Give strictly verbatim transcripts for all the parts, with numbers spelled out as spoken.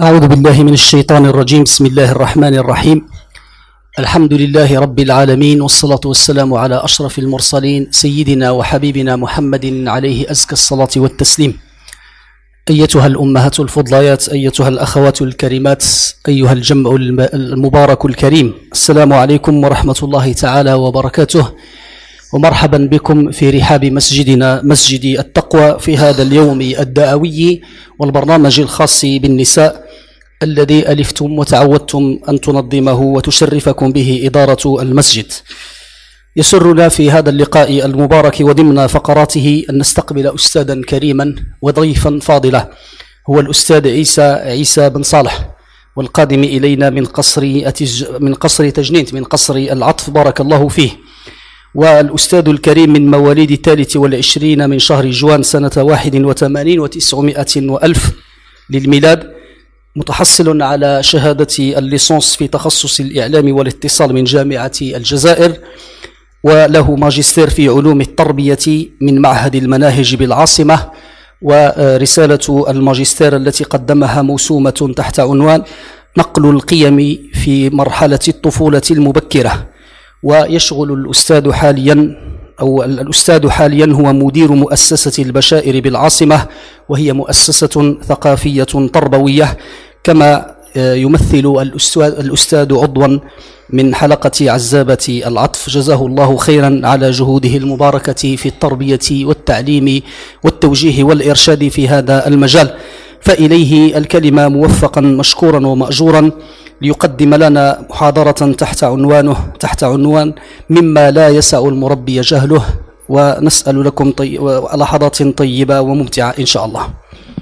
أعوذ بالله من الشيطان الرجيم. بسم الله الرحمن الرحيم. الحمد لله رب العالمين، والصلاة والسلام على أشرف المرسلين سيدنا وحبيبنا محمد عليه أزكى الصلاة والتسليم. أيتها الأمهات الفضليات، أيتها الأخوات الكريمات، أيها الجمع المبارك الكريم، السلام عليكم ورحمة الله تعالى وبركاته، ومرحبا بكم في رحاب مسجدنا مسجد التقوى في هذا اليوم الدعوي والبرنامج الخاص بالنساء الذي ألفتم وتعودتم أن تنظمه وتشرفكم به إدارة المسجد. يسرنا في هذا اللقاء المبارك وضمن فقراته أن نستقبل أستاذا كريما وضيفا فاضلا، هو الأستاذ عيسى عيسى بن صالح، والقادم إلينا من قصر من قصر تجنيد من قصر العطف، بارك الله فيه. والأستاذ الكريم من مواليد الثالث والعشرين من شهر جوان سنة واحد وثمانين وتسعمائة وألف للميلاد، متحصل على شهادة الليسانس في تخصص الإعلام والاتصال من جامعة الجزائر، وله ماجستير في علوم التربية من معهد المناهج بالعاصمة، ورسالة الماجستير التي قدمها موسومة تحت عنوان نقل القيم في مرحلة الطفولة المبكرة. ويشغل الأستاذ حاليا أو الأستاذ حاليا هو مدير مؤسسة البشائر بالعاصمة، وهي مؤسسة ثقافية تربوية، كما يمثل الأستاذ, الأستاذ عضوا من حلقة عزابة العطف، جزاه الله خيرا على جهوده المباركة في التربية والتعليم والتوجيه والإرشاد في هذا المجال، فإليه الكلمة موفقا مشكورا ومأجورا ليقدم لنا محاضرة تحت عنوانه تحت عنوان مما لا يسع المربي جهله، ونسأل لكم طي... لحظات طيبة وممتعة إن شاء الله.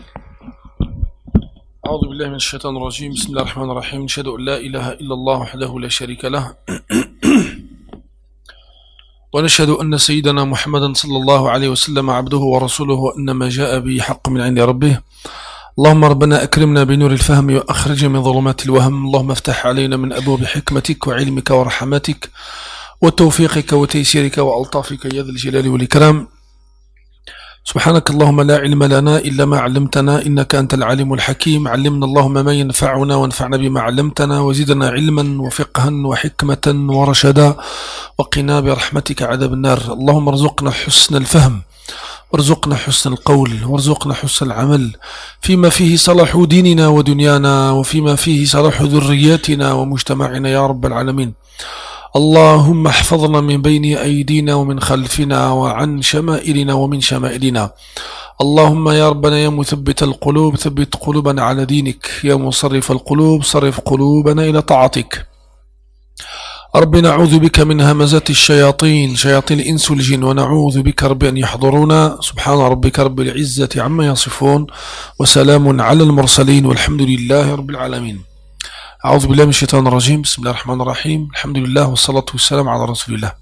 أعوذ بالله من الشيطان الرجيم. بسم الله الرحمن الرحيم. نشهد أن لا إله إلا الله وحده لا شريك له ونشهد أن سيدنا محمدا صلى الله عليه وسلم عبده ورسوله، وأن ما جاء به حق من عند ربه. اللهم ربنا أكرمنا بنور الفهم وأخرجنا من ظلمات الوهم. اللهم افتح علينا من أبواب حكمتك وعلمك ورحمتك وتوفيقك وتيسيرك وألطافك يا ذا الجلال والإكرام. سبحانك اللهم لا علم لنا إلا ما علمتنا، إنك أنت العليم الحكيم. علمنا اللهم ما ينفعنا وانفعنا بما علمتنا، وزدنا علما وفقها وحكمة ورشدا، وقنا برحمتك عذاب النار. اللهم ارزقنا حسن الفهم، وارزقنا حسن القول، وارزقنا حسن العمل فيما فيه صلاح ديننا ودنيانا، وفيما فيه صلاح ذرياتنا ومجتمعنا يا رب العالمين. اللهم احفظنا من بين أيدينا ومن خلفنا وعن شمائلنا ومن شمائلنا. اللهم يا ربنا يا مثبت القلوب ثبت قلوبنا على دينك، يا مصرف القلوب صرف قلوبنا إلى طاعتك. رب نعوذ بك من همزات الشياطين شياطين الإنس والجن، ونعوذ بك رب أن يحضرونا. سبحان ربك رب العزة عما يصفون، وسلام على المرسلين، والحمد لله رب العالمين. أعوذ بالله من الشيطان الرجيم. بسم الله الرحمن الرحيم. الحمد لله والصلاة والسلام على رسول الله.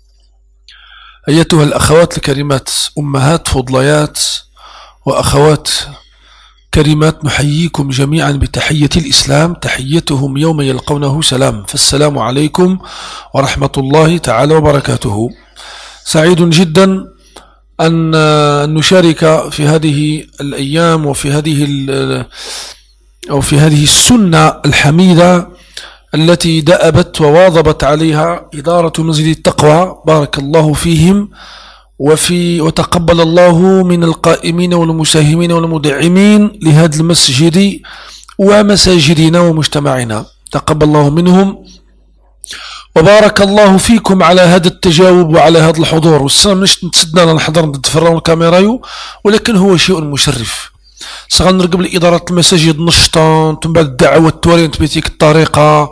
أيتها الأخوات الكريمات، أمهات فضليات وأخوات كريمات، نحييكم جميعا بتحية الإسلام، تحيتهم يوم يلقونه سلام، فالسلام عليكم ورحمة الله تعالى وبركاته. سعيد جدا أن نشارك في هذه الأيام وفي هذه أو في هذه السنة الحميدة التي دأبت وواظبت عليها إدارة مسجد التقوى، بارك الله فيهم، وفي وتقبل الله من القائمين والمساهمين والمدعمين لهذا المسجد ومساجدنا ومجتمعنا، تقبل الله منهم، وبارك الله فيكم على هذا التجاوب وعلى هذا الحضور. والسلام مش نتسدنا نحضر نتفرغ الكاميرا، ولكن هو شيء مشرف. سغن نرقب لإدارة المساجد نشطا، ثم بعد الدعوة التوالية بتيك الطريقة،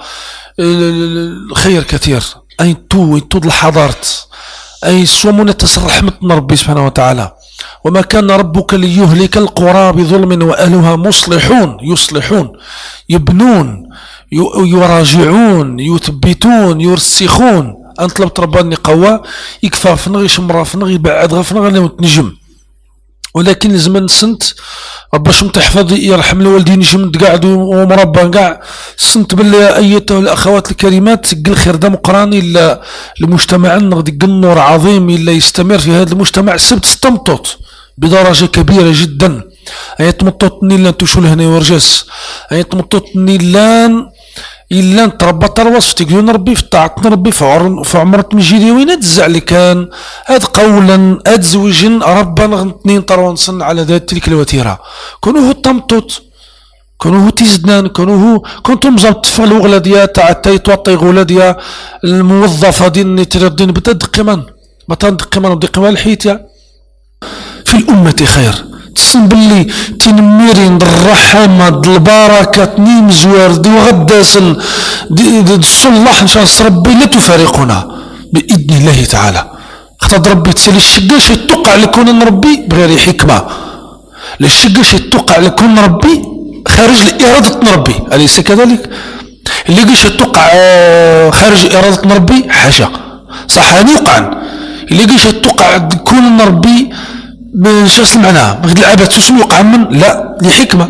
الخير كثير، أي تو تو الحضارت، أي سومنا تسر رحمة ربي سبحانه وتعالى. وما كان ربك ليهلك القرى بظلم وأهلها مصلحون، يصلحون، يبنون، يراجعون، يثبتون، يرسخون. أن طلبت رباني قوة يكفى فنغي شمرا فنغي بعد غفنغي وتنجم، ولكن لازم سنت باش تحفظ يرحم الوالدين جمد قاعد ومربى قاع سنت بالله. ايتها الاخوات الكريمات، قل خير دم قراني الا المجتمع نغدي النور عظيم الا يستمر في هذا المجتمع، سبت استمطط بدرجه كبيره جدا. أي تمطط نيلان تشول هنا ورجس أي تمطط نيلان إلا تربى تروس في تقولون ربي في طاعة ربي في عمرة مجيدي وين تزع اللي كان هاد قولا هاد زوجين ربا اثنين طرونسن على ذات تلك الوتيرة كونوا هو التمطط كونوا هو تيزدنان كونوا هو كنتم مزبط في الغلادية تاع تيتوطي غلادية الموظفة دين تردين بدا دقيمان بتا دقيمان ودقيمان الحيتيا في الأمة خير تسن باللي تنميرين الرحمة البركة تنين زوار دي وغداسن دي, دي الصلاح ان شاء الله ربي لا تفارقنا بإذن الله تعالى اختار ربي تسالي الشقاش يتوقع لكون ربي بغير حكمة للشقاش يتوقع لكون ربي خارج لإرادة ربي أليس كذلك اللي قاش يتوقع خارج إرادة ربي حاشا صح هذا يوقع اللي قاش يتوقع كون ربي شو معناه بغيت العباد شنو وقع من لا لحكمة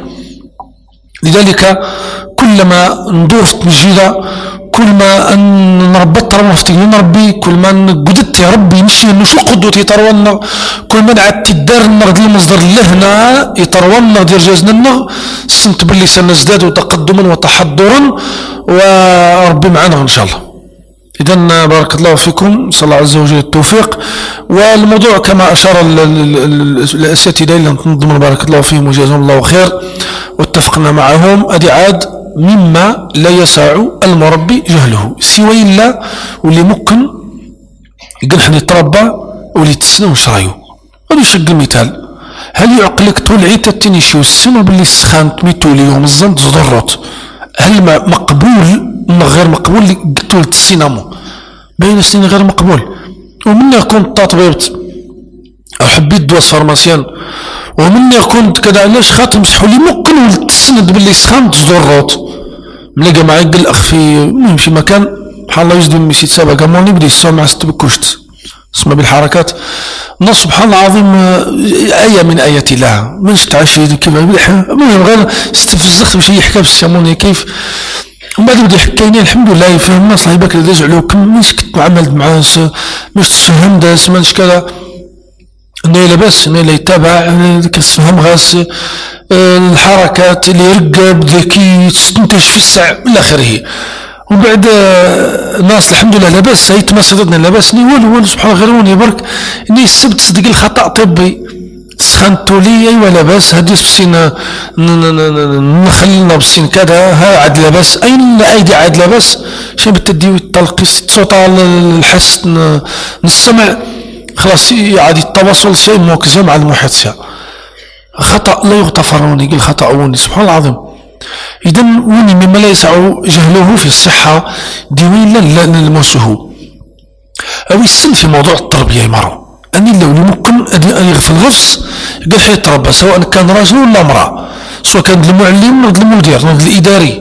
لذلك كلما ندور في التمجيدة كل ما ان نربط تروى في ربي كل ما قدت ربي نشي انه شو قدوتي ترونا كل ما عاد تدار النغد المصدر لهنا يترونا ديال جازنا سنت باللي سنزداد تقدما وتحضرا وربي معنا ان شاء الله. إذن بارك الله فيكم صلى الله عز وجل التوفيق. والموضوع كما أشار الأساتذة اللي ننظم بارك الله فيهم وجزاهم الله خير واتفقنا معهم أدي عاد مما لا يسع المربي جهله سوى إلا واللي ممكن يقول حنا يتربى واللي تسنى وشرايو. هذا يشق المثال هل يعقلك طول عيتا التنشي والسنة باللي السخان تميتو اليوم الزند زضرت هل مقبول من غير مقبول اللي قلتوا السينما بين السنين غير مقبول ومن كنت طبيبت او حبيت دواس فارماسيان ومن كنت كذا علاش خاطر مسحوا لي ممكن تسند باللي سخان تزدرات ملقى معي قال الاخ في المهم في مكان بحال الله يجدو مشيت سابقا كموني بدي يسمع ستبكشت اسمع بالحركات نص سبحان الله العظيم آية من آيات الله من تعشي كيف المهم غير استفزخت باش يحكى بالساموني كيف ومن بعد بدا يحكيني الحمد لله يفهم الناس الله يبارك له زعلو كم مش كنت معاملت معاه باش تفهم داس مانش كذا انه لاباس انه يتابع كتفهم غاس الحركات اللي يرقب ذكي تستنتج في الساعة الى اخره. ومن بعد الناس الحمد لله لاباس هيت ما صددنا لاباس ني والو والو سبحان الله غير وني برك اني السبت صدق الخطا طبي سخنتوا لي ايوا لاباس هادي بسين نخلينا بسين كذا ها عاد لاباس اين ايدي عاد لاباس شي بتديو التلقيس تصوتا الحس نسمع خلاص عاد التواصل شيء مركز مع المحيط سا خطا لا يغتفر وني قال خطا وني سبحان الله العظيم. اذا وني مما لا يسع جهله في الصحه ديوين لا نلمسه او السن في موضوع التربيه يمروا أني لو ممكن أن يغفل الغفص قال حيتربى سواء كان رجل ولا امرأة سواء كان المعلم ولا المدير ولا الإداري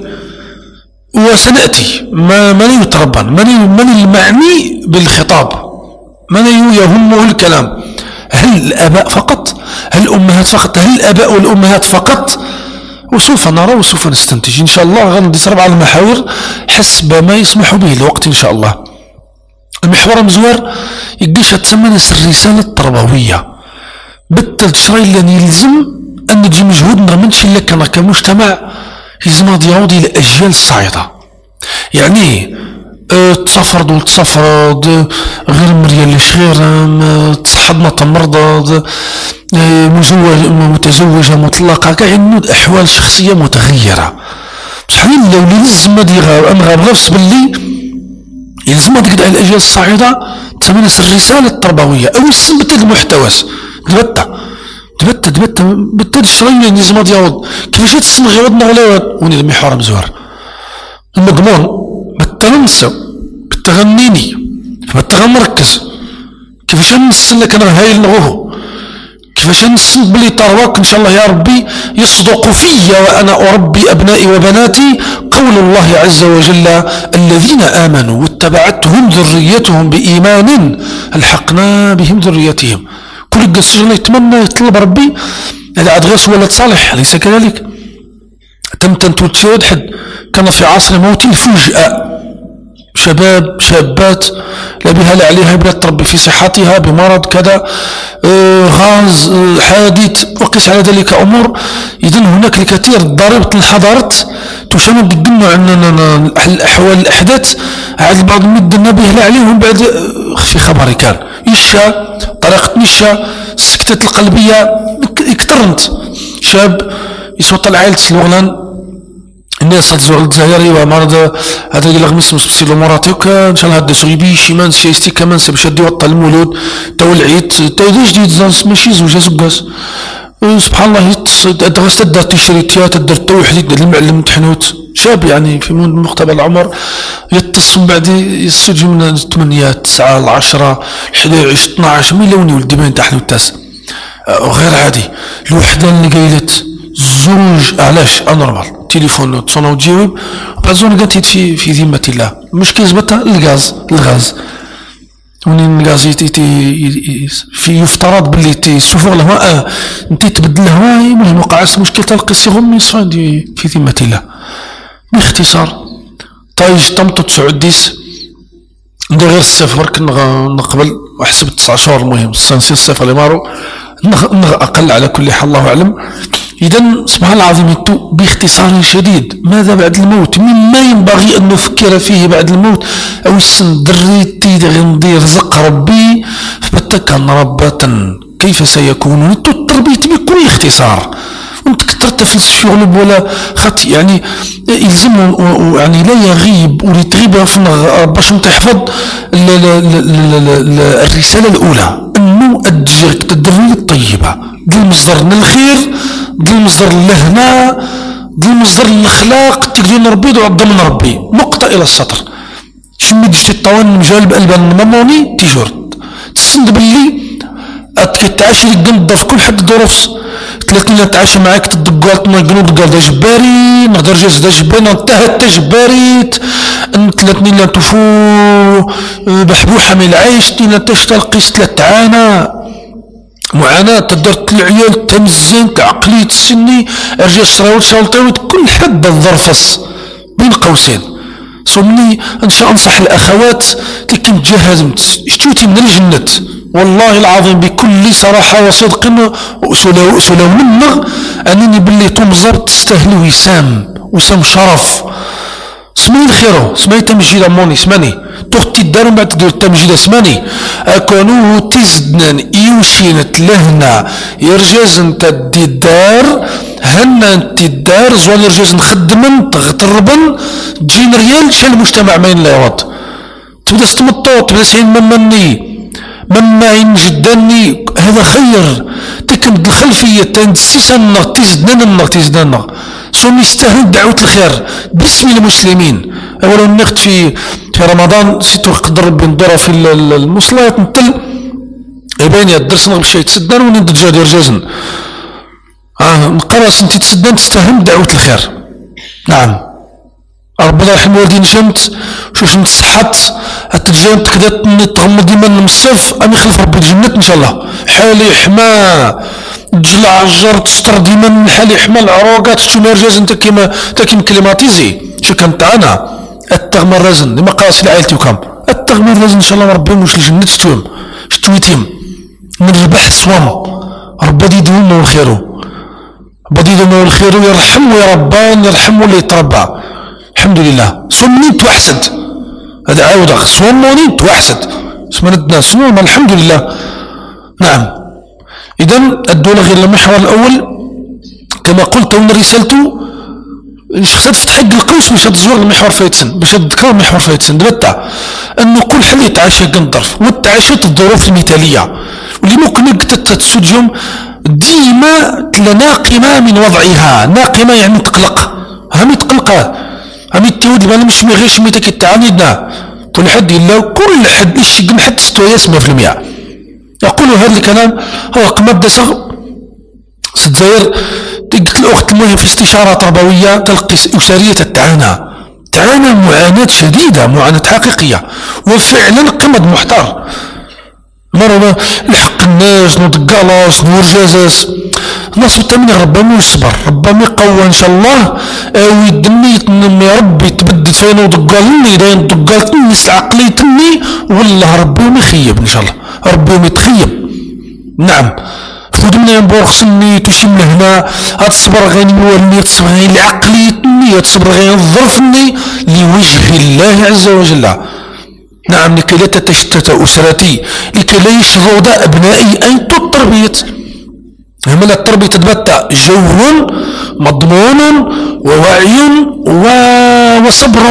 وسنأتي ما من يتربى من من المعني بالخطاب من يهمه الكلام هل الآباء فقط هل الأمهات فقط هل الآباء والأمهات فقط وسوف نرى وسوف نستنتج إن شاء الله غندي أربع المحاور حسب ما يسمح به الوقت إن شاء الله. المحور مزوار يقديش تسمى الرسالة التربوية بالتالي شراي اللي يلزم أن نجي مجهودنا منش اللي كان كمجتمع يزم يعود إلى الأجيال الصاعدة يعني اه تسافرد وتسافرد غير مريال غير تصحدنا تمرض اه متزوجة مطلقة كاع أحوال شخصية متغيرة بصح لو يلزم أنغام غفص باللي يلزم هذيك الأجيال الصاعدة تسمى الرسالة التربوية أو السن بتاع المحتواس تبتا تبتا تبتا بتا الشرايين اللي يلزم دياود كيفاش تسمى غير ودنا غلاوات وني المحور مزوار المضمون بتا ننسى بتا غنيني بتا غنركز كيفاش نسن لك انا هايل نغوه كيفاش نسن بلي ترواك ان شاء الله يا ربي يصدق فيا وانا اربي ابنائي وبناتي قول الله عز وجل الذين آمنوا واتبعتهم ذريتهم بإيمان الحقنا بهم ذريتهم كل قصة يتمنى يطلب ربي هذا عاد غير ولد صالح أليس كذلك تمتن تولد حد كان في عصر موتي فجأة شباب شابات لا بها لا عليها بدأت تربي في صحتها بمرض كذا، آه غاز، آه حادث، وقس على ذلك أمور. إذن هناك الكثير ضريبة الحضارات تشمل بالجمع عن الأحوال الأحداث على البعض مدنا به لا عليهم بعد في خبر كان يشا طريقة نشا السكتات القلبية اكترنت شاب يسوط العائلة الوغلان الناس تزور الجزائري ومرض هذا يلا غمس مسبسي لمراتك ان شاء الله هذا سويبي شيمان سيستي كمان سبشدي وطا المولود تو العيد تو جديد زانس ماشي زوجة زوجاس سبحان الله درست تدار تيشريتيات تدار توحيد المعلم تحنوت شاب يعني في مقتبل العمر يتصل بعد يسجل من ثمانية تسعة العشرة حداش اثناش مليون ولدي بين تحت التاس غير عادي. الوحدة اللي قايلت زوج علاش انورمال تليفون تصونو وتجاوب وبعد زون قالت في في ذمة الله مش كيزبطها الغاز الغاز ونين الغاز في يفترض باللي تسوفر الهواء اه انت تبدل الهواء مهم وقع مشكلة تلقي سيغم يصفى في ذمة الله. باختصار طايج طمطو تسعوديس ندير غير السفر كنا نقبل وحسب تسعة شهور المهم سنسي السفر اللي مارو أقل على كل حال الله أعلم. إذن سبحان الله العظيم باختصار شديد ماذا بعد الموت مما ينبغي أن نفكر فيه بعد الموت أو السن دريتي غندير رزق ربي فبتكن ربة كيف سيكون التربيت بكل اختصار وانت كترت في الشغل ولا خط يعني يلزم يعني لا يغيب ولتغيب باش تحفظ الرسالة الأولى أنه أدجرك تدري الطيبة دي المصدر للخير دي المصدر للهنا دي المصدر للأخلاق تقدر نربي وعظم نربي نقطة إلى السطر شمي دشتي الطوان مجال بقلبان مموني تيجورت تسند باللي أتكتعاشي الجنب في كل حد ظروف ثلاثين نتعاشى معاك تدقالت ما جنود قال ده جباري نقدر جاز ده جباري انتهت تجباريت ثلاثين لا تفو بحبوحة من العيش تين تشتغل قيس ثلاث عانا معاناة تدرت العيال تمزين تعقلية السني ارجع السراوات شالطاوت كل حد الظرفص بين قوسين. صمني ان شاء انصح الاخوات تكن تجهز اشتوتي من الجنة والله العظيم بكل صراحة وصدق وسلو منه أنني باللي تمزر تستاهل وسام وسام شرف سمين خيره سمي تمجيد أموني سماني تختي الدار بعد تدور التمجيد سماني أكونوه تزدنان إيوشينت لهنا يرجازن تدي الدار هنا انت الدار زوان يرجازن خدمن تغتربن تجين ريال شال المجتمع مين لا يوض تبدا ستمطو تبدا سعين ممني مما عين جداني هذا خير تكن الخلفية تنسيسنا تزدنا تزدنا سوم يستاهل دعوة الخير باسم المسلمين. أولا نخت في في رمضان ستو قدر ربي ندور في المصلات نتل يبين الدرس نغب شيء تسدن وندد جاد يرجازن آه نقرأ سنتي تسدن تستاهل دعوة الخير. نعم ربنا يرحم والدين جمت شوش نتصحت التجامت كذا تغمض ديما المصف أمي خلف ربي الجنة إن شاء الله حالي حما جلع الجر تستر ديما حالي حما العروقات تشوف رجاز انت كيما تكيم كليماتيزي شو كان تاعنا التغمر رزن لما قاس لعائلتي وكام التغمر رزن إن شاء الله ربي مش الجنة تشتوم شتويتيم من ربح صوام ربي دي دوم والخيرو بدي دوم والخيرو يرحم ويربان يرحم واللي يتربى الحمد لله سمني توحسد هذا عاود صوموني توحسد سمنتنا سنون الحمد لله. نعم إذن الدولة غير المحور الأول كما قلت هنا رسالته شخصات فتح القوس مش هتزور المحور فايتسن باش تذكر المحور فايتسن دبتا أنه كل حل يتعاشى قنطرف والتعاشيت الظروف المثالية واللي ممكن تتسجم ديما ناقمة من وضعها ناقمة يعني تقلق هم يتقلق هم يتودي ما نمشي من غير شميتك التعاندنا كل حد إلا كل حد يشق حتى ستوية مئة في المئة. يقول هذا الكلام هو قمة صغ ستزاير قلت الأخت المهم في استشارة تربوية تلقي أسرية التعانى تعانى معاناة شديدة معاناة حقيقية وفعلا قمة محتار مرة الحق الناس نضقالاس نورجازاس الله سبحانه وتعالى ربما يصبر ربما يقوى ان شاء الله او يدني يتنمي ربي تبدد فين ودقالني داين دقالتني عقليتني والله ربي ما يخيب ان شاء الله ربي ما يتخيب. نعم خذ مني نبور خصني تشم هنا هاد الصبر غير نولي تصبر غير لعقليتني هاد الصبر غير ظرفني لوجه الله عز وجل. نعم لكي لا تتشتت أسرتي لكي لا يشرد أبنائي أن التربية. هم التربية تتبتع جو مضمون ووعي وصبر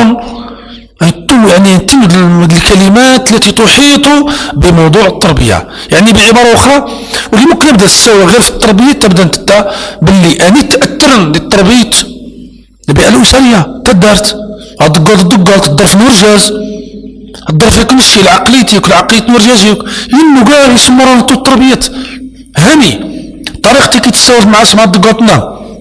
يعني الكلمات التي تحيط بموضوع التربية. يعني بعبارة أخرى واللي ممكن نبدأ السوا غير في التربية تبدأ انت باللي أني تأثرا للتربية البيئة الأسرية تدارت الدقال الدقال تدار في الورجاز الدار في كل شيء العقليتك والعقلية ورجازك ينو قال يسمرون التربية هاني طريقتك تتصور مع اسمع الدقالتنا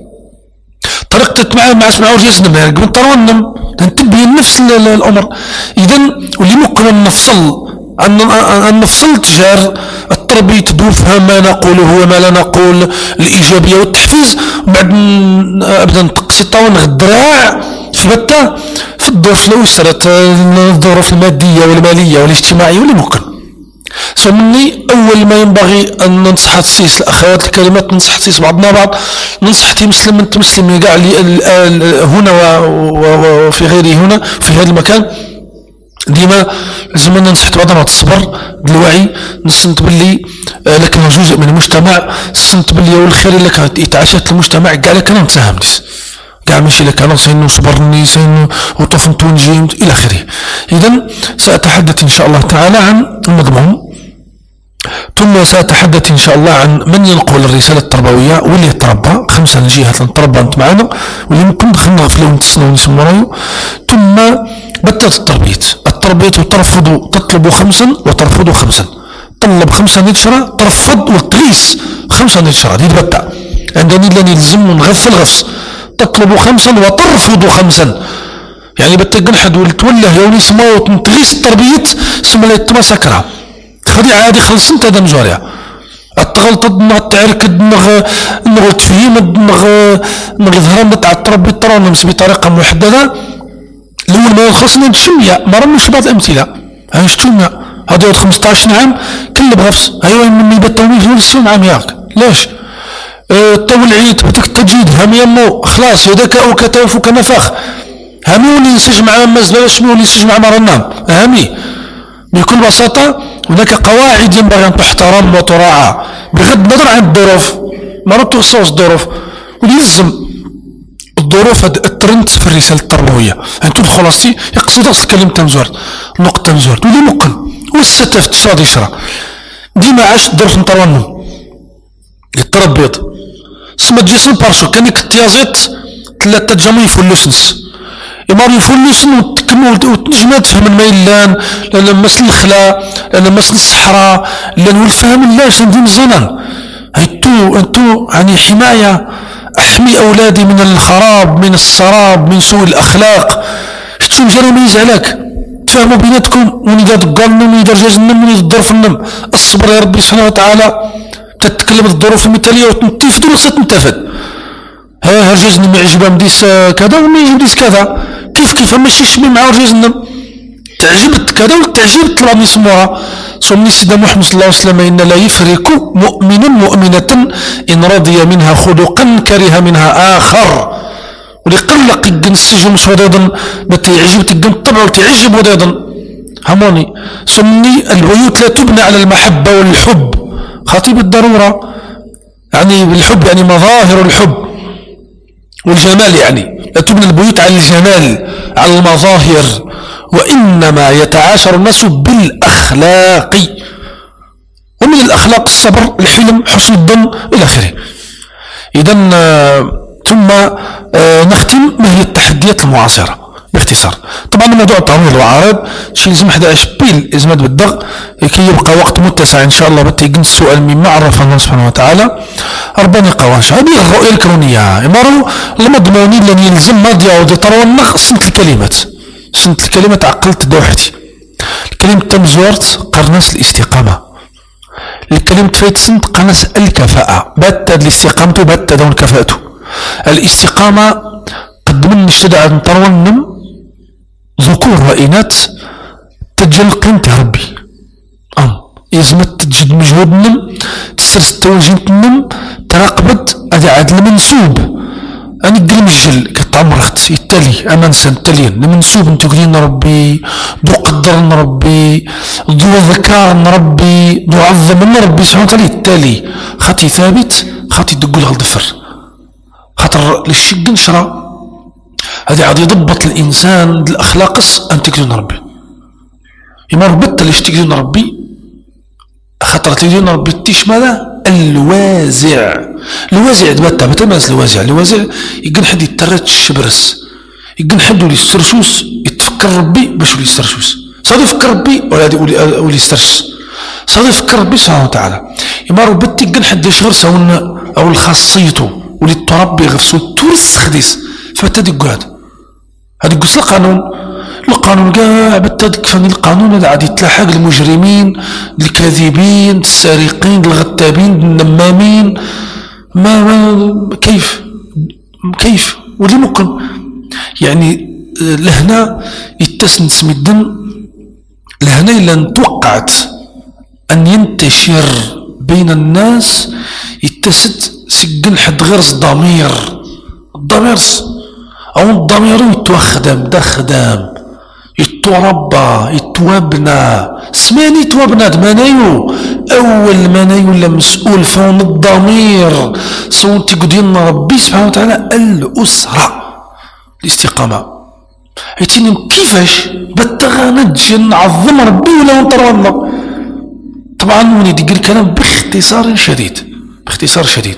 طريقتك مع مع اسمع ورجازنا قلت ترونم تنتبه نفس الأمر. إذن واللي ممكن نفصل أن نفصل تجار التربية تدوفها ما نقوله وما لا نقول الإيجابية والتحفيز وبعد أبدا نتقسي طاون الدراع في بتة في الظروف الأسرة الظروف المادية والمالية والاجتماعية واللي ممكن. فمني أول ما ينبغي أن ننصح تسيس الأخوات الكلمات ننصح تسيس بعضنا بعض ننصح تمسلم أنت مسلم قاع هنا وفي غيره هنا في هذا المكان ديما لازم ننصح بعضنا الصبر الوعي نسنت باللي لكن جزء من المجتمع سنت باللي والخير اللي كانت يتعاشت المجتمع قاع لك أنا نتساهم نيس قاع ماشي لك أنا سينو صبرني سينو وطفنت ونجيمت إلى آخره. إذن سأتحدث إن شاء الله تعالى عن المضمون ثم سأتحدث إن شاء الله عن من ينقل الرسالة التربوية واللي يتربى خمسة جهات نتربى أنت معنا واللي ممكن دخلنا في لون تسنى ونسمى ثم بدأت التربية التربية ترفض تطلب خمسا وترفض خمسا طلب خمسة نشرة ترفض وتغيس خمسة نشرة دي بدأ عندني لن يلزم ونغف الغفص تطلب خمسا وترفض خمسا يعني بتقن حد ولتوله يوني سما وتغيس التربية سما لا يتمسكرها خدي عادي خلص انت هذا مزوريا التغلط نغ تعركد نغ نغ تفهيم نغ نغ ظهران تاع التربي ترونمس بطريقه محدده الاول ما خصنا نشميا ما رمش بعض الامثله هاي شتونا هذا خمسطاش عام كل بغفص هاي من يبتوني في السن عام ياك ليش اه تو العيد بدك تجيد هم يمو خلاص يدك او كتف وكنفخ همي ولي ينسجم مع مزبله شنو ولي ينسجم مع مرنام همي بكل بساطه هناك قواعد ينبغي أن تحترم وتراعى بغض النظر عن الظروف ما تخصوص الظروف وليلزم الظروف الترند في الرسالة التربوية أنتم خلاصتي يقصد أصل كلمة تنزور نقطة تنزور ولي ممكن والستة تشرى دي شرى ديما عاش الظروف نترونم يتربيض سما جيسن بارشو كان يكتيازيت ثلاثة جامي يفلسنس إما يفلسن وتنجم تفهم الميلان لأن مسل الخلا لأن مسل الصحراء لأن والفهم لا شندي مزنان هيتو أنتو يعني حماية أحمي أولادي من الخراب من السراب من سوء الأخلاق شتو مجرى ما يزعلك تفهموا بيناتكم ونيدا دقالنا ونيدا رجاجنا ونيدا الظروف النم الصبر يا ربي سبحانه وتعالى تتكلم الظروف المثالية وتنتفد ولا تنتفد ها رجاجنا ما يعجبها مديس كذا وما يعجبنيش كذا كيف كيف ماشي شمي مع رجاجنا تعجبت كذا وتعجبت الله يسموها صومني سيدنا محمد صلى الله عليه وسلم إن لا يفرق مؤمن مؤمنة إن رضي منها خلقا كره منها آخر ولقلق الجن السجن مش ودادا بتعجب الجن طبعا وتعجب ودادا هموني صومني البيوت لا تبنى على المحبة والحب خطيب الضرورة يعني بالحب يعني مظاهر الحب والجمال يعني لا تبنى البيوت على الجمال على المظاهر وإنما يتعاشر الناس بالأخلاق ومن الأخلاق الصبر الحلم حسن الظن إلى آخره. إذا ثم نختم ما هي التحديات المعاصرة باختصار. طبعا الموضوع طويل وعارض شيء لازم حدا بيل إزمات بالضغط كي يبقى وقت متسع إن شاء الله بتيجن السؤال مما عرف الله سبحانه وتعالى أربعين قواش هذه الرؤية الكونية إمارو المضمونين لن يلزم ماضية ودي ترى النخ سنة الكلمات سنة الكلمة عقلت دوحتي الكلمة تمزورت قرناس الاستقامة الكلمة فايتسن قناس الكفاءة بات الاستقامة بات دون كفاءته الاستقامة قد من اشتدع نطرونم ذكور وإناث تجل قيمة ربي أم يزمت تجد مجهود نم تسرس التوجينت نم تراقبت هذا عاد المنسوب أنا قل مجل كتعمرخت يتالي أمان سن تالين المنسوب انتو قلين ربي دو قدر ربي دو ذكار ربي دو عظم ربي سبحانه وتعالى يتالي خاطي ثابت خاطي دقول غالدفر خاطر للشق نشرى هذا عاد يضبط الإنسان الأخلاق أن تكلون ربي يما ربط ليش تكلون ربي خاطر تكلون ربي تيش ماذا الوازع الوازع دبتا بتماس الوازع الوازع يقن حد يترات الشبرس يقن حد ولي يسترشوس يتفكر ربي باش ولي يسترشوس صادي يفكر ربي ولا ولي يسترشس صادي يفكر ربي سبحانه وتعالى يما ربط يقن حد يشغل سون او الخاصيته ولي تربي غفسو تورس خديس فبتدي قعد هذا قص القانون القانون كاع بالتدك فاني القانون هذا عاد يتلاحق المجرمين الكاذبين السارقين الغتابين النمامين ما, ما كيف كيف ولي ممكن يعني لهنا يتسن سم الدم لهنا إلا توقعت أن ينتشر بين الناس يتسد سجن حد غير الضمير الضمير أو الضمير يتوخدم دا خدام يتربى يتوابنا سماني يتوابنا دمانايو أول منايو لا مسؤول فون الضمير صوتي قدين ربي سبحانه وتعالى الأسرة الاستقامة هيتيني كيفاش بتغنج نعظم ربي ولا نطرنا طبعا وني ديك الكلام باختصار شديد باختصار شديد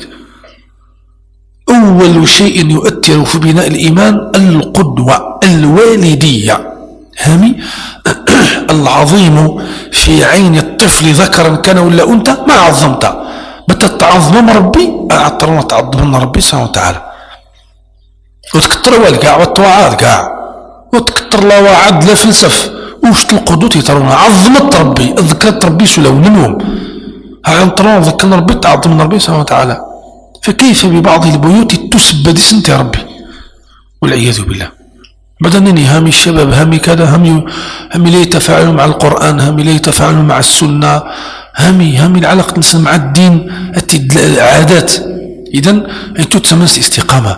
أول شيء يؤثر في بناء الإيمان القدوة الوالدية هامي العظيم في عين الطفل ذكرا كان ولا أنت ما عظمت بتتعظم ربي أعطرنا تعظم ربي سبحانه وتعالى وتكتر والقاع والطواعات قاع وتكتر لا وعد لا فلسف وش القدوة يترونا عظمت ربي ذكرت ربي سلو منهم هعنطرنا ذكرنا ربي تعظمنا ربي سبحانه وتعالى فكيف ببعض البيوت تسبد سنت ربي والعياذ بالله بدنني هامي الشباب هامي كذا هامي هامي لا يتفاعلوا مع القرآن هامي لا يتفاعلوا مع السنة هامي هامي العلاقة مع الدين العادات إذن أنتو تسمنس استقامة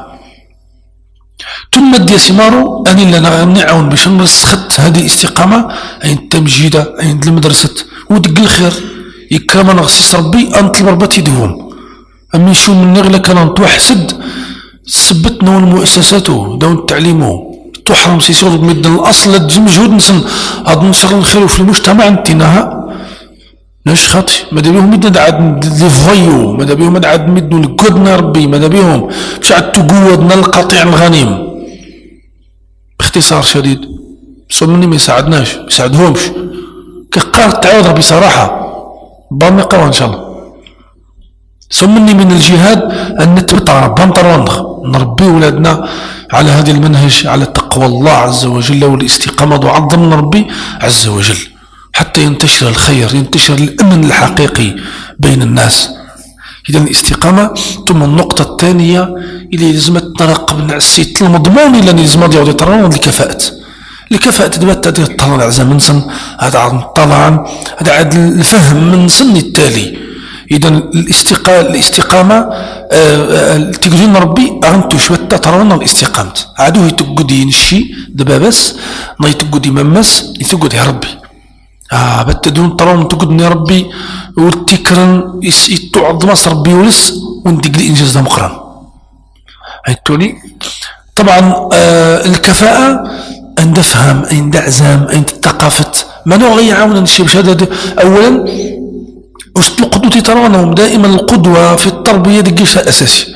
ثم دي سمارو أني لنا نعاون باش نرسخت هذه الاستقامة عند تمجيدة عند المدرسة ودق الخير يكرم نغسيس ربي أنت المربط يدهم أمي شو من نغلى كان توحسد سبتنا المؤسسات دون التعليم تحرم سيسور مدن الأصل مجهود نسن هاد نصر الخير في المجتمع انتناها ليش خاطي ماذا بيهم مدن عاد لي فايو ماذا بيهم عاد مدن الكودنا ربي ماذا بيهم باش عاد تقودنا القطيع الغنيم باختصار شديد صمني ما يساعدناش ما يساعدهمش كقار تعاود بصراحة بام يقرا ان شاء الله صمني من الجهاد أن نتبطع بنطرونغ نربي ولادنا على هذا المنهج على تقوى الله عز وجل والاستقامة وعظم ربي عز وجل حتى ينتشر الخير ينتشر الأمن الحقيقي بين الناس. إذا الاستقامة. ثم النقطة الثانية اللي لازم تراقب السيت المضمون اللي لازم يعود يتراوض الكفاءة الكفاءة دابا تدير الطلع العزام من سن هذا عاد طبعا هذا عاد الفهم من سن التالي. إذا الاستقامة تقولين ربي أنتو شوية تراونا الاستقامة عادوه يتقودي ينشي دابا بس ما يتقودي ممس يتقودي ربي آه بتدون تراون تقودني ربي والتكرن يتعض مصر ربي ولس وندق الإنجاز ده مقرن هيتوني طبعا آه الكفاءة أن تفهم أن تعزم أن تثقافة ما نوع يعاون الشيء باش هذا أولا واش القدوة ترونهم دائما القدوة في التربية ديك شيء أساسي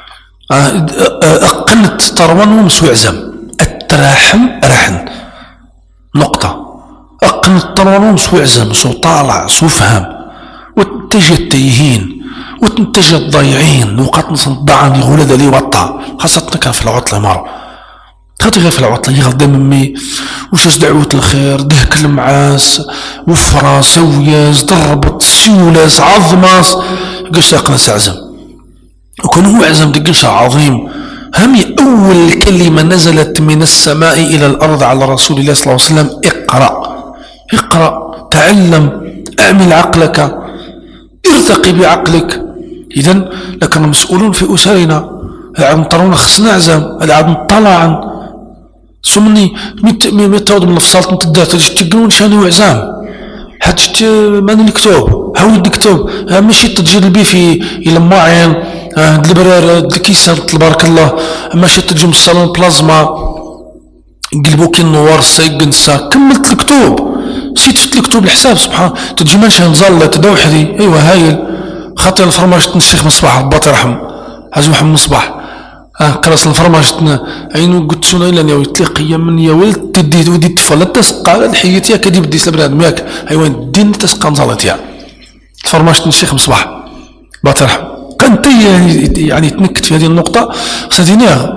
أقنت ترونهم سو عزم التراحم رحن نقطة أقنت ترونهم سو عزم سو طالع سو فهم وتنتج التيهين وتنتج الضايعين نقاط نصدعني غولة لي وطا خاصة كان في العطلة مرة خاطر غير في العطلة يغدا ممي وش دعوة الخير دهك المعاس وفرة سوياس ضربت سيولاس عظماس قلش يقنس عزم وكان هو عزم دقنش عظيم همي أول كلمة نزلت من السماء إلى الأرض على رسول الله صلى الله عليه وسلم اقرأ اقرأ تعلم اعمل عقلك ارتقي بعقلك. إذن لكن مسؤولون في أسرنا عم ترون خصنا عزم عم نطلع عن سمني متعود من الفصال نتدار تجي تقولون شانو عزام حتى ماني الكتوب هاود الكتوب ماشي تجي بي في الى معين البرار الكيسان تبارك الله ماشي تجي من الصالون بلازما قلبو كي النوار سايقنسا كملت الكتوب سيت الكتوب الحساب سبحان تجي ماشي نزال تدوحدي ايوا هايل خاطر الفرماج الشيخ مصباح ربي يرحم حاج محمد مصباح اه قراص الفرماجتنا عينو قلت شنو الا يا تلقي من يا ولد تدي ودي تفلا تسقى الحيتيا كدي بدي سلبنادم ياك ايوا الدين تسقى نزالتيا الفرماجت الشيخ مصباح الله يرحم كانت يعني تنكت في هذه النقطه خصني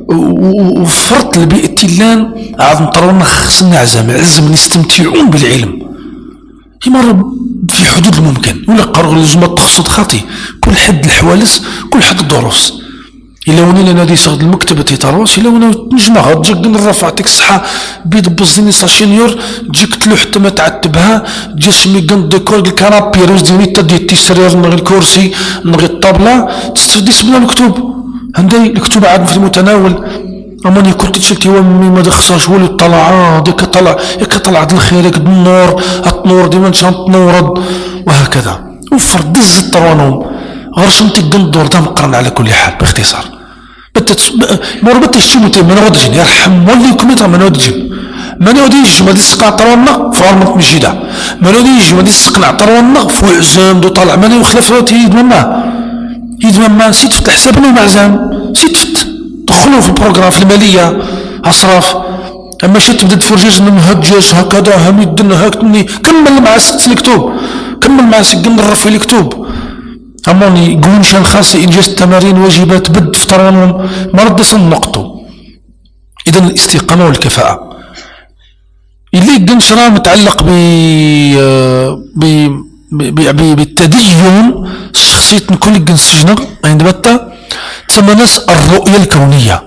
وفرط البيئه تيلان عاد نطرونا خصنا عزم عزم نستمتعون بالعلم يمر في حدود الممكن ولا قرر لزوم تخصص خاطي كل حد الحوالس كل حد الدروس إلا وني لنا دي صغد المكتبة تيتاروس إلا وني نجمع تجيك نرفع تيك الصحة بيد بوزيني ساشينيور تجيك تلوح تما تعتبها جسمي قند ديكور الكنابي روز ديني تدي تيسرير نغي الكرسي نغي الطابلة تستفدي سمنا الكتب عندي الكتب عاد في المتناول أماني كنت تشلتي ومي ما دخصاش ولي طلع ديك طلع ياك طلعت الخير ياك بالنور النور ديما نشان تنورد وهكذا وفر دز الطروانهم غير شنتي قندور دا مقرن على كل حال باختصار مور بتش تشوتي من ودجن يرحم وليكم يتر من ودجن من وديج ما تسقع طرونا فارمت مجيده من وديج ما تسقع طرونا فو عزام دو طالع ماني وخلفات يدمما يدمما سيت فتح حسابنا معزام سيت فت دخلوا في البروغرام في الماليه اصراف اما شي تبدا تفرجيج من هجاج هكذا هم يدنا هكني كمل مع ست الكتب كمل مع سجن الرفي الكتب أماني يقولون شان خاصي إنجاز التمارين واجبات بد في طرانهم ما رد صنقتو. إذن الاستقامة والكفاءة اللي قنشرا متعلق ب بالتدين شخصية كل قنسجنة عندما تسمى ناس الرؤية الكونية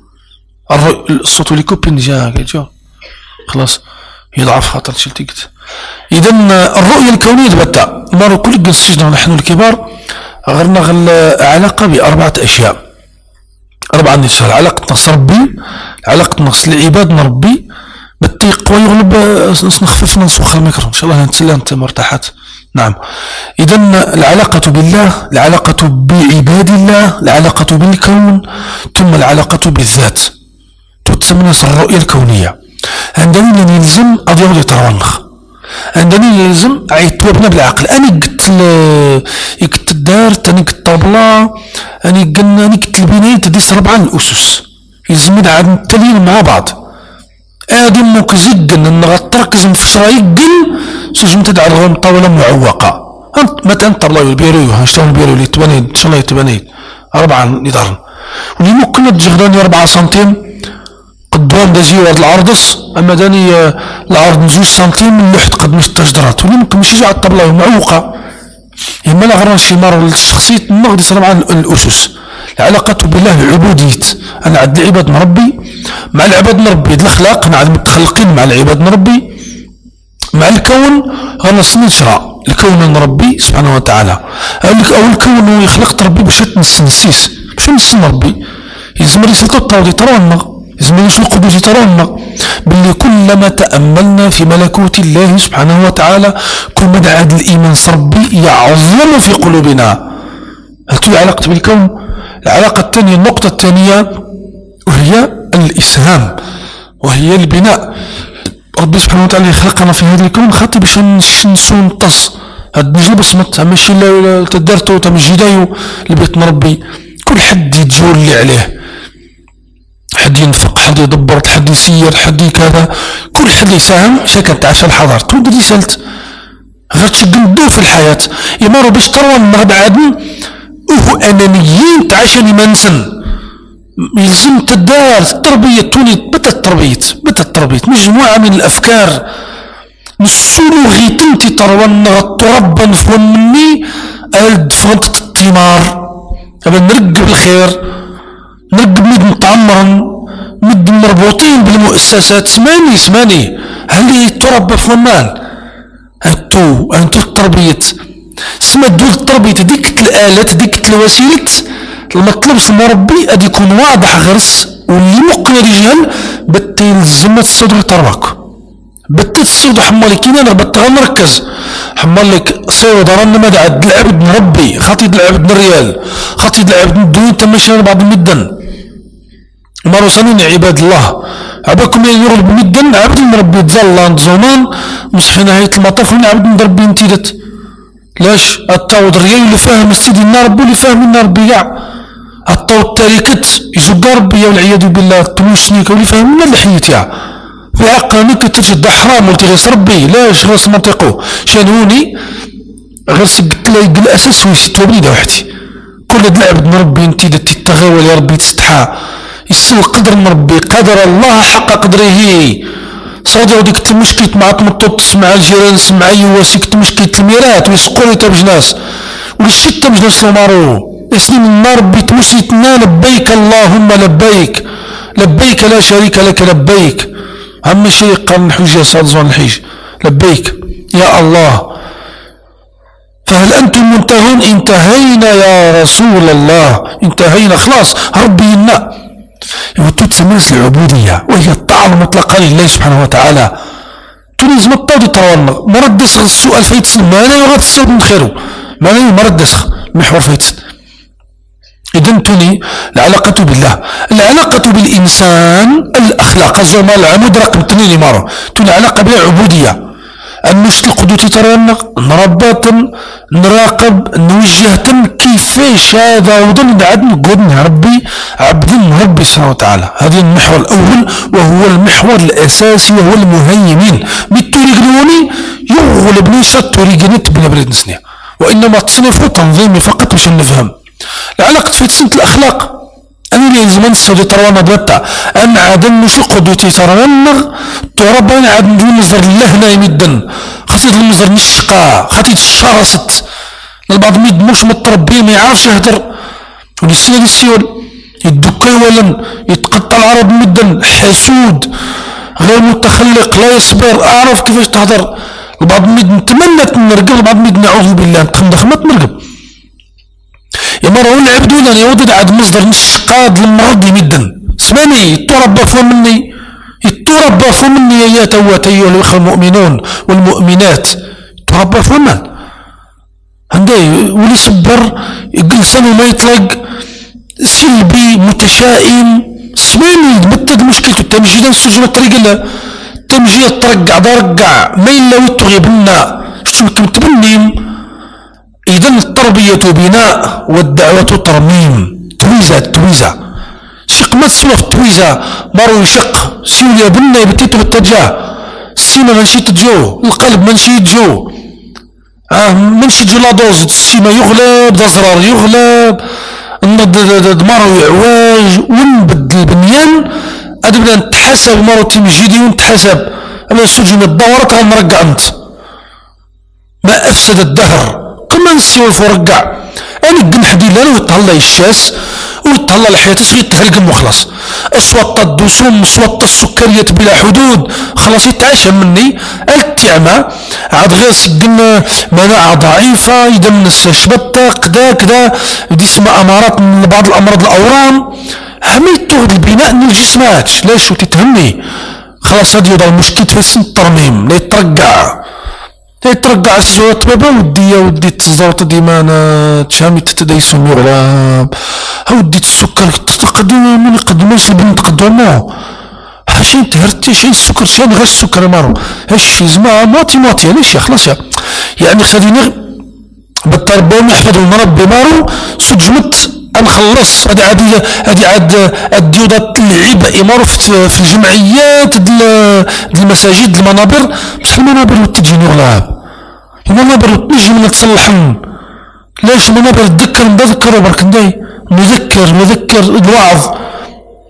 الصوت اللي كوبين جا جا خلاص يضعف خاطر شلتيكت. إذن الرؤية الكونية دبتا مارو كل قنسجنة نحن الكبار غرنا غل علاقة بأربعة أشياء أربعة نشر علاقة نص ربي علاقة نص العباد نربي بالتيق ويغلب نخفف ننسخ الميكرو إن شاء الله نتسلى أنت مرتاحات. نعم إذن العلاقة بالله العلاقة بعباد الله العلاقة بالكون ثم العلاقة بالذات تسمى الرؤية الكونية. عندما نلزم أضيع يترونخ عندما يلزم عيتوبنا بالعقل أنا قلت قلت الدار تاني قلت الطابلة أنا قلنا أنا قلت البناية تديس ربعة الأسس يلزم عاد نتلين مع بعض آدي موك زقن أن غتركز مفشرة يقل سجم تدعى الغم طاولة معوقة أنت متى أنت الله البيريو هاشتغل البيريو اللي تبني إن شاء الله يتبني أربعة ندارن واللي ممكن تجغداني أربعة سنتيم قدام دازي وارد العرضس اما داني العرض نزوج سنتيم من لحد قد مش تجدرات واللي ممكن مش يجي على الطبلة معوقة يما لا غران شي مار الشخصية النغدي صار عن الأسس العلاقة بالله العبودية أنا عند العباد نربي مع العباد نربي الأخلاق أنا عاد متخلقين مع العباد نربي مع الكون غانا سنشرع الكون نربي سبحانه وتعالى أو الكون هو يخلق ربي باش تنسنسيس باش نسن ربي يزمر يسلطو الطاودي ترانا يزمر يسلقو بيجي ترانا باللي كلما تأملنا في ملكوت الله سبحانه وتعالى كل مدى عاد الإيمان ربي يعظم في قلوبنا. هل تولي علاقة بالكون؟ العلاقة الثانية النقطة الثانية وهي الإسهام وهي البناء. ربي سبحانه وتعالى خلقنا في هذا الكون خاطي باش نشنسو نطس هاد نجي بصمت ماشي تدارتو تم جدايو لبيت نربي كل حد يتجول اللي عليه حد ينفق حد يدبر حد يسير حد كذا كل حد يساهم شكل تعشى الحضارة تود رسالت غير تشقلدو في الحياة يمارو باش تروى المغرب عادن وهو أنانيين تعشاني ما نسن يلزم تدار التربية تولي بدا التربية بدا التربية مجموعة من الأفكار نسولو غيتنتي ترونا تربى نفون مني ألد فغنطة التمار أبا نرقب الخير نرقب مد متعمرا مد مربوطين بالمؤسسات سماني سماني هل تربى فون مال أنتو أنتو التربية سما دول التربية ديك الآلات ديك الوسيلة المطلب المربي أدي يكون واضح غرس واللي مقنع رجال بتلزم الصدر تربك بتتصيد حمالك انا بتغى مركز حمالك صيد رانا مدى عد العبد مربي خاطي العبد الريال خاطي العبد الدنيا تمشي بعض المدن مروسانين عباد الله عباكم يغلب مدن عبد المربي تظل زمان مصحي نهاية المطاف من عبد المربي انتيدت لاش التاود الريال اللي فاهم السيد النار ربي اللي فاهم النار ربي كاع التاود التاريكت يزقى ربي والعياذ بالله التموشنيك واللي فاهم من الحياة في عقلك تجد حرام والتغيس ربي لاش غير منطقه شانوني غير سقت لي الاساس ويسيتو بني وحدي كل دلعب من ربي انتي تتغاول يا ربي تستحى يسوي قدر من ربي قدر الله حق قدره صادر ديك المشكلة مع تمطط تسمع الجيران سمع يواسيك مشكلة الميرات ويسقوني تبجناس والشت تبجناس لمارو اسنين النار ربي تمشيتنا لبيك اللهم لبيك لبيك لا شريك لك لبيك أهم شيء قرن حجة صاد زوان الحج لبيك يا الله فهل أنتم منتهون انتهينا يا رسول الله انتهينا خلاص ربي لنا وتتسميس العبودية وهي الطاعة المطلقة لله سبحانه وتعالى تلزم الطاعة تروانا مرد دسخ السؤال فيتسن ما لا يغاد السبب من خيره ما لا مرد دسخ محور فيتسن إذن توني العلاقة بالله العلاقة بالإنسان الأخلاق الزوما العمود رقم اثنين مرة توني علاقة بالعبودية النشط القدوتي ترانا نربط نراقب نوجه كيفاش هذا وضن عاد نقول ربي عبد ربي سبحانه وتعالى هذا المحور الأول وهو المحور الأساسي وهو المهيمن بالتوريقلوني يغلب نيشا التوريقنت بلا بريد نسنية وإنما تصنيفه تنظيمي فقط باش نفهم العلاقة في تسنة الأخلاق أنا اللي زمان السودي تروانا بلتا أنا عاد نشي قدوتي تروانا تربى أنا عاد نجو نزر الله يمدن خاطي المزر نشقا خاطي تشارست البعض ميد مش متربي ما يعرفش يهدر ولسنا السيول يدكي ولن يتقطع العرب مدن حسود غير متخلق لا يصبر أعرف كيفاش تهدر البعض ميد نتمنى نرقب البعض ميد نعوذ بالله نتخندخ ما تنرقب يا مرة ولا عبدون أن يوضد عاد مصدر نشقاد للمرض يمدن اسمعني يتربى فو مني يتربى فو مني يا توات أيها الأخوة المؤمنون والمؤمنات يتربى فو من عندي ولي صبر يجلسن وما يطلق سلبي متشائم اسمعني يتمتد مشكلته التمجيد السجن الطريق له تمجيد ترقع درقع ما إلا ويتغي بنا شو كم تبنيم إذن التربية بناء والدعوة ترميم تويزة تويزة شق ما تسوى في التويزة مارو يشق سيوليا بنا يبتيتو بالتجاه السيما منشي تجو القلب منشي تجو آه منشي تجو لا دوز السيما يغلب ضزرار يغلب مارو يعواج ونبدل البنيان أدبنا نتحسب مارو تمجيدي ونتحسب أنا سجن الدورة غنرقع أنت ما أفسد الدهر كما نسيو الفرقع أنا قن حديد لنا ويتهلا الشاس ويتهلا الحياة سغي تهلقم وخلاص أصوات الدسوم أصوات السكرية بلا حدود خلاص يتعشى مني التعمى عاد غير سقنا مناعة ضعيفة إذا من الشبتة كذا كذا دي اسمها أمارات من بعض الأمراض الأورام هميت تغد البناء من الجسمات لا شو تتهمني خلاص هذه يوضع المشكلة في السن الترميم لا يترقع يترقع السجوات بابا ودي يا ودي تزدوط ديمانا تشامي تتدايسون يغلاب ودي السكر تقدم من يقدموش البنت تقدموه حاشين تهرتي شي السكر شي غير السكر مارو هاش زعما موتي موتي علاش يا خلاص يعني خليني بالتربيه نحفظ ونربي مارو سجمت نخلص هذه عاد هذه عاد الديودات اللعيبه امارو في الجمعيات ديال المساجد المنابر بصح المنابر تجيني غلاب المنابر تجي من تصلحن لاش المنابر تذكر نذكر برك نداي نذكر نذكر الوعظ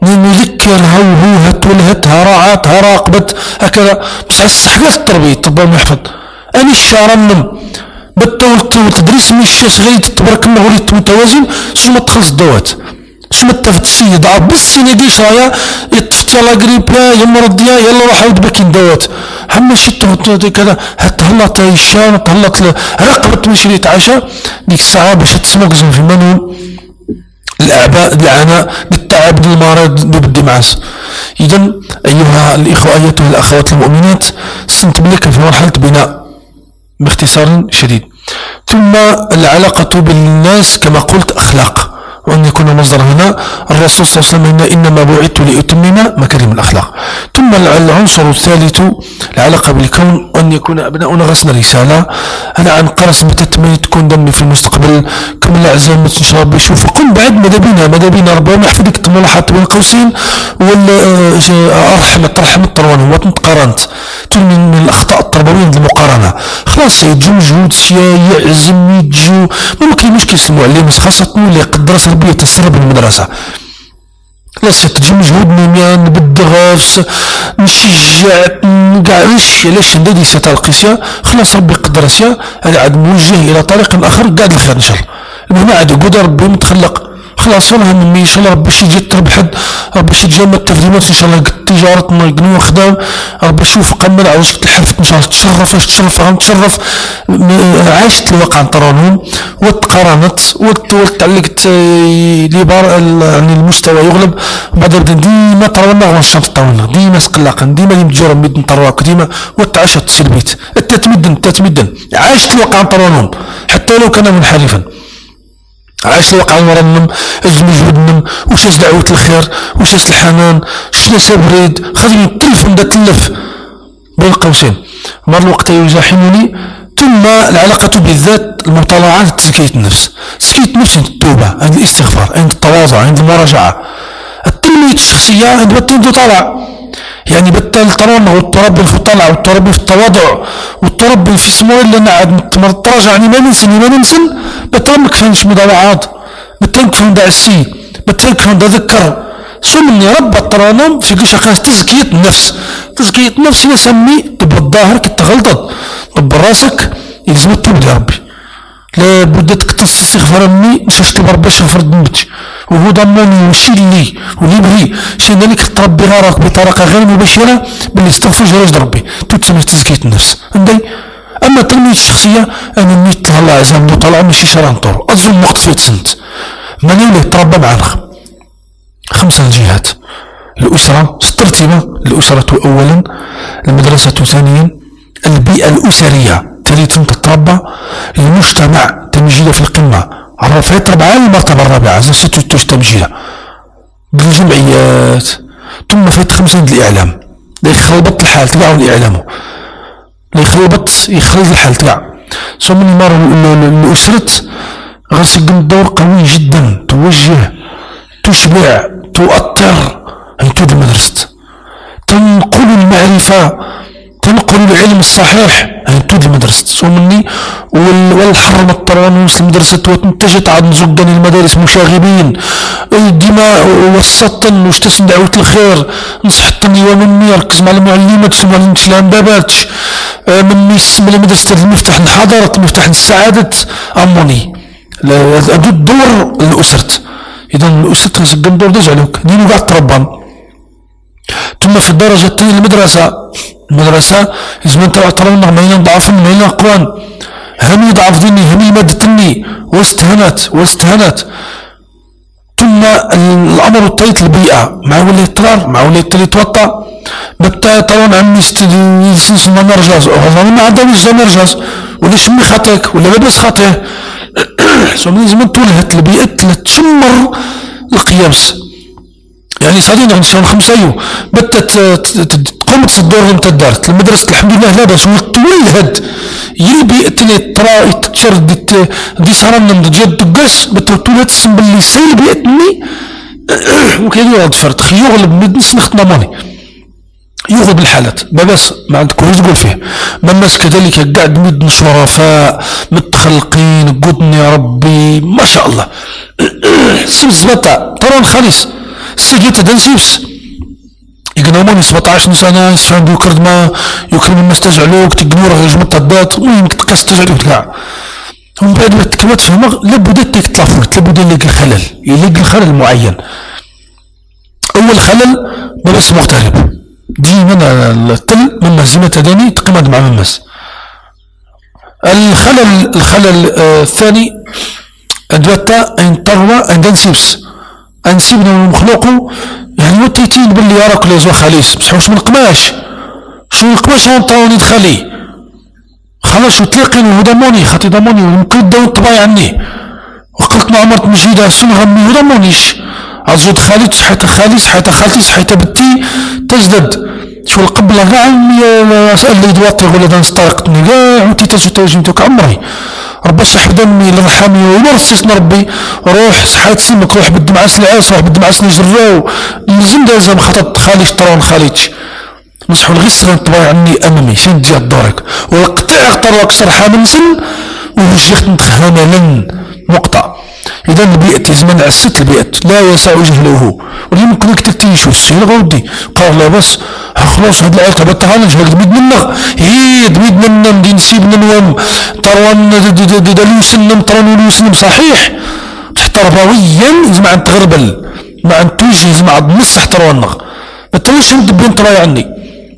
نذكر هو هات ولهتها راعاتها راقبت هكذا. بس على حاجات التربية التربية ما يحفظ أنا الشارنم بالتولت والتدريس مش غير تبارك الله وليت متوازن ثم تخلص الدوات ثم تفت السيد عاد بس ينادي شرايا يطفت يلا قريب يا مرضية يلا روح عود باكين دوات حما شت كذا هتهلط الشام تهلط رقبت من شريط عشاء ديك الساعة باش تسموكزن في منهم الأعباء العناء بالتعب المرض ببدي معاس. إذا أيها الإخوة أيتها الأخوات المؤمنات سنتبلك في مرحلة بناء باختصار شديد. ثم العلاقة بالناس كما قلت أخلاق وأن يكون مصدر هنا الرسول صلى الله عليه وسلم إنما بعثت لأتمم مكارم الأخلاق. ثم العنصر الثالث العلاقة بالكون وأن يكون أبناؤنا غسل رسالة أنا عن قرص بتتمنى تكون دمي في المستقبل كم الأعزاء ما تنشرب بيشوف قم بعد ماذا بينا ماذا بينا ربما يحفظك الطموحات بين قوسين ولا أرحم ترحم الطروان هو تقارنت من الأخطاء التربوية المقارنة خلاص يجو مجهود سيا يعزم يجو ممكن مشكل المعلم خاصة اللي يقدر تربية تسرب المدرسة خلاص تجي مجهود ميان بالدغاس نشجع نقعش علاش ندي ستا القسيا خلاص ربي يقدر سيا انا عاد موجه الى طريق اخر قاعد الخير ان شاء الله المهم عاد يقول ربي متخلق خلاص والله مني ان شاء الله ربي شي يجي تربح حد ربي شي تجمع التفريمات ان شاء الله تجارتنا قنوه خدام ربي شوف قمل عاوز الحرف ان شاء الله تشرف اش تشرف غنتشرف عاشت الواقع نطرانهم وتقارنت وتعلقت لبار يعني المستوى يغلب بعد ديما طرونا غنشرف طرونا ديما سقلاقا ديما يمتجرم بيد نطرواك ديما وتعاشت تسلبيت التتمدن التتمدن عاشت الواقع نطرانهم حتى لو كان منحرفا عاش الواقع المرنم اجل مجهودنم وش دعوة الخير وش الحنان شنو سابريد خليني التلفون دا تلف بين قوسين مر الوقت يزاحمني. ثم العلاقة بالذات المطالعات تزكية النفس تزكية النفس عند التوبة عند الاستغفار عند التواضع عند المراجعة التنمية الشخصية عند بطل طالع يعني بالتالي ترون والتربي في الطلع والتربي في التواضع والتربي في السمو اللي انا عاد تراجع يعني ما ننسن ما ننسن بترمك فينش مضاوعات بترمك فين دعسي بترمك فين تذكر سمني رب الترانم في كل شخص تزكية النفس تزكية النفس يسمي تبقى الظاهر كي تغلطت رب راسك يلزم تبدي ربي لا بد تستغفر مني مش تبر باش نفرض نمتش وهو ضمني وشي اللي واللي بغي شي انك تربي غيرك بطريقه غير مباشره باللي استغفر جرج ربي تسمى تزكيه النفس عندي. اما التنميه الشخصيه انا نيت الله عز وجل طالع ماشي شران طور اظن وقت فيت سنت ماني اللي تربى معنا خمسه جهات الاسره استرتبه الاسره اولا المدرسه ثانيا البيئه الاسريه ثالثا تتربى المجتمع تمجيده في القمه عرفت ربعا المرتبه الرابعه زادت تمجيده بالجمعيات. ثم فات خمسه الاعلام لا يخلبط الحال تاعو الاعلام لا يخلبط يخلط الحال تاعو ثم مر الاسره غير يقوم دور قوي جدا توجه تشبع تؤثر انتو المدرسه تنقل المعرفه تنقل العلم الصحيح انتو المدرسه ثمني والحرم الطرانوس المدرسه وتنتجت عن زقدان المدارس مشاغبين ديما وسطن واش تسمع دعوه الخير نصحتني ومني ركز مع المعلمات ثم الانتلام باباتش مني اسم المدرسه المفتاح الحضاره المفتاح السعاده اموني هادو الدور الاسره. اذا الاسره خاصك الدور دجعلوك دينو قاعد تربان. ثم في الدرجه الثانيه المدرسه المدرسة إذا أنت اعترضنا مين ضعف مين أقوان هم يضعف ديني هم يمدتني واستهنت واستهنت. ثم الأمر الثالث البيئة مع ولا يضطرار مع ولا يتوطى بتا ترون عمي يسنس ما نرجاز والله ما عندنا وش نرجاز ولا شمي خاطيك ولا لاباس خاطيه سو لازم تولهت البيئة تشمر القياس يعني صادين نسوي خمسة يوم بدت تقوم تصدرهم تدارت المدرسة الحمد لله لاباس وتولهد يلبي اتني ترى تشرد دي صارنا ديال دقاس بتولهد تسم باللي سيل بيتني وكاين يغلط فرد خي يغلب نسنخت ماني يغلب الحالات باباس ما عندك واش تقول فيه ما الناس كذلك قاعد مد شرفاء متخلقين قدني يا ربي ما شاء الله سب الزبطة ترون خالص سجلت دنسيبس يقنعوني سبعطاش سنة يسفان دو كردما يكرم الناس تجعلوك تقنور غير جمط الدات وين تقاس تجعلوك تلع ومن بعد ما تكملت فهمك لابد تيك تلافوت لابد يلقى الخلل يلقى الخلل معين. أول خلل بس مغترب دي من التل من مهزمة تداني تقمد مع المس. الخلل الخلل آه الثاني أدوتا أن تروى أن تنسيبس أنسيبنا من مخلوقه يعني وتيتين باللي يراك ليزوا خليس بصح واش من القماش شو القماش هون طاوني دخلي خلاص وتلاقيني وهدموني خاطي ضموني وممكن داو الطبايع عني وقلت ما عمرت مجيدة سنغمي وضمونيش عزود خالد حتى خالص حتى خالتي حتى بنتي تجدد شو القبلة كاع اسأل لي دواتي ولا دان استرقتني كاع وانتي تجو توجمتك عمري ربي صح دمي لرحمي ويرسسنا ربي روح صحيت سمك روح بالدمعة سلعاس روح بالدمعة سنجراو لازم لازم خطط خاليش ترون خاليش نصحوا الغس غنطبع عني امامي فين تجي دورك وقطع اختار سرحة من سن ووجهت هملا مقطع. إذا البيئة زمان عست البيئة لا يسع جهله واللي ممكن لك تكتيشو السير غودي قال لا بس خلاص هاد العيال تبع تهانج هاد بيد منغ هي بيد منم دي نسيب نوم تروان دلوسنم ترانولوسنم صحيح تربويا زعما تغربل مع توجه زعما نص تروانغ ما توش دبين تراي عني.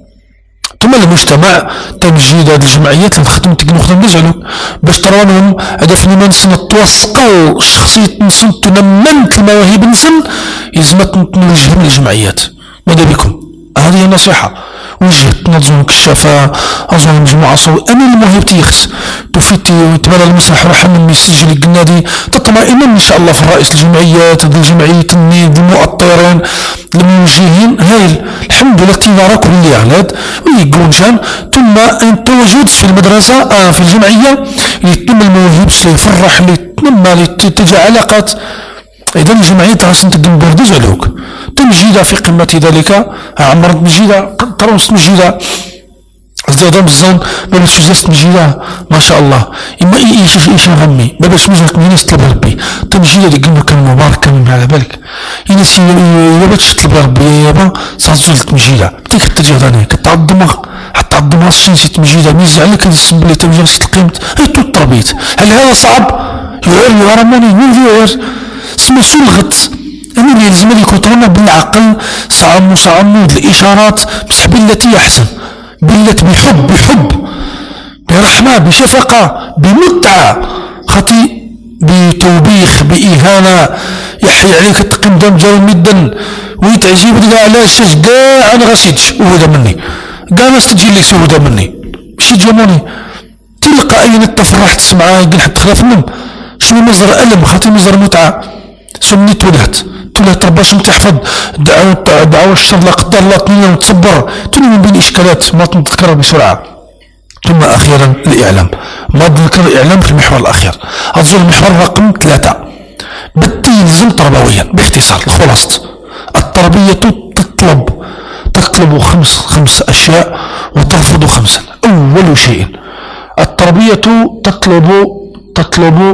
ثم المجتمع تمجيد هذه الجمعيات اللي خدمت نخدم نزعلو باش ترانهم هدفني ما نسن توثقوا شخصية نسن تنمنت المواهب نسن يزمت نوجههم للجمعيات. ماذا بكم؟ هذه نصيحة وجهت نظم كشافة أظن مجموعة صوي أنا الموهب تيخس تفتي ويتمنى المسرح روح من يسجل القنادي تطمئن إن شاء الله في الرئيس الجمعيات هذه الجمعية النيد المؤطرين الموجهين هاي الحمد لله تينارا كل اللي علاد ويقولون جان ثم أنت وجود في المدرسة آه في الجمعية يتم الموهب سيفرح لتنمى لتجع علاقات. إذا الجمعية تغسل تقدم بردز علوك تمجيدة في قمة ذلك عمرت مجيدة تروس مجيدة ازدادة بالزون ما باش جلست مجيدة ما شاء الله إما إي إيش إيش غمي ما باش مجرك من ينس طلب ربي تمجيدة اللي قلنا كان مبارك كان على بالك ينس يا باش تطلب ربي يا با صازلت مجيدة تيك التجاه ثاني كتعظمها حتى عظمها الشمس مجيدة ميزة عليك هذا السم اللي تمجرس القيمت هي تو التربيت هل هذا صعب؟ يعير يعرموني مين يعير؟ سمو سلغت أنا اللي يلزم لي كنترونا بالعقل صعمو صعمو الإشارات بصح بالتي أحسن بالت بحب بحب برحمة بشفقة بمتعة خطي بتوبيخ بإهانة يحيي عليك التقيم دم جاو مدا ويتعجيب لك على شاش كاع أنا غسيتش وهذا مني كاع ناس تجي لك وهذا مني مش يجاموني تلقى أين التفرح تسمعها يقول حتى تخاف منهم شنو مصدر ألم خاطي مصدر متعة سمني تولهت تولهت رباش تحفظ دعوة دعوة الشر لا قدر الله تنين وتصبر تولي من بين إشكالات ما تذكرها بسرعة. ثم أخيرا الإعلام ما تذكر الإعلام في المحور الأخير أظن المحور رقم ثلاثة بدي يلزم تربويا باختصار الخلاصة التربية تطلب تطلب خمس خمس أشياء وترفض خمسا. أول شيء التربية تطلب تطلب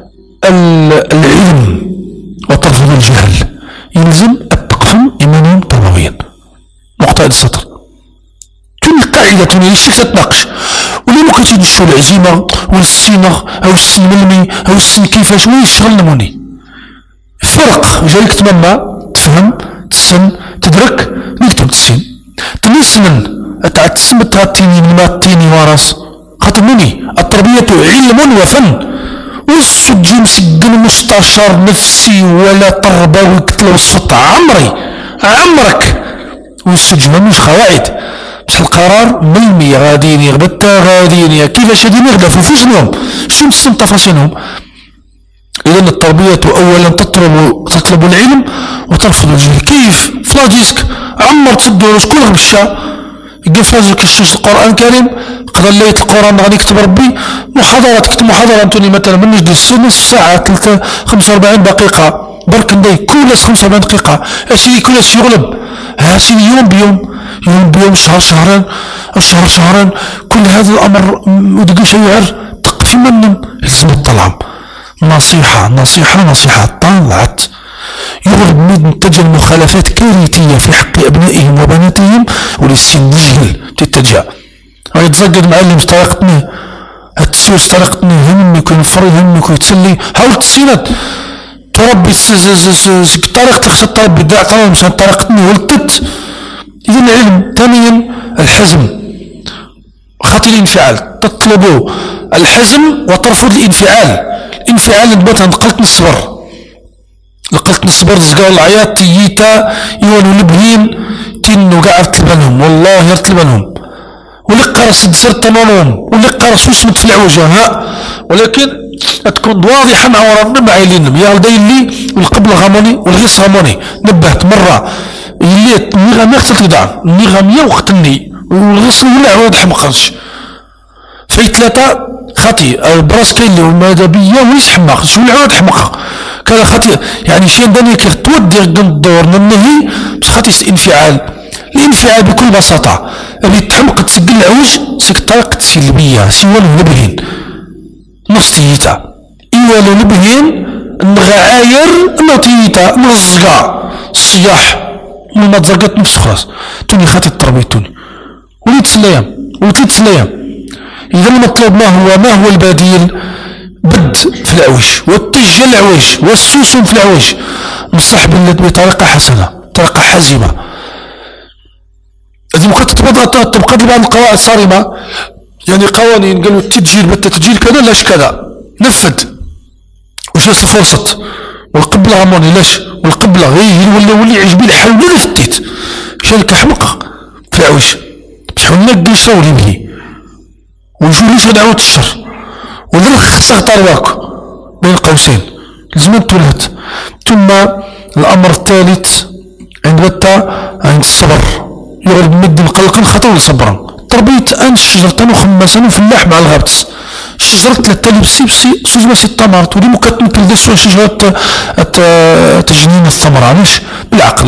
العلم وترفض الجهل يلزم التقفل إيمانيا تربويا. نقطة السطر كل قاعدة يشتك تتناقش ولا ممكن تدشو العزيمة والسينغ أو السيملمي أو السين كيفاش وين يشتغل نموني فرق جايك تماما تفهم تسن تدرك نكتب تسين تنسمن أتعد تسمى تغطيني من ما تيني وراس خاطمني التربية علم وفن والسجي مسجن مستشار نفسي ولا تربوي كتلو الصوت عمري عمرك والسجن مش قواعد بس القرار ملمي غاديني غبتا غاديني كيفاش غادي نغدفوا في شنوهم شنو تسم تفاصيلهم. إذا التربية أولا تطلب تطلب العلم وترفض الجهل. كيف فلاجيسك عمر تدور شكون غبشة يقول فازك الشمس القرآن الكريم قضى الليت القرآن غادي يكتب ربي محاضرة تكتب محاضرة انتوني مثلا من نجلس نصف ساعة ثلاثة خمسة وأربعين دقيقة برك ندي كل خمسة وأربعين دقيقة اسيدي كل يغلب هاسيدي يوم بيوم يوم بيوم شهر شهرين الشهر شهرين كل هذا الأمر ودقي شيعر تقفي منهم يلزم الطلعم. نصيحة نصيحة نصيحة طلعت يغلب من نتج المخالفات كارثية في حق أبنائهم وبناتهم وللسن يجهل تتجا ويتزقد معلم طريقتنا هتسير طريقتنا همك وينفري همك ويتسلي حاول تسينات تربي طريقتك خصها تربي داع طريقة مشان طريقتنا ولدت. إذا العلم. ثانيا الحزم خاطر الانفعال تطلبوا الحزم وترفض الانفعال. الانفعال نبات نقلت نصبر لقلت نصبر زقاو العياط تييتا يوانو لبهين تنو قاع رتلبانهم والله رتلبانهم واللي قرص دسرت تمامهم واللي قرص وسمت في العوجة ها ولكن تكون واضحة مع ورانا مع يلينهم يا غدا يلي والقبل غاموني والغيص غاموني نبهت مرة يلي النغامية قتلت قدام النغامية وقتلني والغيص ولا واضح مقرش في ثلاثة خطي البراس كاين اللي ماذا بيا وليس حماق شو العواد حماق كذا خطي يعني شي داني كي تودي قد الدور النهي بس خطي انفعال. الانفعال بكل بساطة اللي تحمق تسجل العوج سك طريقة سلبية سوالو نبهين نص تيتا إيوالو نبهين نغعاير نطيتا نرزقا الصياح وما تزرقت نفس خلاص توني خاطي التربية توني وليت سلايم وليت سلايم. إذا المطلوب ما هو ما هو البديل؟ بد في العوج والتج العوج والسوسن في العوج نصح بطريقة حسنة طريقة حازمة. هذه ممكن تبقى تبقى بعض القواعد صارمة يعني قوانين قالوا التسجيل بالتسجيل كذا لاش كذا نفذ وش الفرصة والقبلة غموني لاش والقبلة غير ولا واللي عجبي الحل ولا فتيت شالك حمقة في العوج بحول نقي يصوري به ونشوف ليش غنعاود الشر ونرخ تغطى رواك بين قوسين لازم تولهت. ثم الأمر الثالث عند بتا عند الصبر يغلب مد مقلقا خطر صبرا. تربية أن الشجرة وخمسا وفلاح مع الغابتس الشجرة ثلاثة لبسي بسي سوز بسي التمرت ولي ممكن تمكن دسوا شجرة تجنين الثمر علاش بالعقل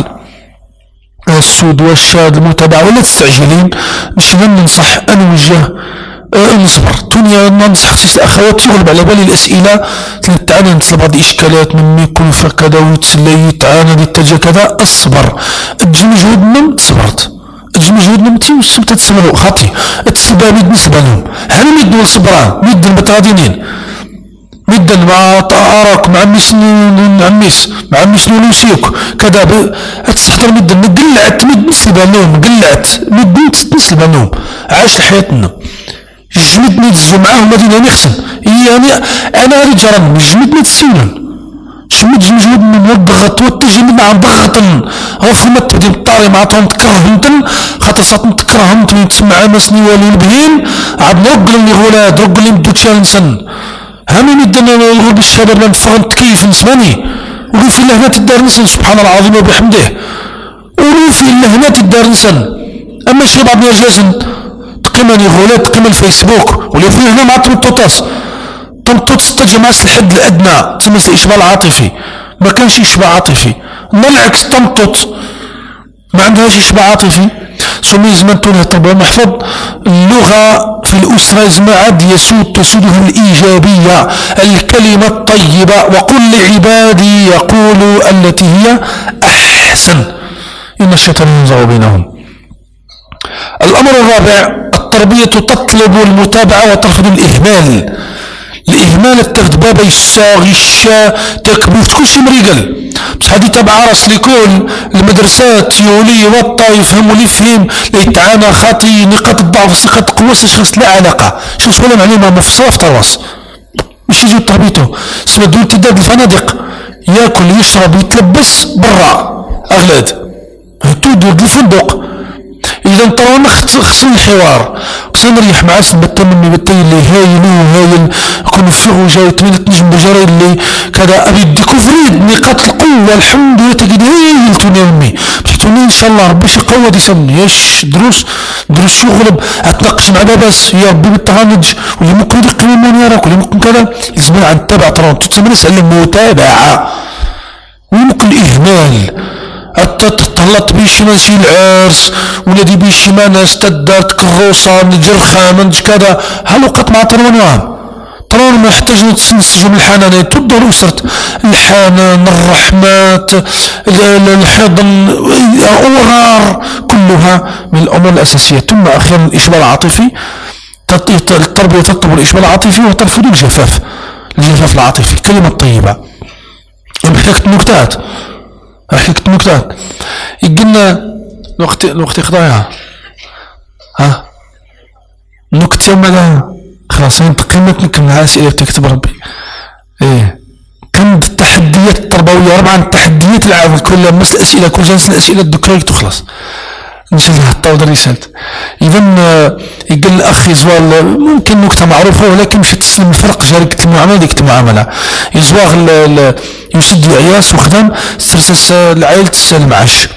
السود والشاد المتابعة ولا تستعجلين باش ننصح أنوجه أه نصبر. توني ننصح خصيص الأخوات يغلب على بالي الأسئلة تعانى مثل بعض الإشكالات من يكون في كذا ويتسلى يتعانى يتجا كذا الصبر أجل مجهود من تصبرت أجل مجهود من تي وسبت تصبروا خاطي التسبة ميد نسبة لهم هل ميد والصبران ميد المتغادينين ميد مع طارق مع مسنون عميس مع مسنون وسيوك كذا تستحضر ميد قلعت ميد نسبة لهم قلعت ميد نسبة لهم عاش حياتنا جمدني تزو معاهم مدينة نخسن يعني أنا رجال جمدني تسولن شمد جمجود من الضغط والتجمد مع ضغط غفو ما تبدي بالطاري معطهم تكرهمتن خاطر ساطن تكرهمتن تسمع مسني والي البهين عاد نرقل اللي غولاد رقل اللي مدو تشال نسن هامي مدنا الغرب الشباب لنفغن تكيف نسماني وفي اللهنات الدار نسن سبحان العظيم وبحمده وفي اللهنات الدار نسن أما الشباب يجازن تقيمني غولات تقيم الفيسبوك واللي فيه هنا مع تمطوطاس تمطوطس تجمعس الحد الأدنى تسمى إشباع عاطفي ما كانش إشباع عاطفي بالعكس تمطوط ما عندهاش إشباع عاطفي سمي زمان تونها التربية محفظ اللغة في الأسرة زمان عاد يسود تسودها الإيجابية الكلمة الطيبة وقل لعبادي يقولوا التي هي أحسن إن الشيطان ينزغ بينهم. الأمر الرابع التربية تطلب المتابعة وترفض الإهمال. الإهمال التفت بابا يسا غشا تكبوت كل شي مريقل بس هادي تبع راس لكل المدرسات يولي يوطا يفهم ولي يفهم ليتعانى خاطي نقاط الضعف نقاط القوة شخص لا علاقة شخص ولا معلومة مفصلة في ترواس مش يجي تربيته سما دول تداد الفنادق ياكل يشرب يتلبس برا أغلاد تودور الفندق. إذا ترى خصنا الحوار خصنا نريح مع سبتا مني بتاي اللي هايل وهايل يكون فيه جاي ثمانية نجم بجري اللي كذا أبي ديكوفريد نقاط القوة الحمد لله تجد هايل توني أمي بحثوني إن شاء الله ربي يقوى يسمي ايش دروس دروس شغل أتناقش مع بس يا ربي بالتهانج واللي ممكن يقيم من يراك واللي ممكن كذا لازم عن تبع ترى تسمى نسأل المتابعة ويمكن إهمال تطلت بيشي منسي العرس ولدي بيشي ما ناس تدارت كروسة نجرخة منج كذا هالوقت مع تروانوان ترى ما يحتاج نستنسجوا من الحنانات، تبدا الاسره الحنان، الرحمات، الحضن، الغار، كلها من الامور الاساسيه. ثم اخيرا الاشبال العاطفي، التربيه تطلب الاشبال العاطفي وترفض الجفاف، الجفاف العاطفي. كلمه طيبه. حكيت نكتات، حكيت نكتات يقلنا الوقت الوقت يقضيها ها نكتة مالها خلاص انتقلنا نكمل الاسئله تكتب ربي. ايه كم التحديات التربويه، طبعا التحديات العام كلها مثل الاسئله كل جنس الاسئله الدكتوراه تخلص نجي حتى وضع رسالت. اذا يقول الاخ يزوال ممكن نكته معروفه ولكن مش تسلم الفرق جارك المعامله ديك المعامله يزواغ يشد عياس وخدام سرسس العائله تسلم عاش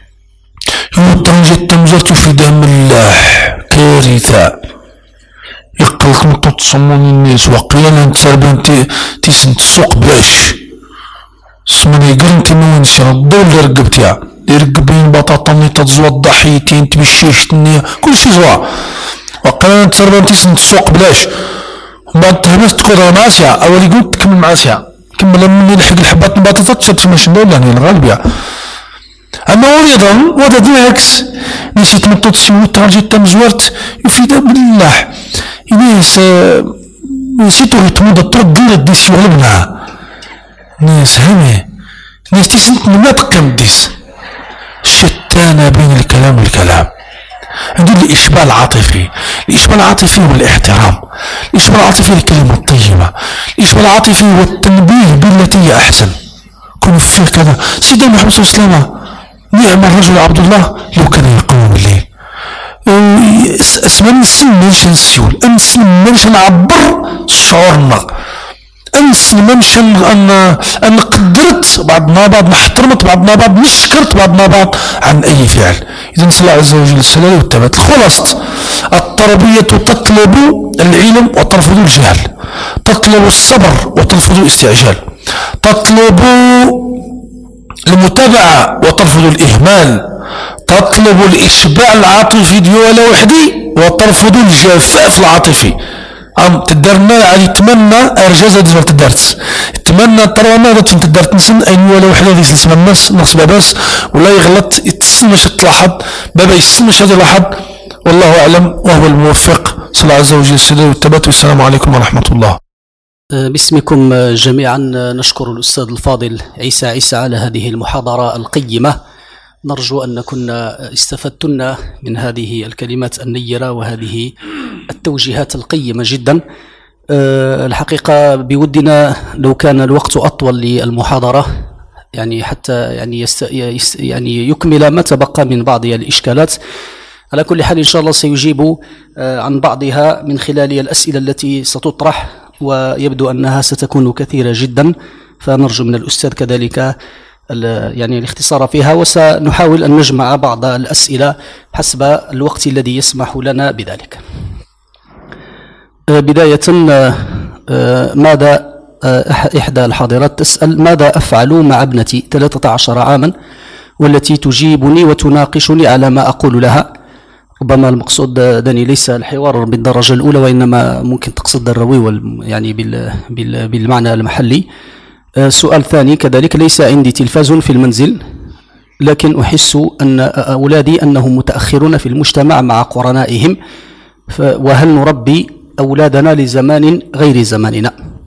يوطن تمزرت في دم الله كارثه يقلق من تصمون الناس وقيلا تسربن تيسن تسوق باش سمني يقرن تنوين شرا الضوء اللي رقبتها يرقبين بطاطا تزوى الضحيتين تبشيش النية كل شي زوا وقيلا تسربن تيسن تسوق بلاش وبعد تهمس تكون معاسية اولي قلت تكمل معاسية كمل مني لحق الحبات نباتات تشد مش دولة يعني الغالبية. اما ايضا وهذا بالعكس نسيت من تطسيو ترجيت تمزورت يفيد بالله ناس نسيتو يتمود الطرد ديال الديس يغلبنا ناس همي ناس تيسنت ما تقم ديس شتانة بين الكلام والكلام. عندنا الإشبال العاطفي، الإشبال العاطفي هو الاحترام، الإشبال العاطفي الكلمة الطيبة، الإشبال العاطفي هو التنبيه بالتي هي أحسن. كن فيه كذا سيدنا محمد صلى الله عليه وسلم نعم الرجل عبد الله لو كان يقوم بالليل. اسمع نسلم منش نسيول، نسلم منش نعبر شعورنا، نسلم منش ان ان قدرت بعضنا بعض، ما احترمت بعضنا بعض، مش شكرت بعضنا بعض عن اي فعل. اذا نسال الله عز وجل السلام والثبات. الخلاصه التربيه تطلب العلم وترفض الجهل، تطلب الصبر وترفض الاستعجال، تطلب المتابعة وترفض الإهمال، تطلب الإشباع العاطفي ديالها وحدي وترفض الجفاف العاطفي. أم تدرنا يعني تمنى أرجاز هذا تدرت تمنى ترى ما تدرت نسن أين ولا وحدة ذي سلسلة الناس نقص باباس ولا يغلط يتسمش تلاحظ بابا يتسمش هذا لاحظ. والله أعلم وهو الموفق. صلى الله عز وجل السلام والثبات والسلام عليكم ورحمة الله. باسمكم جميعا نشكر الأستاذ الفاضل عيسى عيسى على هذه المحاضرة القيمة. نرجو أن كنا استفدتن من هذه الكلمات النيرة وهذه التوجيهات القيمة جدا. الحقيقة بودنا لو كان الوقت أطول للمحاضرة يعني حتى يعني, يست يعني يكمل ما تبقى من بعض الإشكالات. على كل حال إن شاء الله سيجيب عن بعضها من خلال الأسئلة التي ستطرح، ويبدو أنها ستكون كثيرة جدا، فنرجو من الأستاذ كذلك يعني الاختصار فيها، وسنحاول أن نجمع بعض الأسئلة حسب الوقت الذي يسمح لنا بذلك. بداية ماذا إحدى الحاضرات تسأل ماذا أفعل مع ابنتي ثلاثة عشر عاما والتي تجيبني وتناقشني على ما أقول لها. ربما المقصود داني ليس الحوار بالدرجة الأولى، وإنما ممكن تقصد الروي يعني بالمعنى المحلي. سؤال ثاني كذلك ليس عندي تلفاز في المنزل، لكن أحس أن أولادي أنهم متأخرون في المجتمع مع قرنائهم، وهل نربي أولادنا لزمان غير زماننا؟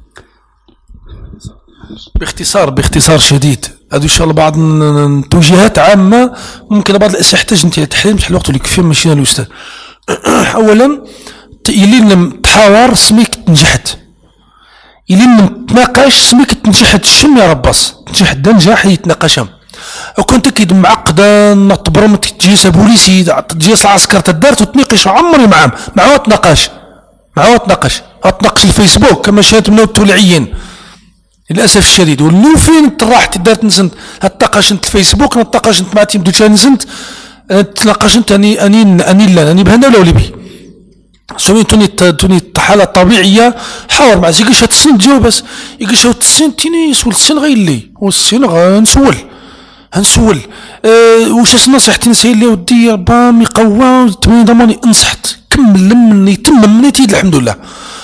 باختصار باختصار شديد هذا ان شاء الله بعض توجيهات عامه ممكن بعض الاسئله يحتاج انت تحليل بشحال الوقت اللي كفي ماشي الاستاذ. اولا يلي تحاور سميك تنجحت، يلي نتناقش سميك تنجحت الشم يا رباص تنجح نجاح يتناقشهم. وكنت كيد معقده نطبرم تجيس بوليسي تجيس العسكر تدارت وتناقش عمري معاهم معاه تناقش معاه تناقش تناقش الفيسبوك كما شاهدت من التولعيين للاسف الشديد. ولو فين تراحت دارت نزنت نتناقش انت الفيسبوك نتناقش انت مع تيم دوتشا نزنت نتناقش انت اني اني اني لا اني بهنا ولا وليبي سمي توني توني الحاله الطبيعيه حاور مع زيكش هتسن تجاوب بس يقش هتسن تيني سول السن غير لي والسن غنسول هنسول أه واش نصيحتي نسير لي ودي با مقوا تمني ضماني انصحت كمل مني تم مني تيد الحمد لله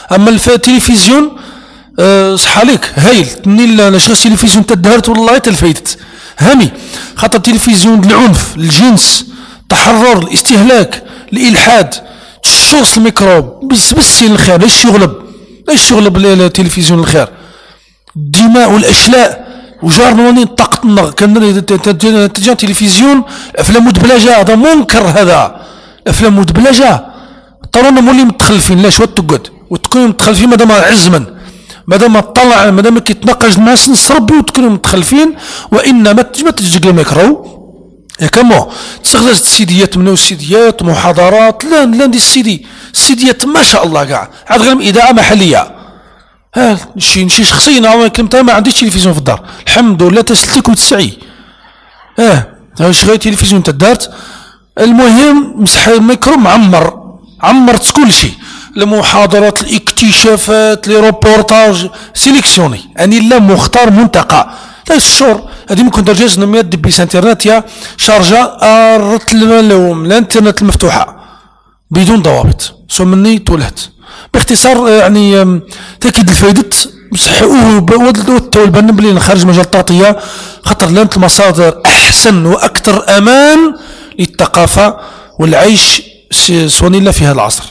اما التلفزيون أه صح عليك هايل تني نشغل التلفزيون تدهرت والله تلفيتت هامي خاطر التلفزيون العنف الجنس التحرر الاستهلاك الالحاد الشوص الميكروب بس بس الخير ايش يغلب ايش يغلب التلفزيون الخير الدماء والاشلاء وجارنا طاقتنا كان تجي تلفزيون افلام مدبلجه هذا منكر هذا افلام مدبلجه ترانا مولي متخلفين لاش وتقعد وتكونوا متخلفين مادام عزما مادام طلع مادام كيتناقش الناس نصربي وتكونوا متخلفين وانما ما تجيك لما يكرهوا يا كمو تستخدم السيديات منو السيديات محاضرات لا لا دي السيدي السيديات ما شاء الله كاع عاد غير اذاعه محليه ها شي شي شخصيا انا كلمت ما عنديش تلفزيون في الدار الحمد لله تسلتك وتسعي اه واش غير تلفزيون تدارت المهم مسح الميكرو معمر عمرت كل شيء المحاضرات الاكتشافات لي روبورتاج سيليكسيوني يعني لا مختار منتقى لا الشور هذه ممكن درجه نميات دبيس انترنت يا شارجه الانترنت المفتوحه بدون ضوابط سمني تولهت باختصار يعني تاكيد الفائده مسحوه والبن بلي خارج مجال التغطيه خاطر لانت المصادر احسن واكثر امان للثقافه والعيش سواني الله في هذا العصر.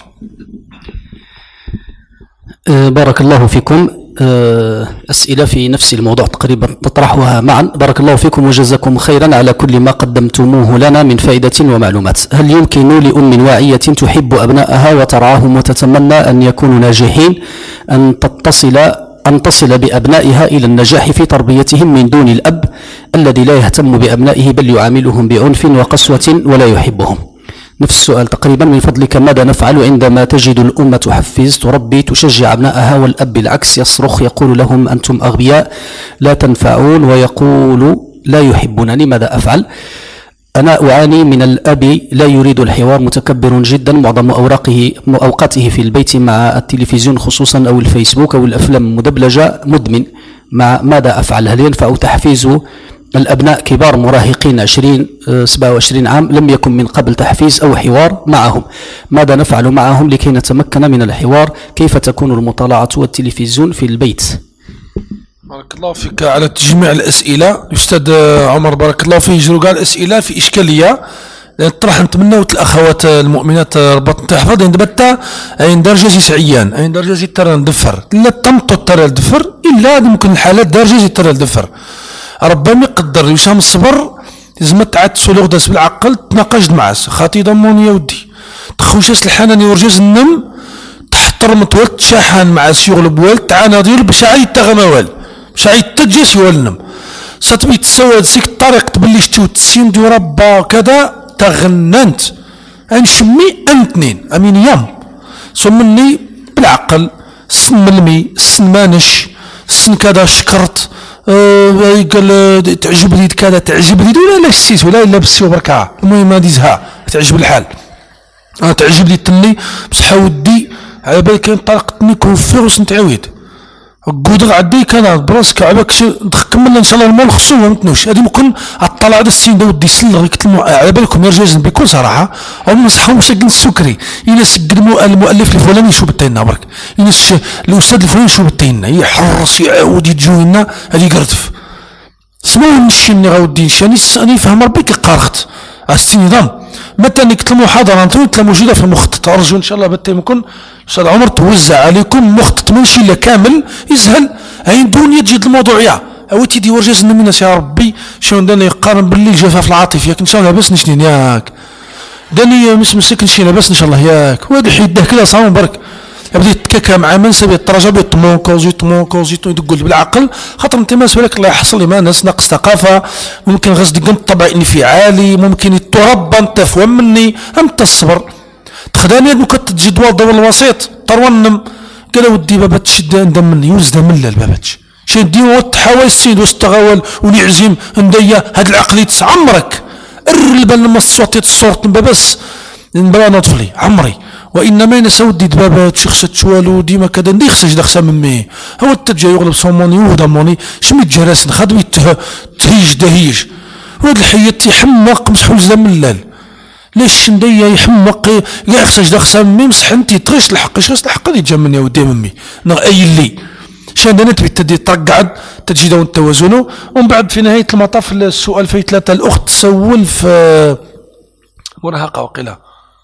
بارك الله فيكم. أسئلة في نفس الموضوع تقريبا نطرحها معا. بارك الله فيكم وجزاكم خيرا على كل ما قدمتموه لنا من فائدة ومعلومات. هل يمكن لأم واعية تحب أبنائها وترعاهم وتتمنى أن يكونوا ناجحين أن تتصل أن تصل بأبنائها إلى النجاح في تربيتهم من دون الأب الذي لا يهتم بأبنائه بل يعاملهم بعنف وقسوة ولا يحبهم؟ نفس السؤال تقريبا. من فضلك ماذا نفعل عندما تجد الأم تحفز تربي تشجع أبنائها والأب بالعكس يصرخ يقول لهم أنتم أغبياء لا تنفعون ويقول لا يحبونني؟ ماذا أفعل؟ أنا أعاني من الأب لا يريد الحوار متكبر جدا معظم أوراقه أوقاته في البيت مع التلفزيون خصوصا أو الفيسبوك أو الأفلام المدبلجة مدمن. مع ماذا أفعل؟ هل ينفع تحفيز الأبناء كبار مراهقين عشرين سبعة وعشرين عام لم يكن من قبل تحفيز أو حوار معهم؟ ماذا نفعل معهم لكي نتمكن من الحوار؟ كيف تكون المطالعة والتلفزيون في البيت؟ بارك الله فيك على تجميع الأسئلة أستاذ عمر، بارك الله فيك. يجروا كاع الأسئلة في إشكالية طرح نتمنى الأخوات المؤمنات ربط تحفظ عند بتا عند درجة سعيان عند درجة ترى ندفر لا تمطط ترى الدفر إلا ممكن الحالات درجة ترى الدفر ربما يقدر يسام الصبر لازم تعاد سولو غداس بالعقل تناقشت معاه خاطي ضمون يا ودي تخوشاس الحنان يورجز النم تحترم تولد تشاحن مع سيغل بوال تعانا ديال بشعي تغموال بشعي تجاس يولنم ساتبي تسوى سيك الطريق تبلي شتو تسين دي ربا كذا تغننت انشمي انتنين امين يام سمني بالعقل سن ملمي سن مانش سن كذا شكرت أه قال تعجبني كذا تعجبني ولا لا السيس ولا لابسي وبركعه المهم هذه زها تعجب الحال انا تعجبني تني بصح ودي على بالي كاين طريقتني كونفيروس نتعاود قودر عدي كان براسك عباك نكمل ان شاء الله المول خصو ما متنوش هذه ممكن اطلع هذا السين دا ودي يسلغ يكتلموا على بالكم يا رجال بكل صراحه او نصحهم مسجل السكري الى سجل المؤلف الفلاني شو بتينا برك الى الاستاذ الفلاني شو بتينا يحرص يعاود يتجوينا هذه قرتف سمعوا نشي اني غاودي نشاني اني فهم ربي كقارخت استي نظام متى نكتب محاضره انتم موجوده في المخطط ارجو ان شاء الله بتي يكون استاذ عمر توزع عليكم مخطط ماشي الا كامل يسهل عين دنيا تجد الموضوعيه او تيدي ورجاز من الناس يا ربي شلون داني يقارن باللي الجفاف العاطفي ياك ان شاء الله لاباس نشنين ياك داني مش مسكن شي لاباس ان شاء الله ياك وهذا حيده كذا صام برك بديت تكاكا مع منسب التراجع بيطمون كوزي طمون كوزي تقول بالعقل خاطر انت ما سوالك الله يحصل لي ما ناس ناقص ثقافه ممكن غزد قم الطبع انفعالي ممكن يتربى انت فهم مني انت الصبر تخداني هذوك الجدول دور الوسيط ترونم قال ودي بابا تشد ندم مني يوزد من الباباتش شي ندير وتحاول السيد واستغول ونعزم نديا هاد العقليه عمرك الرلبه لما الصوت الصوت بس نبغى نطفلي عمري وانما انا سودي دبابات شخصت شوالو ديما كذا ندي خصك دخسه ممي هو التجا يغلب صوموني وهدموني شميت جراس خدمي تهيج دهيج وهاد الحيط يحمق مسحول زملال ليش نديا يحمق يا اخساش دا خصام ميمسح انت تغيش الحق اش الحق اللي جا مني ودي ممي نغ اي اللي شان انا تبي تدي ترقعد تجي داون التوازن ومن بعد في نهايه المطاف السؤال في ثلاثه الاخت تسول في مرهقه وقيله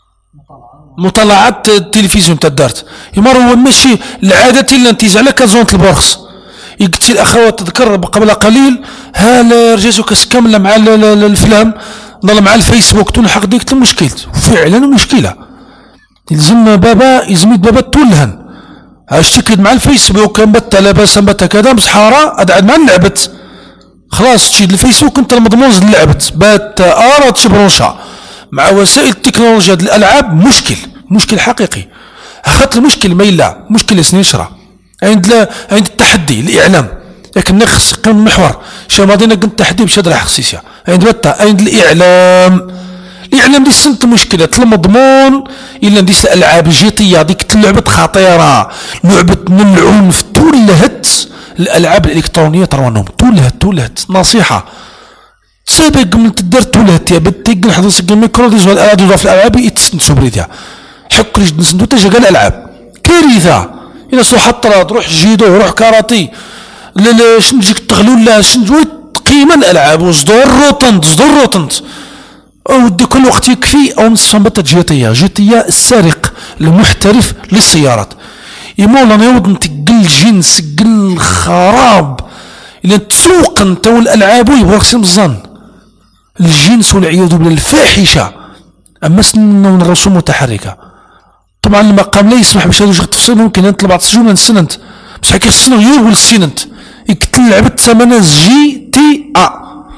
مطالعات التلفزيون تاع دارت يمر هو ماشي العاده الا انت على كازونت البورص يقتي الاخوات تذكر قبل قليل ها رجعتو كاس كامله مع الفلام ضل مع الفيسبوك تنحق ديك المشكل فعلا مشكله يلزم بابا يزميد بابا تولهن اشتكيت مع الفيسبوك بت لا باس بت كذا بصحاره ادعد مع لعبت خلاص تشيد الفيسبوك انت المضمون لعبت بات ارا تشبرونشا مع وسائل التكنولوجيا الالعاب مشكل مشكل حقيقي اخذت المشكل ميلا مشكل سنيشرا عند لا عند التحدي الاعلام لكن نخص قيم المحور شا ماضينا قلت التحدي مش هذا خصيصيا عند بتا عند الاعلام الاعلام دي سنت مشكله المضمون الا ديس الالعاب الجيتيه ديك اللعبه خطيره لعبه العنف تولهت الالعاب الالكترونيه ترونهم تولهت تولهت نصيحه سابق من تدار تولهت يا بدك نحضر سك الميكرو ديز والالعاب في الالعاب يتسنسو بريدها حك ريج نسندو تجا كاع الالعاب كارثه الا سو حط تروح جيدو روح كاراتي لا شنو تجيك تغلو لا شنو قيمه الالعاب وصدور روتنت صدور روتنت ودي كل وقت يكفي او نصف بطة جيتية جيتية السارق المحترف للسيارات يمولا يوض نتقل جنس قل خراب إلا تسوق انت والالعاب يبغى خصم الظن الجنس والعياذ بالله الفاحشه اما سن الرسوم متحركه طبعا المقام لا يسمح باش هذا الشيء التفصيل ممكن انت بعض السجون السننت بصح كي خصنا غير والسننت يكتل لعبه ثمنها جي تي ا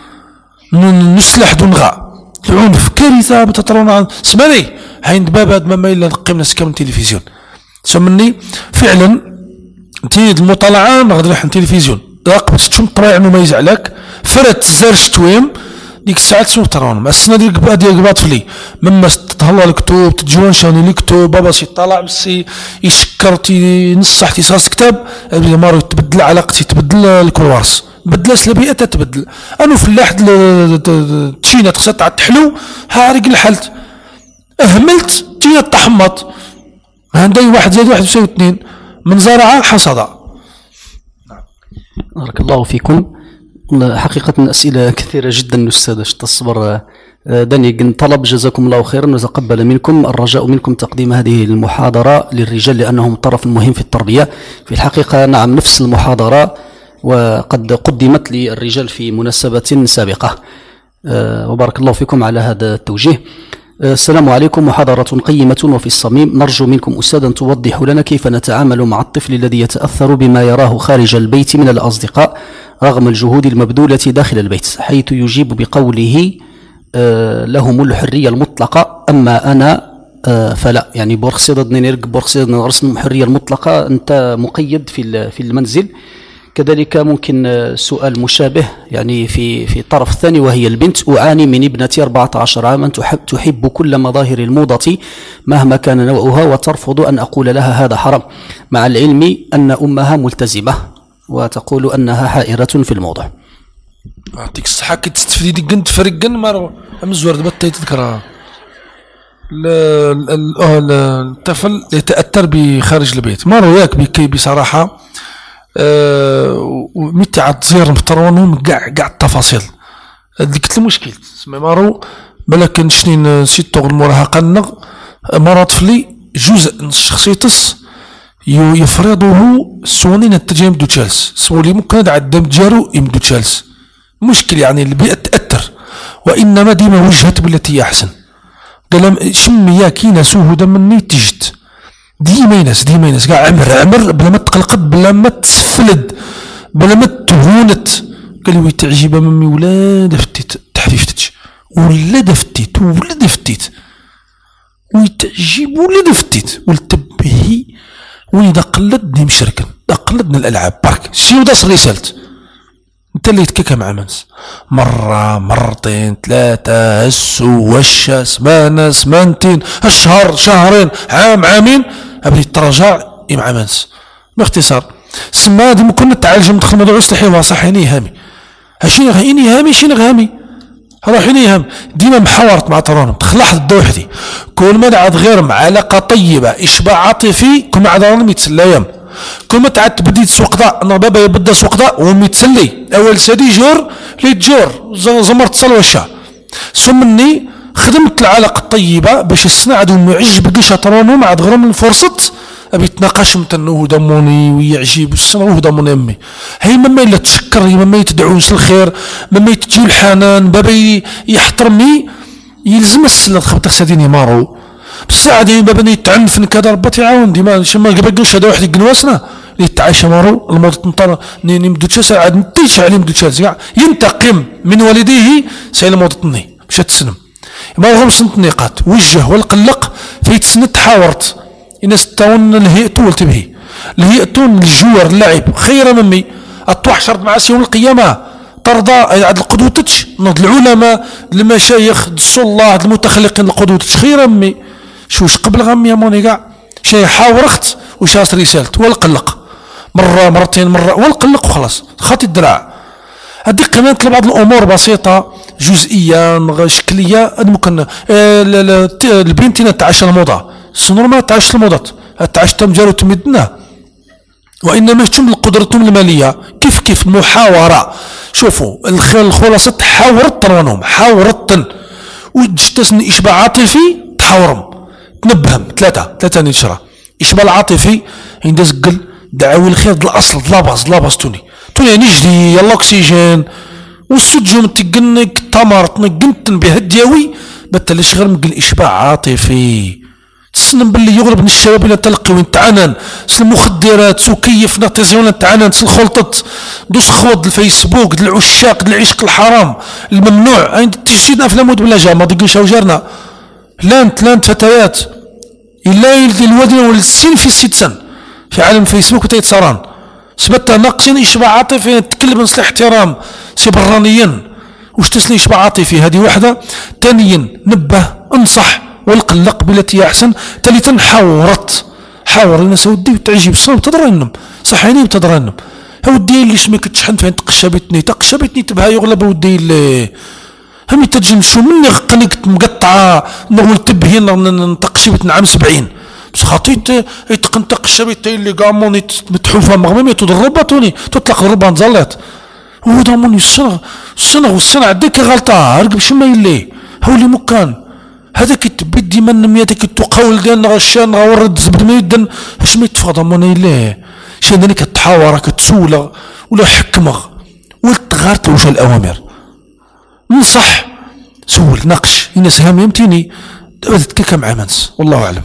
نسلح دون غا العنف كارثه بتطرون سمعني عند باب هاد ما الا قيمنا سكان التلفزيون سمني فعلا انت المطالعه ما غادي راح التلفزيون راقبت تشوف طبيعي انه ما يزعلك فرت زرش تويم ديك الساعه تسوق ترون السنه ديال قبا ديال قباط فلي مما تهلا الكتب تجوان شاني الكتب بابا سي طالع مسي يشكر تينصح تيصاص كتاب مارو تبدل علاقتي تبدل الكروارس بدل سلبيه تتبدل انا فلاح تشينا خصها تحلو هارق الحلت اهملت تينا تحمط عندي واحد زائد واحد يساوي اثنين من زرعه حصد. بارك الله فيكم. حقيقة أسئلة كثيرة جدا أستاذ تصبر داني طلب جزاكم الله خيرا وتقبل منكم. الرجاء منكم تقديم هذه المحاضرة للرجال لأنهم طرف مهم في التربية. في الحقيقة نعم نفس المحاضرة وقد قدمت للرجال في مناسبة سابقة. وبارك الله فيكم على هذا التوجيه. السلام عليكم. محاضرة قيمة وفي الصميم. نرجو منكم أستاذا توضح لنا كيف نتعامل مع الطفل الذي يتأثر بما يراه خارج البيت من الأصدقاء رغم الجهود المبذولة داخل البيت، حيث يجيب بقوله آه لهم الحرية المطلقة أما أنا آه فلا. يعني بورخصيدة نيرق بورخصيدة نغرسن الحرية المطلقة، أنت مقيد في في المنزل. كذلك ممكن سؤال مشابه يعني في في الطرف الثاني وهي البنت. أعاني من ابنتي أربعة عشر عاما تحب, تحب كل مظاهر الموضة مهما كان نوعها وترفض أن أقول لها هذا حرام، مع العلم أن أمها ملتزمة وتقول أنها حائرة في الموضوع. أعطيك الصحة كي تستفيدي ديك قنت فرقن مارو أمزور دابا تذكرها. الطفل يتأثر بخارج البيت مارو ياك بكي بصراحة أه متى عاد تزير مفترونهم كاع كاع التفاصيل ديك المشكل سمي مارو بلاك نشني نسيت طوغ المراهقة نغ مرا طفلي جزء من شخصيتس يفرضه سونين التجي مدو تشالس سولي ممكن عاد دم جارو يمدو تشالس مشكل يعني البيئة تأثر وإنما ديما وجهت بالتي هي أحسن قال شمي كينا سوه دمني تجد ديما يناس ديما يناس كاع عمر عمر بلا ما تقلقد بلا ما تسفلد بلا ما تهونت. قال لي تعجب ممي ولا دفتيت تحفيفتش ولا دفتيت ولا دفتيت ويتعجب ولا دفتيت ولتبهي وإذا قلدني مشركا قلدنا الألعاب برك شي ودا صغير سالت انت اللي تكيكا مع منس مرة مرتين ثلاثة هسو وشا سمانة سمانتين الشهر شهرين عام عامين أبني ترجع مع منس باختصار سما هذه ممكن نتعالج ندخل موضوع يصلح صح هاني هامي هاشي هاني هامي شي هامي هذا حين يهم ديما محاورت مع ترانهم تخلح الدو وحدي كل ما عاد غير مع علاقه طيبه اشباع عاطفي كل ما عاد راهم يتسلايم كل ما تعاد بديت سوق ضاء انا بابا يبدا سوق ضاء وهم يتسلي اول سادي جور لي تجور زمرت صلوشا سمني خدمت العلاقه الطيبه باش السنه عاد معجب كيش ترانهم عاد غير من فرصه ابي يتناقش متنو دموني ويعجب السنه دموني امي هي مما الا تشكر هي مما يتدعونش الخير مما يتجيو الحنان بابا يحترمني يلزم السنه خبط ساديني مارو بصح ديما بابا يتعنفن كذا ربي يعاون ديما شما قبل هذا واحد يقنوسنا اللي يتعايش مارو الموت تنطر ني مدوتشا ساعه عاد نتيش عليه مدوتشا كاع ينتقم من والديه سايل موطني مشات تسلم ما هو سنت نقاط وجه والقلق فيتسند تحاورت الناس تاون الهيئتون تبهي الهيئتون الجوار اللعب خير ممي اطوح شرط مع يوم القيامه ترضى عاد القدوتش نض العلماء المشايخ الصلاة المتخلقين القدوتش خير ممي شوش قبل غمي يا موني كاع شي حاورخت وشاس رسالت والقلق مره مرتين مره والقلق وخلاص خاطي الدراع هذيك كمان بعض الامور بسيطه جزئيه شكليه ممكن البنت تعيش الموضه السنور ما تعيش الموضه تعيش تمجر وتمدنا وانما تشم قدرتهم الماليه كيف كيف المحاوره شوفوا الخير الخلاصه تحاورت ترونهم حاورت وجتسن اشباع عاطفي تحاورهم تنبهم ثلاثه ثلاثه نشره اشباع العاطفي عند زقل دعاوي الخير الاصل لاباز لاباز توني توني نجدي يلا اكسجين والسجون تقنك تمر تنقنت بهديوي بتلش غير مقل اشباع عاطفي تسلم باللي يغلب من الشباب الى تلقي وين تعنن سل المخدرات سو كيف ناتيزيون تعنن سل خلطت دوس خوض الفيسبوك د العشاق د العشق الحرام الممنوع عند تجسيدنا افلام بلا جا ما تقولش جارنا لانت لانت فتيات الا يلدي الودن والسين في ست سن في عالم فيسبوك تيتصران سبتها ناقصين اشباع عاطفي تكلم نصل احترام سي برانيين واش تسني اشباع عاطفي هذه واحده ثانيا نبه انصح والقلق بالتي احسن ثالثا حاورت حاور الناس ودي تعجب صوب تضرنم صحيني بتضرنم ودي اللي شمك تشحن فين تقشبتني تقشبتني تبها يغلب ودي اللي هم تجن شو مني قنقت مقطعه نقول تبهين نتقشبت نعم سبعين بس خاطيت يتقن تقشبت اللي قاموني متحوفه مغممه تضربتوني تطلق الربان زلات هو داموني السنغ السنغ والسنغ عديك غلطه رقب شما يلي هو اللي مكان هذاك تبدي من مياتك تقول ديال غشان غورد زبد ميدن اش ما يتفاضى موني لا شي داني كتحاور كتسول ولا حكمه والتغارت واش الاوامر نصح سول ناقش الناس هاممتيني تكا مع منس والله اعلم.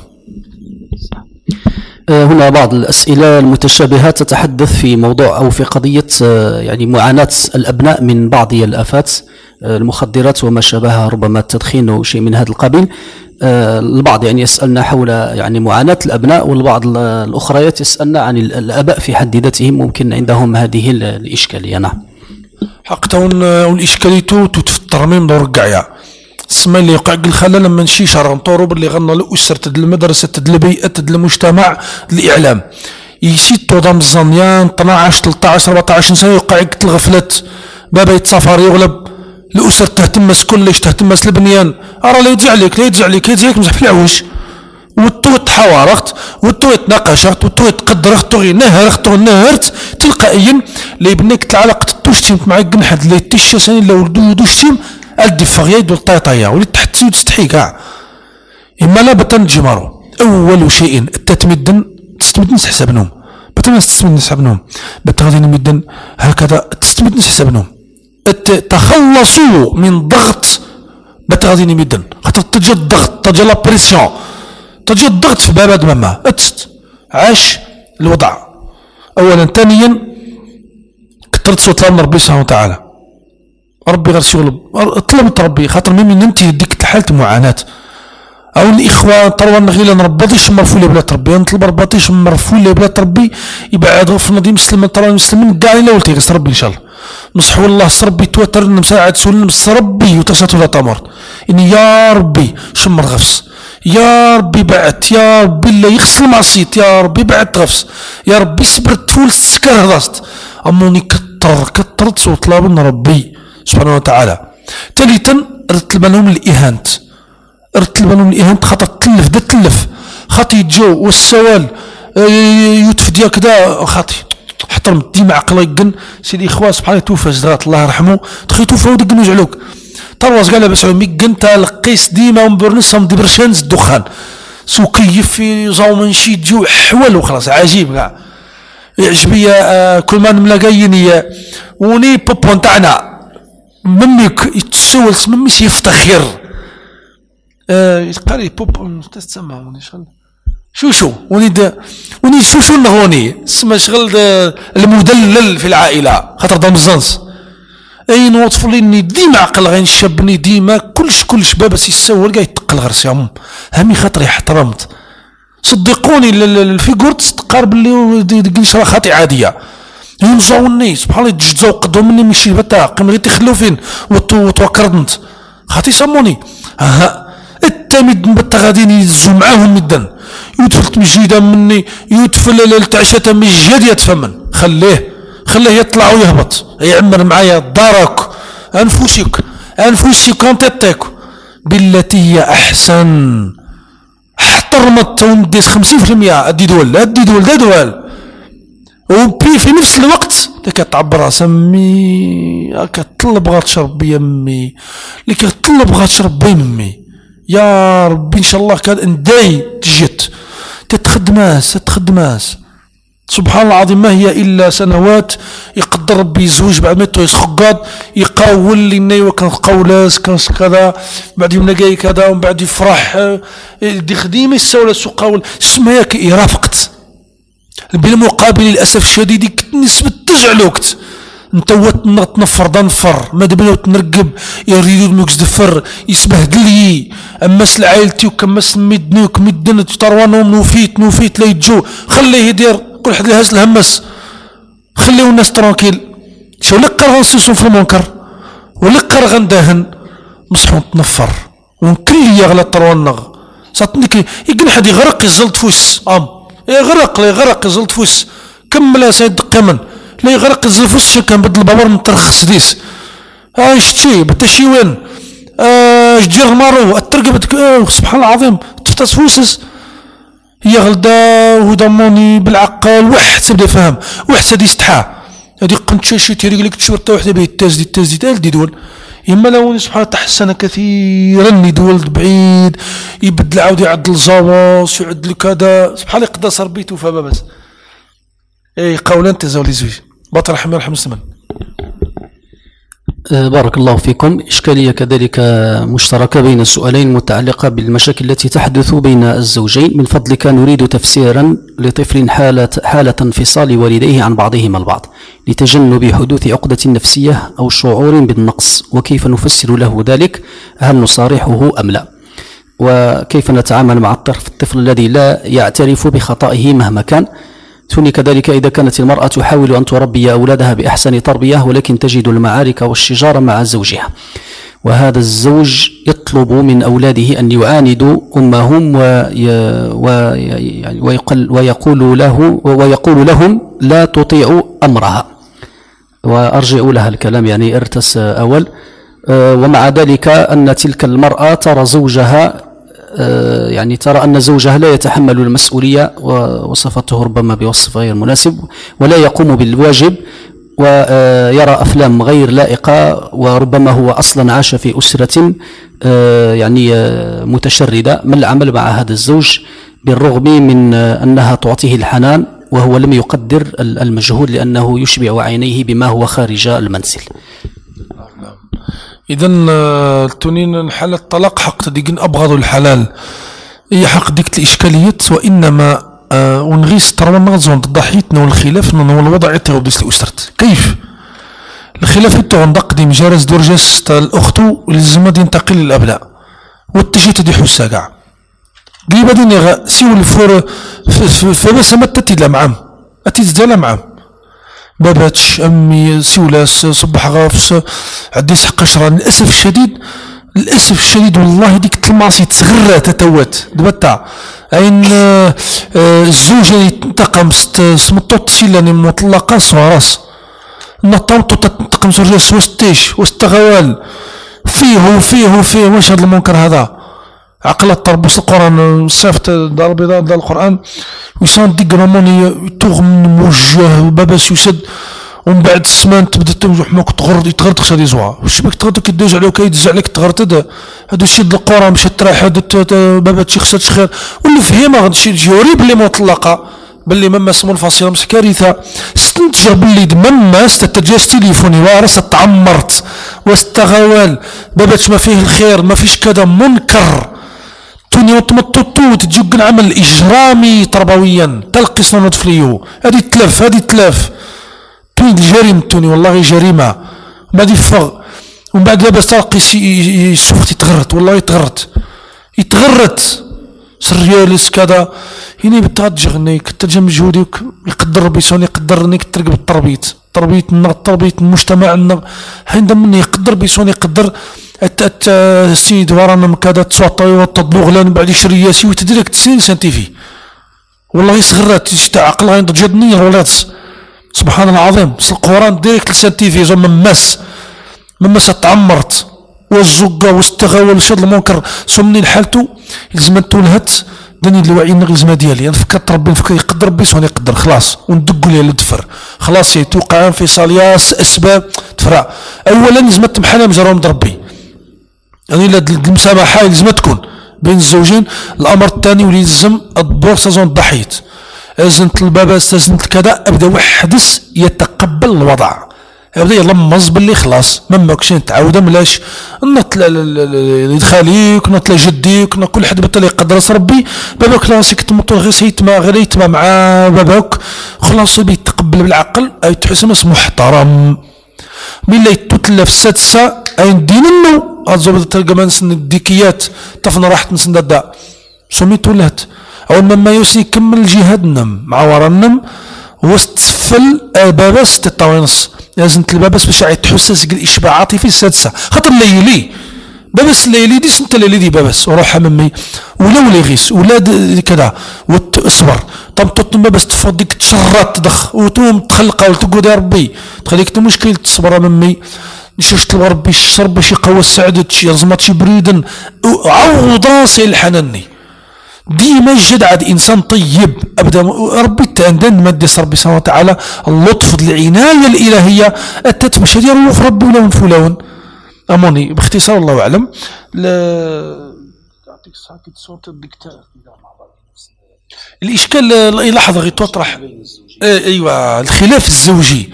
هنا بعض الأسئلة المتشابهة تتحدث في موضوع أو في قضية يعني معاناة الأبناء من بعض الآفات المخدرات وما شابهها ربما التدخين أو شيء من هذا القبيل. البعض يعني يسألنا حول يعني معاناة الأبناء والبعض الأخريات يسألنا عن الآباء في حد ذاتهم ممكن عندهم هذه الإشكالية. نعم حقا والإشكالية تتفتر من دور قعيا اسمع اللي يقع الخلل لما نشي شهر نطورو باللي غنى الأسرة تد المدرسة تد البيئة تد المجتمع الإعلام يشي توضم الزنيان اثناش ثلاثطاش أربعطاش سنة يوقع الغفلة بابا يتسافر يغلب الأسر تهتمس كلش تهتمس البنيان أرى لا يتزع لك لا يتزع لك يتزع لك مزح في العوش وتو تحاورت وتو تناقشت وتو تقدرت تو نهرت تو نهرت تلقائيا اللي بنيك العلاقة توشتيمت مع الجنحد اللي تيشاساني لو دوشتيم الدي فغياد والطايطايا ولي تحتسي وتستحي كاع اما لا بتنجمرو اول شيء التتمدن تستمدن حسابنهم بتما تستمدن حسابنهم بتغادي مدن هكذا تستمدن حسابنهم تخلصوا من ضغط بتغادي مدن خاطر تجي الضغط تجي لا بريسيون تجي الضغط في باب ماما اتست عاش الوضع اولا. ثانيا كثرت صوت الله ربي سبحانه وتعالى ربي غير شغل طلبت ربي خاطر ميمي نمتي ديك حالة معاناة او الاخوان طروان غيلا ربطيش مرفو لي بلاد ربي نطلب ربطيش مرفو لي بلاد ربي يبعد غفنا دي مسلم طروان المسلمين كاع الا ولتي غير ربي ان شاء الله نصحوا الله ربي توتر نمساعد سول نمس ربي وتصات ولا تمر اني يا ربي شمر غفص يا ربي بعت يا ربي اللي يغسل معصيت يا ربي بعت غفص يا ربي صبرت فول السكر هضاست اموني كتر كترت صوت طلب من ربي سبحانه وتعالى ثالثا رتب لهم الاهانت، رتب لهم الاهانت خاطر تلف دا تلف خاطي يتجو والسوال يوتف ديال كذا خاطي احترم ديما عقله يقن سيدي اخوان سبحان الله توفى زرات الله يرحمه تخي توفى ودق نجعلوك طرواز قال بس ميقن تا لقيس ديما مبرنسهم دي برشانز الدخان سو كيف في زومن شي تجو حول وخلاص عجيب كاع يعجبني آه كل ما نملاقيني وني بوبون تاعنا مميك يتسول مميش يفتخر آه يتقاري بوب تسمع وني شغل شو شو وني دا وني شو شو نغوني اسمه شغل المدلل في العائله خاطر ضم الزنس اي نوطف لي ديما عقل غير شابني ديما كلش كلش بابا يسول كاع يتقل غرسيهم همي خاطري احترمت صدقوني الفيغورت تقارب اللي قلش راه خاطي عاديه ينزوني سبحان الله تجزاو قدو مني ماشي بتا قيم غير تخلو فين وتوكردنت خاطي سموني ها التمد نبت غاديين يزو معاهم مدن يدفل مجيدا مني يدفل التعشة من الجد يتفمن خليه خليه يطلع ويهبط يعمر معايا دارك انفسك انفسك انتتك بالتي هي احسن احترمت ونديس خمسين في المية ادي دول ادي دول دا دول وبي في نفس الوقت كتعبر سمي كتطلب غا تشرب يمي اللي كتطلب غا تشرب يمي يا ربي ان شاء الله كان نداي تجت تتخدماس تتخدماس سبحان الله العظيم ما هي الا سنوات يقدر ربي يزوج بعد ما يسخقاد يقاول لي نايوا كان قولاس كان كذا بعد يوم جاي كذا ومن بعد يفرح دي خديمه السوله سقاول اسمها كي رافقت بالمقابل للاسف الشديد نسبه تجعلوكت انت هو تنفر دنفر ما دبنا تنرقب يريدو المكس دفر يسبهدل لي امس لعائلتي وكمس مدني وكمدن تطروانهم نوفيت نوفيت لا يتجو خليه يدير كل حد لهز الهمس خليو الناس ترانكيل شو لقر غنسيسو في المنكر ولقر غندهن مصحون تنفر ونكل يغلى الطروانغ صاتنيك يقن حد يغرق يزلط فوس ام يغرق لا يغرق يزلط فوس كمل سيد قمن لا يغرق الزلفوس كان بدل البابور مترخص ديس ها شتي بتشي وين اش دير مارو الترقبت اه سبحان الله العظيم تفتس فوسس هي غلدا وضموني بالعقل واحد تبدا يفهم واحد سادي يستحى هادي قنت شي شي تيري لك تشورت واحده به التاز دي التاز دي تال دي دول يما لو سبحان الله تحسن كثيرا يدول بعيد يبدل عاود يعدل زواص يعدل كذا سبحان الله يقدر صار بيته فما بس اي قولا تزاولي زوج بطل رحمه يرحم السمن. بارك الله فيكم. إشكالية كذلك مشتركة بين السؤالين متعلقة بالمشاكل التي تحدث بين الزوجين. من فضلك نريد تفسيرا لطفل حالة, حالة انفصال والديه عن بعضهما البعض لتجنب حدوث عقدة نفسية أو شعور بالنقص، وكيف نفسر له ذلك؟ هل نصارحه أم لا؟ وكيف نتعامل مع الطفل الذي لا يعترف بخطئه مهما كان؟ ثاني كذلك إذا كانت المرأة تحاول أن تربي أولادها بأحسن تربية ولكن تجد المعارك والشجار مع زوجها، وهذا الزوج يطلب من أولاده أن يعاندوا أمهم وي ويقل ويقول له ويقول لهم لا تطيعوا أمرها، وأرجع لها الكلام يعني ارتس أول. ومع ذلك أن تلك المرأة ترى زوجها يعني ترى أن زوجها لا يتحمل المسؤولية، ووصفته ربما بوصف غير مناسب، ولا يقوم بالواجب، ويرى أفلام غير لائقة، وربما هو أصلا عاش في أسرة يعني متشردة. ما العمل مع هذا الزوج بالرغم من أنها تعطيه الحنان وهو لم يقدر المجهود لأنه يشبع عينيه بما هو خارج المنزل؟ إذا التنين حالة الطلاق حق تديقن أبغض الحلال هي حق ديك الإشكاليات، وإنما آه ونغيس ترى نغزون ضحيتنا والخلاف والوضع يتغو ديس الأسرت. كيف الخلاف يتغو نقدم جارز درجس الأخت لازم ينتقل للأبناء والتجيت دي حسا كاع قريبا ديني سيو الفور فبس ما تتدلا معام أتدلا معام باباتش امي سولاس صبح غافس عدي سحق قشره. للاسف الشديد للاسف الشديد والله ديك المعصيه تغرى تتوات دبتا عين آه آه الزوجه ينتقم سمطو تسيلاني مطلقه صراس نطوطو تنتقم زوجها وستيش وستغوال فيه وفيه وفيه واش هذا المنكر هذا؟ عقل الطربوس القرآن صيفط دار البيضاء دار القرآن ويصون ديك رموني تغم موجه وباباس يسد ومن بعد السمان تبدا توجع حماك تغرد يتغرد خصها دي زوا واش بك تغرد كيدوز عليك كيدز عليك تغرد هادو شد القرى مشى تراح بابا تشي خصها تشخير واللي فهمها غادي يوري بلي مطلقه باللي مما منفصله مش كارثه استنتج باللي مما استتجاز تليفوني وارس تعمرت واستغوال بابا ما فيه الخير ما فيش كذا منكر توني وتمططو تجوق العمل اجرامي تربويا تلقي صنع طفليو هذه تلف هذه تلف توني الجريمه توني والله جريمه بعد يفغ ومن بعد لاباس تلقي السوفت يتغرت والله يتغرت يتغرت سريالس كذا هنا بتاجغني كتجا مجهودي يقدر ربي سون يقدرني كترقب التربيت تربيت تربيت المجتمع حين مني يقدر بيسون يقدر السيد ورانا كذا تصوطي وتطبوغ لان بعد يشري ياسي وتدرك تسنين سانتيفي والله صغرات تاع عقل غير جدني ولات سبحان الله العظيم القران ديريكت لسانتيفي زعما مماس مماس تعمرت والزقه واستغاول شد المنكر سمني لحالته لازم تولهت داني الوعي النغزمه ديالي انا فكرت ربي نفكر يقدر ربي سوني يقدر خلاص وندقوا ليه للدفر خلاص يتوقع انفصاليات اسباب تفرع اولا لازم تمحنا مجرم ربي يعني المسامحه لازم تكون بين الزوجين الامر الثاني واللي يلزم الدور سازون ضحيت ازنت البابا استزنت كذا ابدا وحدث يتقبل الوضع ابدا يلمز باللي خلاص ما ماكش نتعاود ملاش نط لخاليك نط لجديك نط كل حد بالتالي يقدر ربي باباك راسك تمطر غير سيتما غير يتما مع باباك خلاص بيتقبل بالعقل اي تحسن اسمه محترم من لا يتتلف السادسه اي ندين انه هاد تلقى ما نسن الديكيات طفنا راحت نسن دا سميتو لهت او ما يوسي يكمل الجهاد نم مع ورا النم واستفل باباس تطاونس لازم الباباس باش تحسس الاشباع عاطفي السادسه خاطر الليلي باباس الليلي دي سنت الليلي دي باباس وروح ممي ولا ولا يغيس ولاد كذا وتصبر طب تطم باباس تفوت ديك تشرات تدخ وتوم تخلقها وتقول يا ربي تخليك المشكل تصبر ممي نشوشت ربي الشر باش يقوى السعدة شي رزمات شي بريدا عوض راسي الحنني ديما جدعد انسان طيب ابدا ربي تاندن مادي ربي سبحانه وتعالى اللطف العنايه الالهيه اتت مش ديال في ربي ولا فلان اموني باختصار الله اعلم يعطيك الصحه كي تصوت الدكتور الاشكال لحظه غير تطرح ايوه الخلاف الزوجي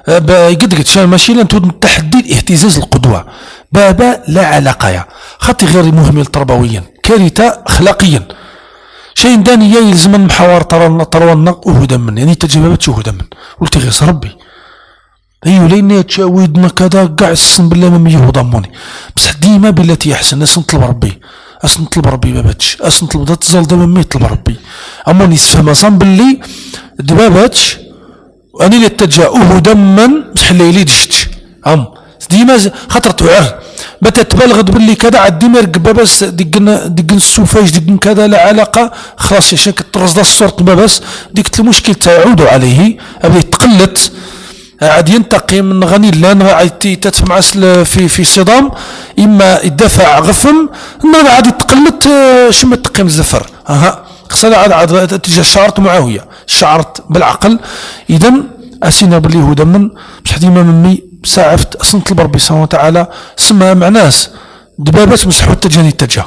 قد قد شان ماشي لان تحديد اهتزاز القدوه بابا لا علاقه خاطي غير مهمل تربويا كارثه اخلاقيا شيء داني يلزم المحاور ترى ترونا وهدى من يعني تجربات وهدى من قلت غير ربي ايوه لين تشاودنا كذا كاع السن بالله ما يهضموني بصح ديما بالتي احسن اش نطلب ربي اش نطلب ربي ما باتش اش نطلب تزال دابا ما يطلب ربي اموني فهم صام باللي دباباتش اني اللي تجاؤه دما بصح الليلي دشت ام ديما خاطر تعر متى تبلغ باللي كذا عاد ديما يرقب باباس ديك ديك السوفاج ديك كذا لا علاقه خلاص عشان كترصد الصوره باباس ديك المشكل تعود عليه بدا يتقلت عاد ينتقي من غني لان عاد تتمع في في صدام اما يدافع غفم ما عاد يتقلت شما تقيم الزفر اها خصنا عاد عاد تجي شعرت معاويه شعرت بالعقل اذا اسينا باللي هدى من بصح ديما ممي ساعفت اصلا طلب ربي سبحانه وتعالى سمها مع ناس دبابات مسحوا التجاني التجاه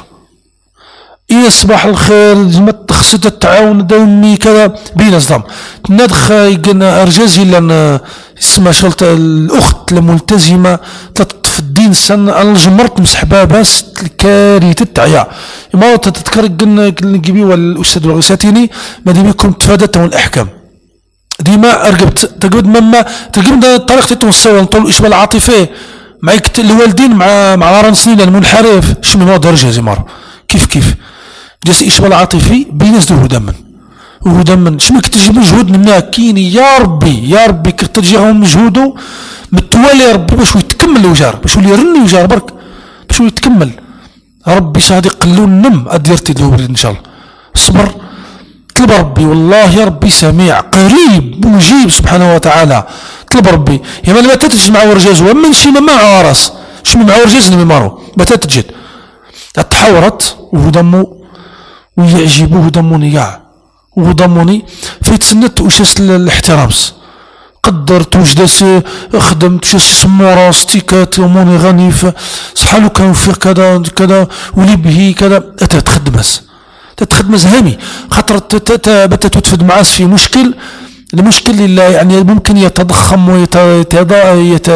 إيه صباح الخير زعما خصها التعاون دومي كذا بين صدام ندخ يقلنا ارجازي لان اسمها شغلت الاخت الملتزمه في الدين السنه الجمرت مسح باباس الكارثه تعيا ما تذكر قلنا نجيبي والاستاذ الغساتيني ما دام يكون تفادت الاحكام ديما رقبت تقبد مما تقبد طريقتي توصل نطول الاشبال العاطفي مع الوالدين مع مع ران سنين المنحرف شنو ما درجه زمر كيف كيف جالس الاشبال العاطفي بين زدو دما ودما شنو كتجي مجهود منا كيني يا ربي يا ربي كتجي غير مجهوده متوالي ربي باش يتكمل الوجار باش يولي يرني وجار برك باش يتكمل ربي صادق قلو النم اديرتي دو ان شاء الله صبر طلب ربي والله يا ربي سميع قريب مجيب سبحانه وتعالى طلب ربي يا ما تتجمع ورجاز ومن شي ما راس شمي مع ورجزنا ممارو متى تجد تحورت وضمو ويعجبوه ضموني كاع وضموني في تسنت وشاس الاحترامس قدرت وجدت خدمت وشاس يسمو راستي كاتموني غني صحالو كانوا في كذا كذا ولي به كذا تتخدمس تتخدمس هامي خاطر بتا تتفد معاس في مشكل المشكل اللي يعني ممكن يتضخم ويتضا يت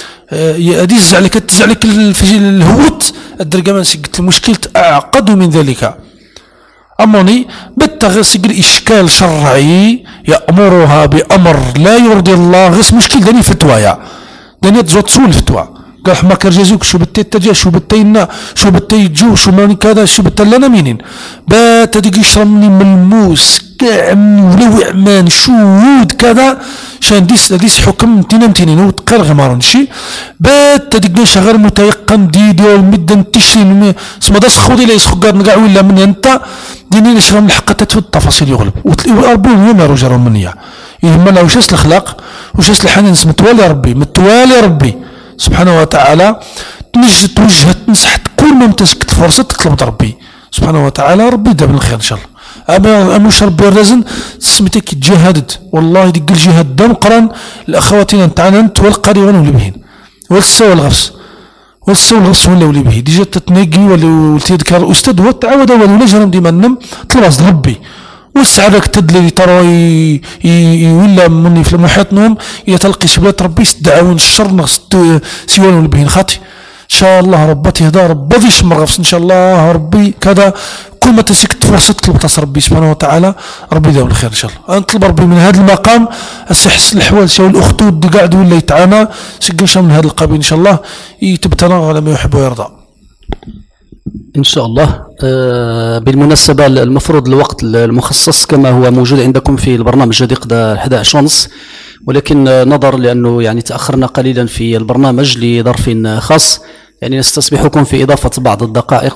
يدز عليك تز عليك الهوت الدرجة قلت المشكل أعقد من ذلك أموني بالتغسق الإشكال شرعي يأمرها بأمر لا يرضي الله غس مشكل داني فتوايا داني تزوت سول فتوى قال حماك رجازوك شو بتي تجا شو بتينا شو بتي جو شو ماني كذا شو بتلنا مينين بات ديك يشرمني ملموس كاع ولو عمان شهود كذا شان ديس ديس حكم تينا متينين وتقر غمارن شي بات ديك شغال متيقن دي ديال مدن تشرين اسمه داس خودي لا يسخو قاد نقع ولا من انت ديني نشرم الحق تتفد التفاصيل يغلب واربون يوم رجال منيا يهمنا لا وشاس الاخلاق وشاس الحنان متوالي ربي متوالي ربي سبحانه وتعالى تنجد توجه تنصح كل ما امتسكت الفرصة تطلب ربي سبحانه وتعالى ربي دابا الخير ان شاء الله. اما اموش ربي الرزن سميتك جهادت والله ديك الجهاد دا مقران الاخواتين تاعنا انت والقاري ولا بهين والسا والغفص والسا والغفص ولا ولي به ديجا تتناقي ولا تذكر الاستاذ هو تعاود ولا جرم ديما نم طلب ربي والسعادة تدلي ترى ولا مني في المحيط نوم يتلقي شبلات ربي دعاون الشر نغس سيوان والبهين خاطي ان شاء الله ربتي هذا ربي يشمر غفص ان شاء الله ربي كذا كل ما تسكت فرصة تطلب تصر ربي سبحانه وتعالى ربي داول الخير ان شاء الله نطلب ربي من هذا المقام السحس الحوال سوى الاخطوط دي قاعد ولا يتعانى سجل من هذا القبيل ان شاء الله يتبتنا على ما يحب ويرضى إن شاء الله. بالمناسبة المفروض الوقت المخصص كما هو موجود عندكم في البرنامج هذه قد أحد عشر ونص، ولكن نظر لأنه يعني تأخرنا قليلا في البرنامج لظرف خاص يعني نستسمحكم في إضافة بعض الدقائق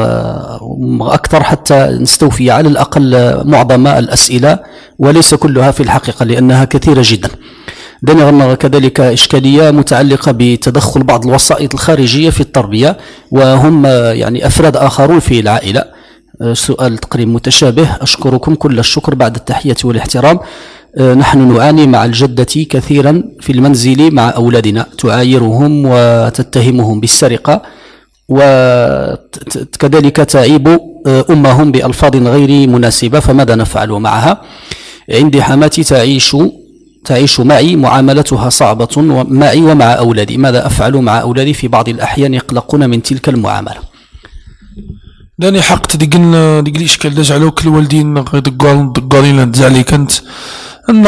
أكثر حتى نستوفي على الأقل معظم الأسئلة وليس كلها في الحقيقة لأنها كثيرة جدا. دنا كذلك إشكالية متعلقة بتدخل بعض الوسائط الخارجية في التربية وهم يعني أفراد آخرون في العائلة. سؤال تقريبا متشابه. أشكركم كل الشكر بعد التحية والاحترام. نحن نعاني مع الجدة كثيرا في المنزل مع أولادنا، تعايرهم وتتهمهم بالسرقة وكذلك تعيب أمهم بألفاظ غير مناسبة، فماذا نفعل معها؟ عندي حماتي تعيش تعيش معي، معاملتها صعبة معي ومع أولادي، ماذا أفعل مع أولادي؟ في بعض الأحيان يقلقون من تلك المعاملة. لاني حق ديقن ديق الاشكال دجعلو كل والدين دقال دقالين تزعلي كنت ان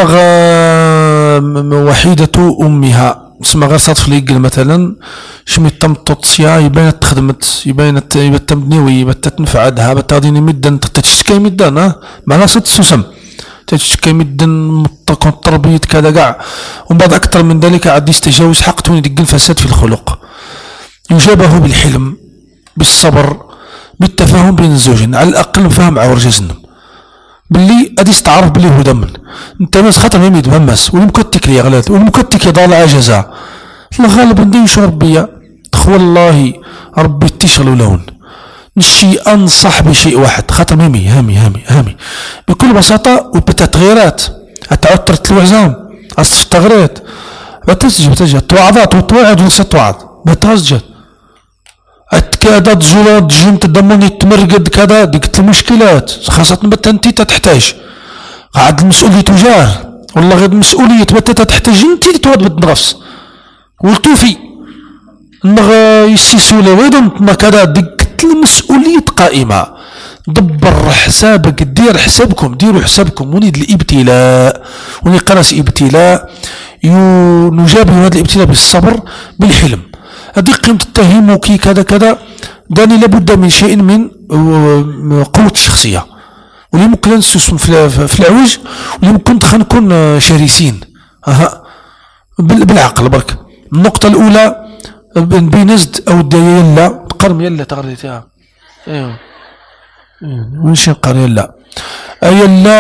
وحيدة امها اسمها غير صادف ليقل مثلا شمي تم توتسيا يبان تخدمت يبان تمدنيوي يبان تنفع عندها بتاغديني مدن تتشكي مدن ها معناها ست سوسم تشكي مدن تربية كذا كاع ومن بعد اكثر من ذلك عاد يستجاوز حق توني دق الفساد في الخلق. يجابه بالحلم بالصبر بالتفاهم بين الزوجين، على الاقل نفهم مع ورجزنا باللي غادي تستعرف باللي هو دمن انت ناس خاطر ما يتمس والمكتك لي غلات والمكتك يضال عجزا الغالب ندير يشرب بيا تخوى الله ربي تشغلوا لون نشي انصح بشيء واحد خاطر ميمي هامي هامي هامي بكل بساطه وبالتغييرات تعود ترت الوعزام اصف التغييرات بتسجل بتسجل توعظات وتوعد ونسى توعظ بتسجل اتكاد تزول تجم تدمني تمرقد كذا ديك المشكلات خاصة بتا انت تحتاج قاعد المسؤولية تجار والله غير المسؤولية بتا تحتاج انت اللي تواد بالنفس والتوفي نغ يسيسولي ويدن كذا ديك المسؤولية قائمة. دبر حسابك دير حسابكم ديروا حسابكم ونيد الابتلاء وني قرص ابتلاء نجابه هذا الابتلاء بالصبر بالحلم. هذه قيمة التهيم كي كذا كذا داني لابد من شيء من قوة الشخصية واللي ممكن نسوس في العوج واللي ممكن دخل نكون شرسين اها بالعقل برك. النقطة الأولى بنزد أو يلا قرم يلا تغريتها ايوه ونشي نقر يلا يلا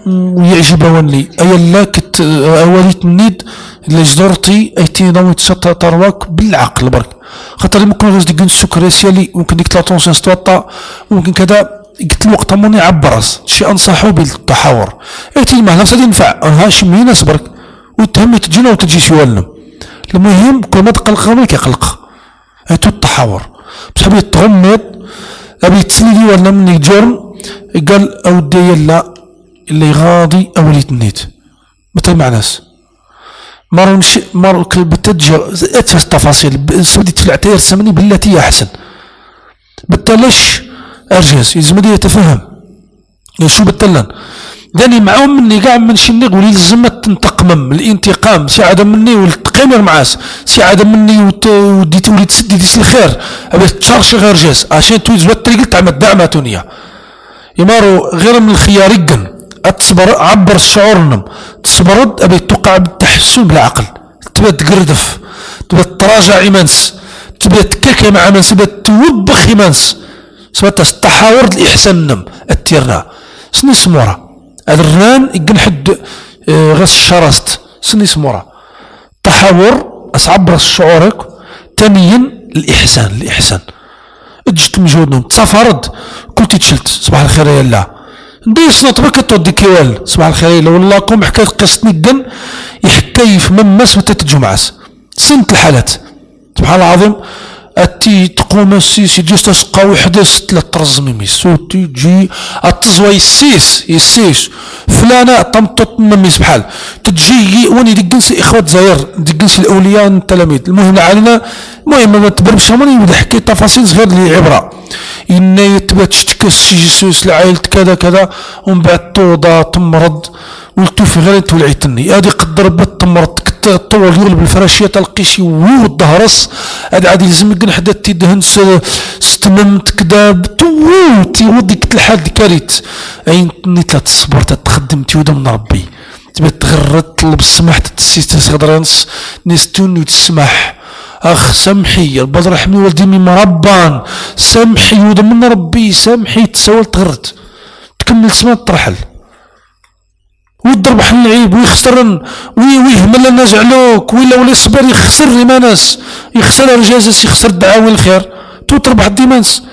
ويعجب لي أي لا كت أوليت النيد اللي جدرتي أيتي نويت شطة ترواك بالعقل برك خاطر ممكن غير ديك السكر سيالي ممكن ديك لاتونسيون ستوطا ممكن كذا قلت الوقت موني عبرس شي أنصحه بالتحاور أيتي المهنة نفسها ينفع أنها شي مين برك وتهمي تجينا وتجي شي ولم المهم كل ما تقلق غير كيقلق أيتو التحاور بصح بغيت تغمض أبي تسلي ولا مني جرم قال أودي يلا اللي غاضي أوليت النيت مثل مع ناس مارو نش مارو كلب تتجر أتفر التفاصيل سودي تلعتي يرسمني بالتي هي أحسن بالتالش أرجز يزمدي يتفهم شو بالتلان داني معهم مني قاع من شني ولي لزمت تنتقمم الانتقام سي عدم مني والتقيمر معاس سي عدم مني وديت ولي تسدي ديس الخير أبي تشارش غير جاز عشان تويز وتريقل تعمل دعمة تونية يمارو غير من الخيار يقن أتصبر عبر الشعور تصبرد أبي توقع بالتحسن بالعقل تبي تقردف تبي تراجع إيمانس تبي تكاكي مع منس تبي توبخ إيمانس سبت تحاور الإحسان نم التيرنا سني سمورة هذا الرنان يقن حد غس شرست سني سمورة تحاور أصعبر شعورك تانيا الإحسان الإحسان اجت مجهودهم تصفرد كنت تشلت صباح الخير يا الله نديس نطبك تودي كيوال صباح الخير يا الله والله قوم حكاية قصتني الجن يحكي في ممس وتتجو معاس سنت الحالات سبحان الله العظيم أتي تقوم السيس يجي تسقى وحدث ثلاث ترزمي ميسو تيجي التزوى يسيس يسيس فلانة طمطط مميس بحال تجي واني دقنسي إخوات زاير دقنسي الأولياء التلاميذ المهم لعلنا المهم ما تبرمش هماني ودا حكي تفاصيل صغير اللي عبرة إن يتبات تشتكس يسوس لعائلة كذا كذا ومن بعد توضى تمرض ولتوفي غير تولعيتني هادي قدر بتمرض طول يغلب الفراشية تلقيشي ويو الظهرس هاد عادي لازم يقن حدا تيدهن ستممت كدا بتوو تيودي كتل حد كاريت اين نيت لا تصبر تتخدم تيودا من ربي تبي تغرد تطلب السماح تتسيس غدرانس نستون وتسمح اخ سامحي البدر حمي والدي من مربان سامحي يودا من ربي سامحي تساول تغرد تكمل سما ترحل ويضرب حل العيب ويخسرن ويهمل الناس علوك ولا ولا يصبر يخسر لماناس يخسر رجازس يخسر دعاوي الخير تو تربح ديمانس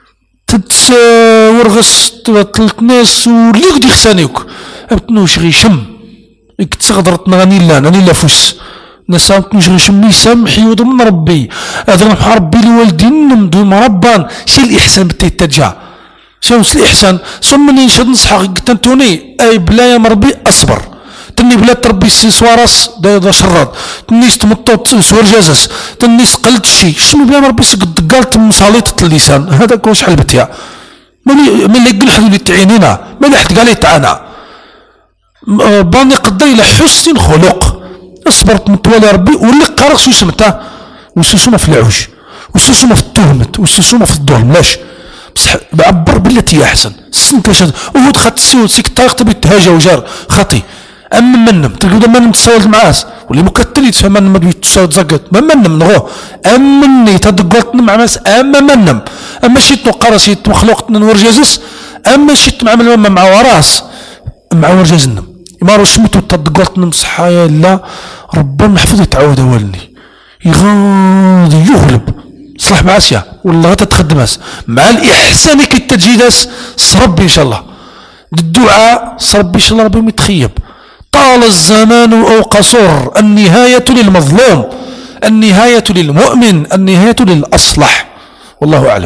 تتورغس تلت ناس واللي يقدر يخسانيوك ابتنوش غي شم تسغدرت نغني لا نغني لا فوس ناس ابتنوش غي شم يسامحي وضمن ربي هذا نبحى ربي لوالدين نمدو مربان شي الإحسان بتيتجا شوس الإحسان ثم نشهد نصحى قتنتوني أي بلا يا مربي أصبر تني بلا تربي سوارس دا دا شراد تنيس تمطط سوار جازس تنيس قلت شي شنو بلا مربي سقد قالت مصاليط اللسان هذا كل شحال بتيا ملي ملي يقول حد اللي تعينينا ملي حد قال يتعانى باني قدر إلى حسن خلق اصبرت متوالي ربي واللي قرا شو سمته وسوسوما في العوج وسوسوما في التهمت وسوسوما في الظلم لاش بصح بعبر بالتي هي احسن السنت لاش وهو دخلت السود سيك الطريق تبي تهاجى وجار خطي اما منم تلقى منم تصاول معاس واللي مكتل يتفهم منم ما تصاول زقت ما منم نغو اما مني تدقلت مع ناس اما منم اما شيت وقرا شيت مخلوق نورجازس اما شيت مع من مع وراس مع ورجازنا ما رسمتو تدقلت نمسح يا لا ربنا محفوظ يتعود اولني يغاضي يغلب صلح معاسيا والله تتخدماس مع الإحسان كي تجيداس صربي إن شاء الله الدعاء صربي إن شاء الله ربي متخيب طال الزمان أو قصر النهاية للمظلوم النهاية للمؤمن النهاية للأصلح والله أعلم.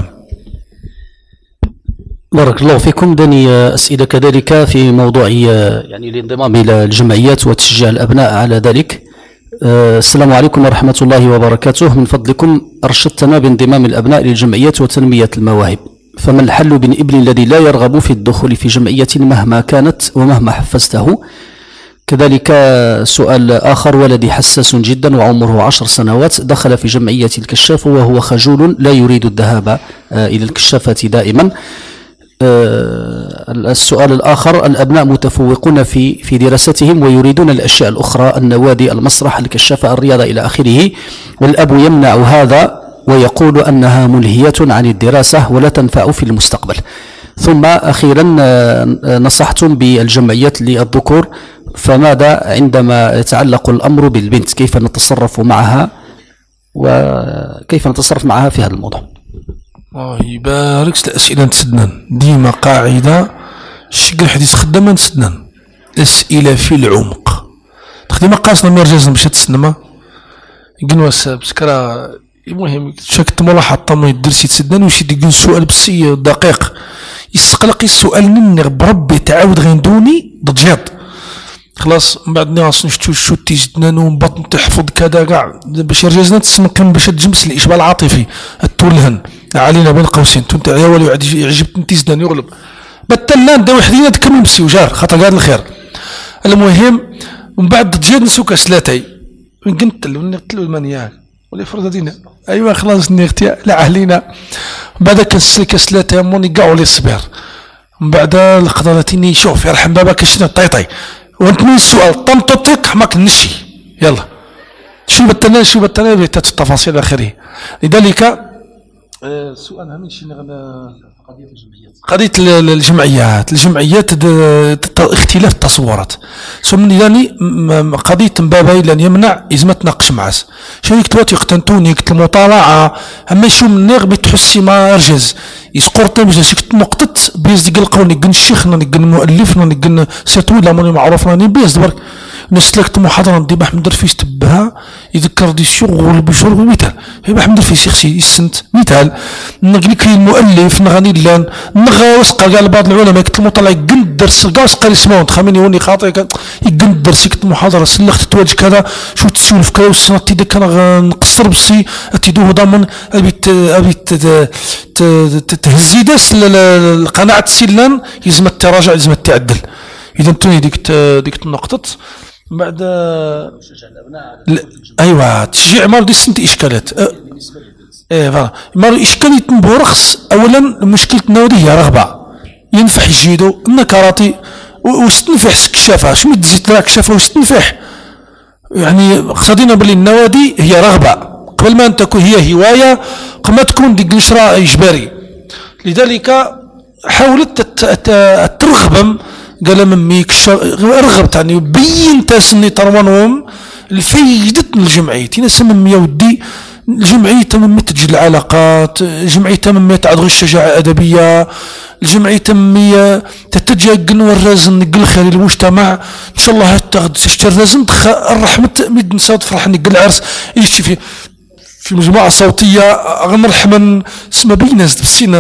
بارك الله فيكم. داني أسئلة كذلك في موضوع يعني الانضمام إلى الجمعيات وتشجيع الأبناء على ذلك. السلام عليكم ورحمة الله وبركاته. من فضلكم أرشدتنا بانضمام الأبناء للجمعيات وتنمية المواهب، فما الحل بالابن الذي لا يرغب في الدخول في جمعية مهما كانت ومهما حفزته؟ كذلك سؤال آخر: ولدي حساس جدا وعمره عشر سنوات، دخل في جمعية الكشاف وهو خجول لا يريد الذهاب إلى الكشافة دائما. السؤال الآخر: الأبناء متفوقون في في دراستهم ويريدون الأشياء الأخرى، النوادي، المسرح، الكشافة، الرياضة إلى آخره، والأب يمنع هذا ويقول أنها ملهية عن الدراسة ولا تنفع في المستقبل. ثم أخيرا نصحتم بالجمعيات للذكور، فماذا عندما يتعلق الأمر بالبنت؟ كيف نتصرف معها وكيف نتصرف معها في هذا الموضوع؟ الله يبارك. الأسئلة نتسدنا ديما قاعدة الشكل الحديث خدامة نتسدنا أسئلة في العمق تخدم قاسنا مرجز باش تسنما قلنا بسكرة. المهم شكت ملاحظة طمي الدرسي تسدنا وشي يقول سؤال بسي دقيق يستقلق السؤال مني بربي تعاود غيندوني ضجيط خلاص. من بعد ناس نشتو شو تيجدنا ومبطن تحفظ كذا كاع باش رجزنا تسمكن باش تجمس الاشبال العاطفي التولهن علينا بين قوسين انت يا ولي عجبتني تيزدان يغلب بتلان دا وحدينا تكمل بسي وجار خاطر قال الخير. المهم من بعد تجي نسوك سلاتي قلت له نقتلوا المانيال ولا فرض دينا ايوا خلاص نيختي لا اهلينا بعد كنسلك سلاتي موني كاع ولي الصبير. من بعد القضاتيني شوف يرحم باباك شنو طيطي وانت من السؤال طمطتك حماك نشي يلا شو بتنا شو بتنا بيت التفاصيل اخره. لذلك السؤال هم شنو قضيه الجمعيات قضيه الجمعيات الجمعيات اختلاف التصورات ثم يعني قضيه باباي لن يمنع اذا ما تناقش معاس شريك تواتي يقتنتوني قلت المطالعه اما شو من نغ بتحسي ما ارجز يسقرطي باش شكت نقطه بيز يلقوني قن الشيخ نقن المؤلف نقن سيتو لا ماني معروف راني بيز برك نسلكت محاضره ندي بحمد درفيس تبها يذكر دي الشغل بشغل مثال هي بحمد درفيس يخشي السنت مثال نقول لك المؤلف نغني لان نغا وسقى قال بعض العلماء كنت المطلع يقن الدرس قال وسقى يسمعون تخمني وني خاطئ يقن الدرس كنت المحاضره سلخت تواجه كذا شو تسولف كذا والسنه تيدي كان نقصر بسي تيدوه ضمن ابيت ابيت تهزي داس القناعه السلان يلزم التراجع يلزم التعدل. اذا توني ديك ديك النقطه بعد ايوا تشجيع مال دي سنت اشكالات ايه فوالا مال اشكاليه بورخص. اولا مشكله النوادي هي رغبه ينفح يجيدو النكراتي وستنفح كشافه شنو تزيد لها كشافه وستنفح يعني اقتضينا بلي النوادي هي رغبه قبل ما ان تكون هي هوايه قبل ما تكون ديك نشره اجباري. لذلك حاولت ترغبم قال مميك رغبت يعني بين تاسني تروانهم الفايدة الجمعية ناس ممي ودي الجمعية تممي تجد العلاقات الجمعية تممي تعد غير الشجاعة الأدبية الجمعية تممي تتجاقن والرازن نقل خير المجتمع إن شاء الله تاخد تشتري الرازن الرحمة ميد نساود فرح نقل العرس يشتي في في مجموعة صوتية غنرحمن اسمها بيناس بسينا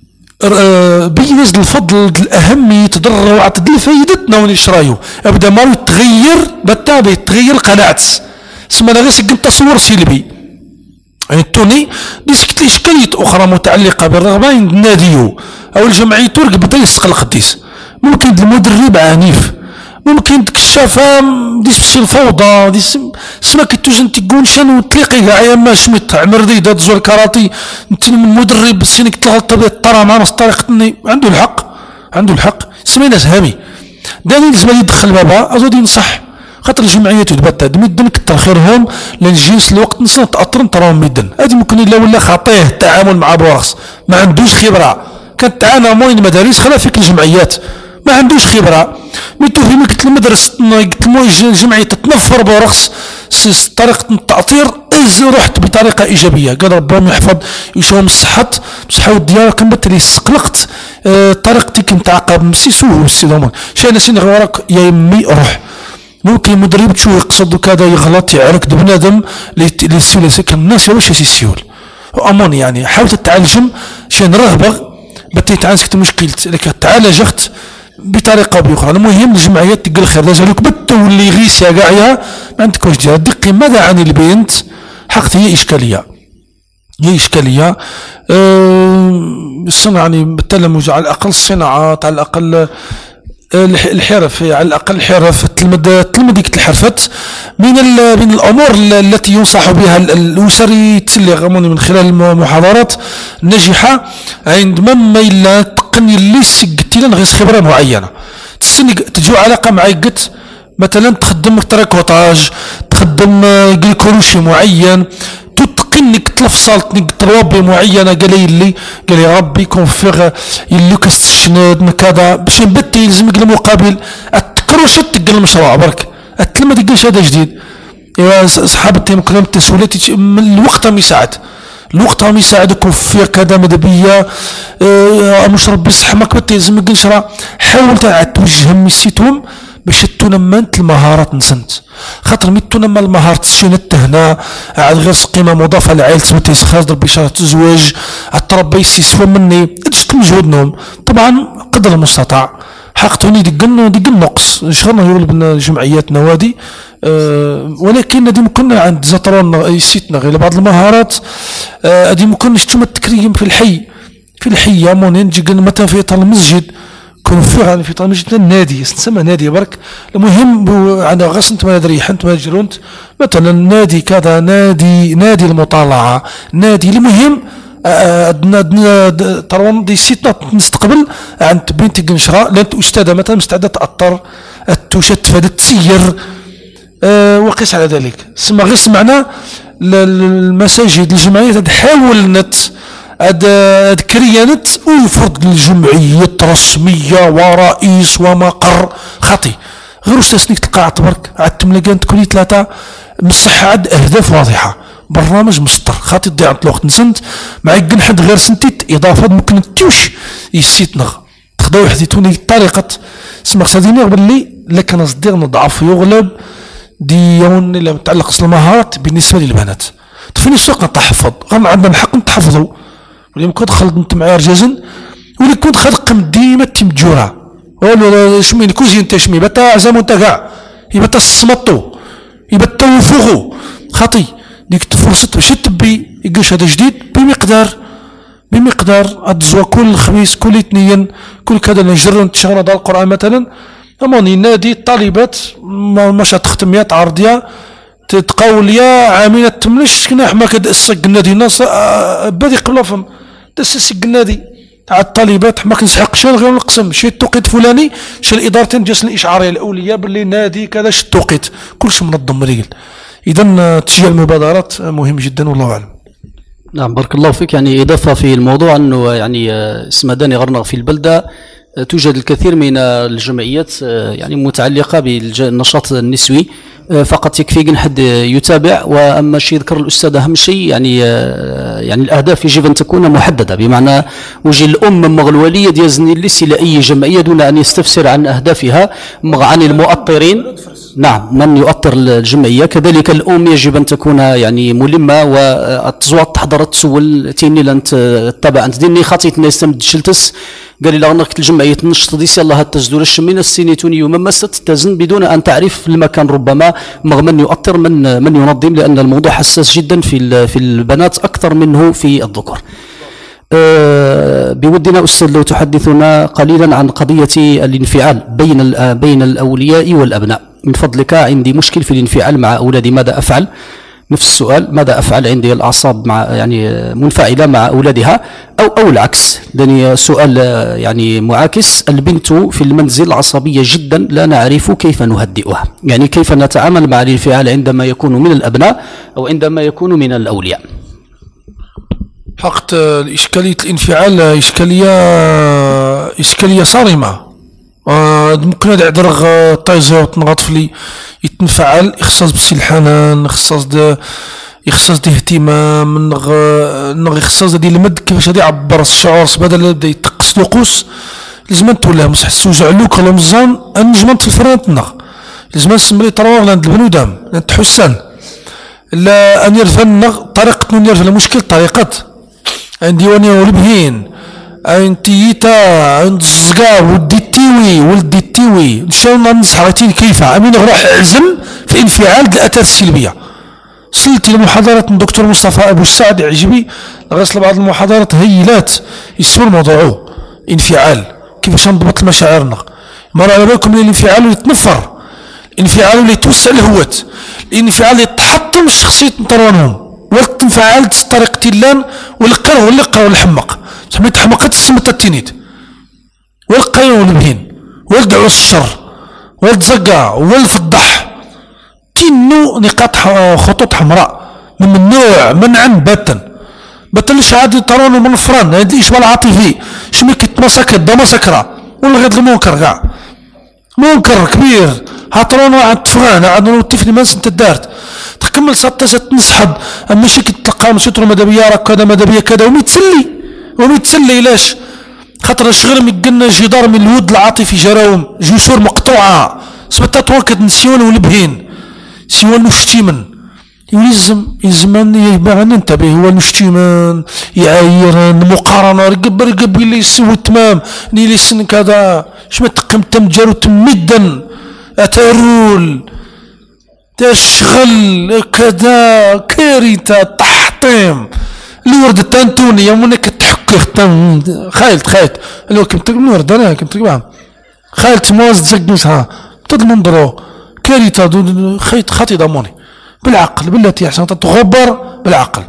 بينز الفضل الأهمية تضرر وعطد الفايدتنا ونشرايو أبدا ما يتغير بالتالي يتغير قناعت سما لا غير سكن تصور سلبي يعني توني ديسكت إشكالية أخرى متعلقة بالرغبة عند الناديو أو الجمعية تورك بدا يسقل القديس ممكن المدرب عنيف ممكن الكشافة ديس بسي الفوضى ديس سما كتوجن تقول شنو تلقي كاع يا ما شميت عمر ديدا تزور كاراتي انت من المدرب سينك تغلط ترى مع نص طريقتني عنده الحق عنده الحق سمي ناس هامي داني لازم يدخل بابا ازود ينصح خاطر الجمعيات تبات مدن كتر خيرهم لان جنس الوقت نص تاطرن تراهم مدن هذه ممكن الا ولا خاطيه التعامل مع بورخص ما عندوش خبره كتعانى موين المدارس خلا فيك الجمعيات ما عندوش خبره ميتو في قلت المدرسه قلت الجمعيه تتنفر برخص طريقه التاطير از رحت بطريقه ايجابيه قال ربهم يحفظ يشوم الصحه بصحه والديار كنبت لي استقلقت اه طريقتي كنت عقب مسي سوه السيدومون شي انا سيني وراك يا يمي روح ممكن المدرب تشوف يقصد كذا يغلط يعرك بنادم اللي السيول كان الناس واش السيول امون يعني حاولت تعالجهم شان رغبه بتيت عندك مشكلت لك تعالجت بطريقه او باخرى. المهم الجمعيات تقول خير لازالك بتولي غيسيا كاعها ما عندكوش ديال دقي ماذا عن البنت حقت هي اشكاليه هي اشكاليه الصنعه يعني بالتلمذ على الاقل الصناعات على الاقل الحرف على الاقل الحرف تلمد تلمد ديك الحرفات من من الامور التي ينصح بها الاسر يتسلي من خلال المحاضرات الناجحه عندما ما الا تقني اللي سقتي لنا غير خبره معينه تسني تجو علاقه مع قت مثلا تخدم تريكوتاج تخدم كروشي معين تتقن كنك تلفصلت نك طلبي معينه قال لي قال لي ربي كونفيغ اللي كستشناد كذا باش نبت يلزمك المقابل التكروش تقل المشروع برك التلمه تقلش هذا جديد. ايوا صحابتي يمكن التسولات من الوقت ما يساعد الوقت ما يساعدكم في كذا مدبيه اه مش ربي صح ما كنت يلزمك نشرا حاول تعاد توجههم ميسيتهم باش تنمنت المهارات نسنت خاطر مي تنمى المهارات شنو التهنا عاد غير قيمه مضافه لعائله سميتي خاطر بشاره الزواج التربي سيسوا مني اجت مجهودهم طبعا قدر المستطاع حقتوني ديك ديك النقص شغلنا يغلب جمعيات نوادي أه ولكن هذه ممكن عند زطرون يسيتنا غير بعض المهارات هذه أه ممكن نشتم التكريم في الحي في الحي مونين نجي مثلا في اطار المسجد كون فيها في طال المسجد النادي يسمى نادي برك المهم انا غاس انت ما ادري حنت ما جرونت مثلا نادي كذا نادي نادي المطالعه نادي المهم طرون دي سيتنا نستقبل عند بنتي قنشره لانت استاذه مثلا مستعده تاثر توشت فهذا تسير أه وقس على ذلك سما غير سمعنا المساجد الجمعيات تحاول نت هاد كريانت ويفرض الجمعية رسمية ورئيس ومقر خطي غير استاذ تلقى تبارك عاد تملقان تكوني ثلاثة مصح عاد اهداف واضحة برنامج مسطر خاطي تضيع الوقت نسنت مع يقن حد غير سنتيت اضافة ممكن تيوش يسيت نغ تخداو حديتوني طريقة سما خصاديني باللي لكن صديق نضعف يغلب ديون اللي متعلق بالمهارات بالنسبة للبنات تفيني السوق نتحفظ غير عندنا الحق نتحفظوا ولي كنت خلط انت معايا رجازن ولي كنت خلقم ديما تمجورها ولا شمي كوزين تشمي بتا عزام انت كاع يبتا الصمطو يبتا وفوغو خطي ديك فرصه باش تبي يقولش هذا جديد بمقدار بمقدار ادزوا كل خميس كل اثنين كل كذا نجروا نتشغلوا دار القران مثلا اماني نادي الطالبات ماشا تختميات عرضيه تتقوليا عامله تملش كنا حما كدسق النادي ناس بادي قبل فهم تسسق النادي تاع الطالبات حما كنسحق شي غير نقسم شي التوقيت فلاني شي الادارتين جالس الاشعاريه الاوليه باللي نادي كذا شي التوقيت كلشي منظم رجل. اذا تشجيع المبادرات مهم جدا والله اعلم. نعم بارك الله فيك. يعني اضافه في الموضوع انه يعني اسم داني غرنغ في البلده توجد الكثير من الجمعيات يعني متعلقه بالنشاط النسوي فقط يكفي حد يتابع. واما شيء ذكر الاستاذ اهم شيء يعني يعني الاهداف يجب ان تكون محدده بمعنى وجي الام مغ الوليه ديزني ليس لاي جمعيه دون ان يستفسر عن اهدافها مغ عن المؤطرين. نعم من يؤطر الجمعيه كذلك الام يجب ان تكون يعني ملمه والتصوات تحضر تسول تيني لان تتبع انت ديني خاطيت الناس تمد شلتس قال لي لا الجمعيه تنشط ديس يلاه تزدور الشمين السينيتوني يوم تتزن بدون ان تعرف المكان ربما مغ من يؤطر من من ينظم لان الموضوع حساس جدا في في البنات اكثر منه في الذكور. أه بودنا استاذ لو تحدثنا قليلا عن قضيه الانفعال بين بين الاولياء والابناء من فضلك. عندي مشكل في الانفعال مع اولادي ماذا افعل؟ نفس السؤال ماذا افعل عندي الاعصاب مع يعني منفعله مع اولادها او او العكس. لاني سؤال يعني معاكس البنت في المنزل عصبيه جدا لا نعرف كيف نهدئها يعني كيف نتعامل مع الانفعال عندما يكون من الابناء او عندما يكون من الاولياء. حقت الاشكاليه الانفعال اشكاليه اشكاليه صارمه ممكن هذا عذرغ طايزه وتنغطف لي يتنفعل يخصص بسي الحنان يخصص د يخصص دي اهتمام نغ نغ يخصص ديال المد كيفاش غادي يعبر الشعور بدل بدا يتقص لوقوس لازم تولاه مسح توجع لوك ولا مزان النجمه في الفران تنغ لازم نسمي طروغ عند البنودام عند حسان لا ان يرفن طريقه من يرفن المشكل طريقه عندي واني والبهين انتيتا عند الزقا ولدي تيوي ولدي تيوي ان شاء الله نصحتين كيف امين روح اعزم في انفعال الاثار السلبيه. صلت لمحاضره الدكتور مصطفى ابو السعد عجبي غسل بعض المحاضرات هيلات يسوى الموضوع انفعال كيفاش نضبط المشاعرنا مر على بالكم من الانفعال اللي يتنفر الانفعال اللي يتوسع الهوات الانفعال اللي يتحطم شخصيه نطرونهم والتنفعلت طريقه اللان والقره واللقه والحمق سميت حمقت سمت التنيد والقين والبهين والدعوة الشر والتزقع والفضح تنو نقاط خطوط حمراء من ممنوع منعا باتا باتا ليش عاد ترونه من فران هذا الاشبال العاطفي شمي كيتمسك دا مسكره ولا غير المنكر كاع منكر كبير هاترون واحد تفران عاد الطفل ما انت دارت تكمل سطه تنصحد ماشي كتلقى مشيتو مدابيه راه كذا مدابيه كذا وميتسلي وميتسلي علاش خاطر شغل ميقلنا جدار من الود العاطفي جراهم جسور مقطوعه سبتا توكد نسيون ولبهين سيوان نشتيمن يلزم يلزم يبغى ننتبه هو نشتيمن يعايرن مقارنه رقب رقب اللي يسوي تمام اللي يسن كذا شما تقم تمجر وتمدا اترول تشغل كذا كارثه تحطيم الورد تانتوني يومك تحكي ختم خايلت خايلت لو كنت الورد انا كنت معهم خايلت موز تزقنسها تضمن كارثه خيط خاطي ضموني بالعقل بالتي احسن تتغبر بالعقل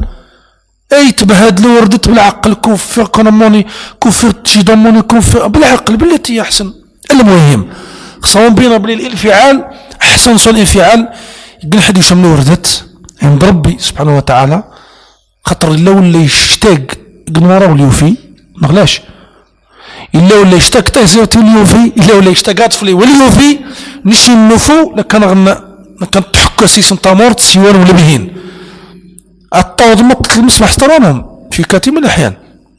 اي تبهد الوردت بالعقل كفر كونموني كفر تجي ضموني كفر بالعقل بالتي احسن المهم خصهم بينا بلي الانفعال احسن صون الانفعال يقول حد يشم وردت عند ربي سبحانه وتعالى خاطر الا ولا يشتاق قنوره واليوفي مغلاش الا ولا يشتاق تهزيت واليوفي الا ولا يشتاق طفلي واليوفي نشي النفو لكان غنى لكان تحكى سيسن تامورت سيوان ولا بهين الطاود ما تطلب مسمح احترامهم في كثير من الاحيان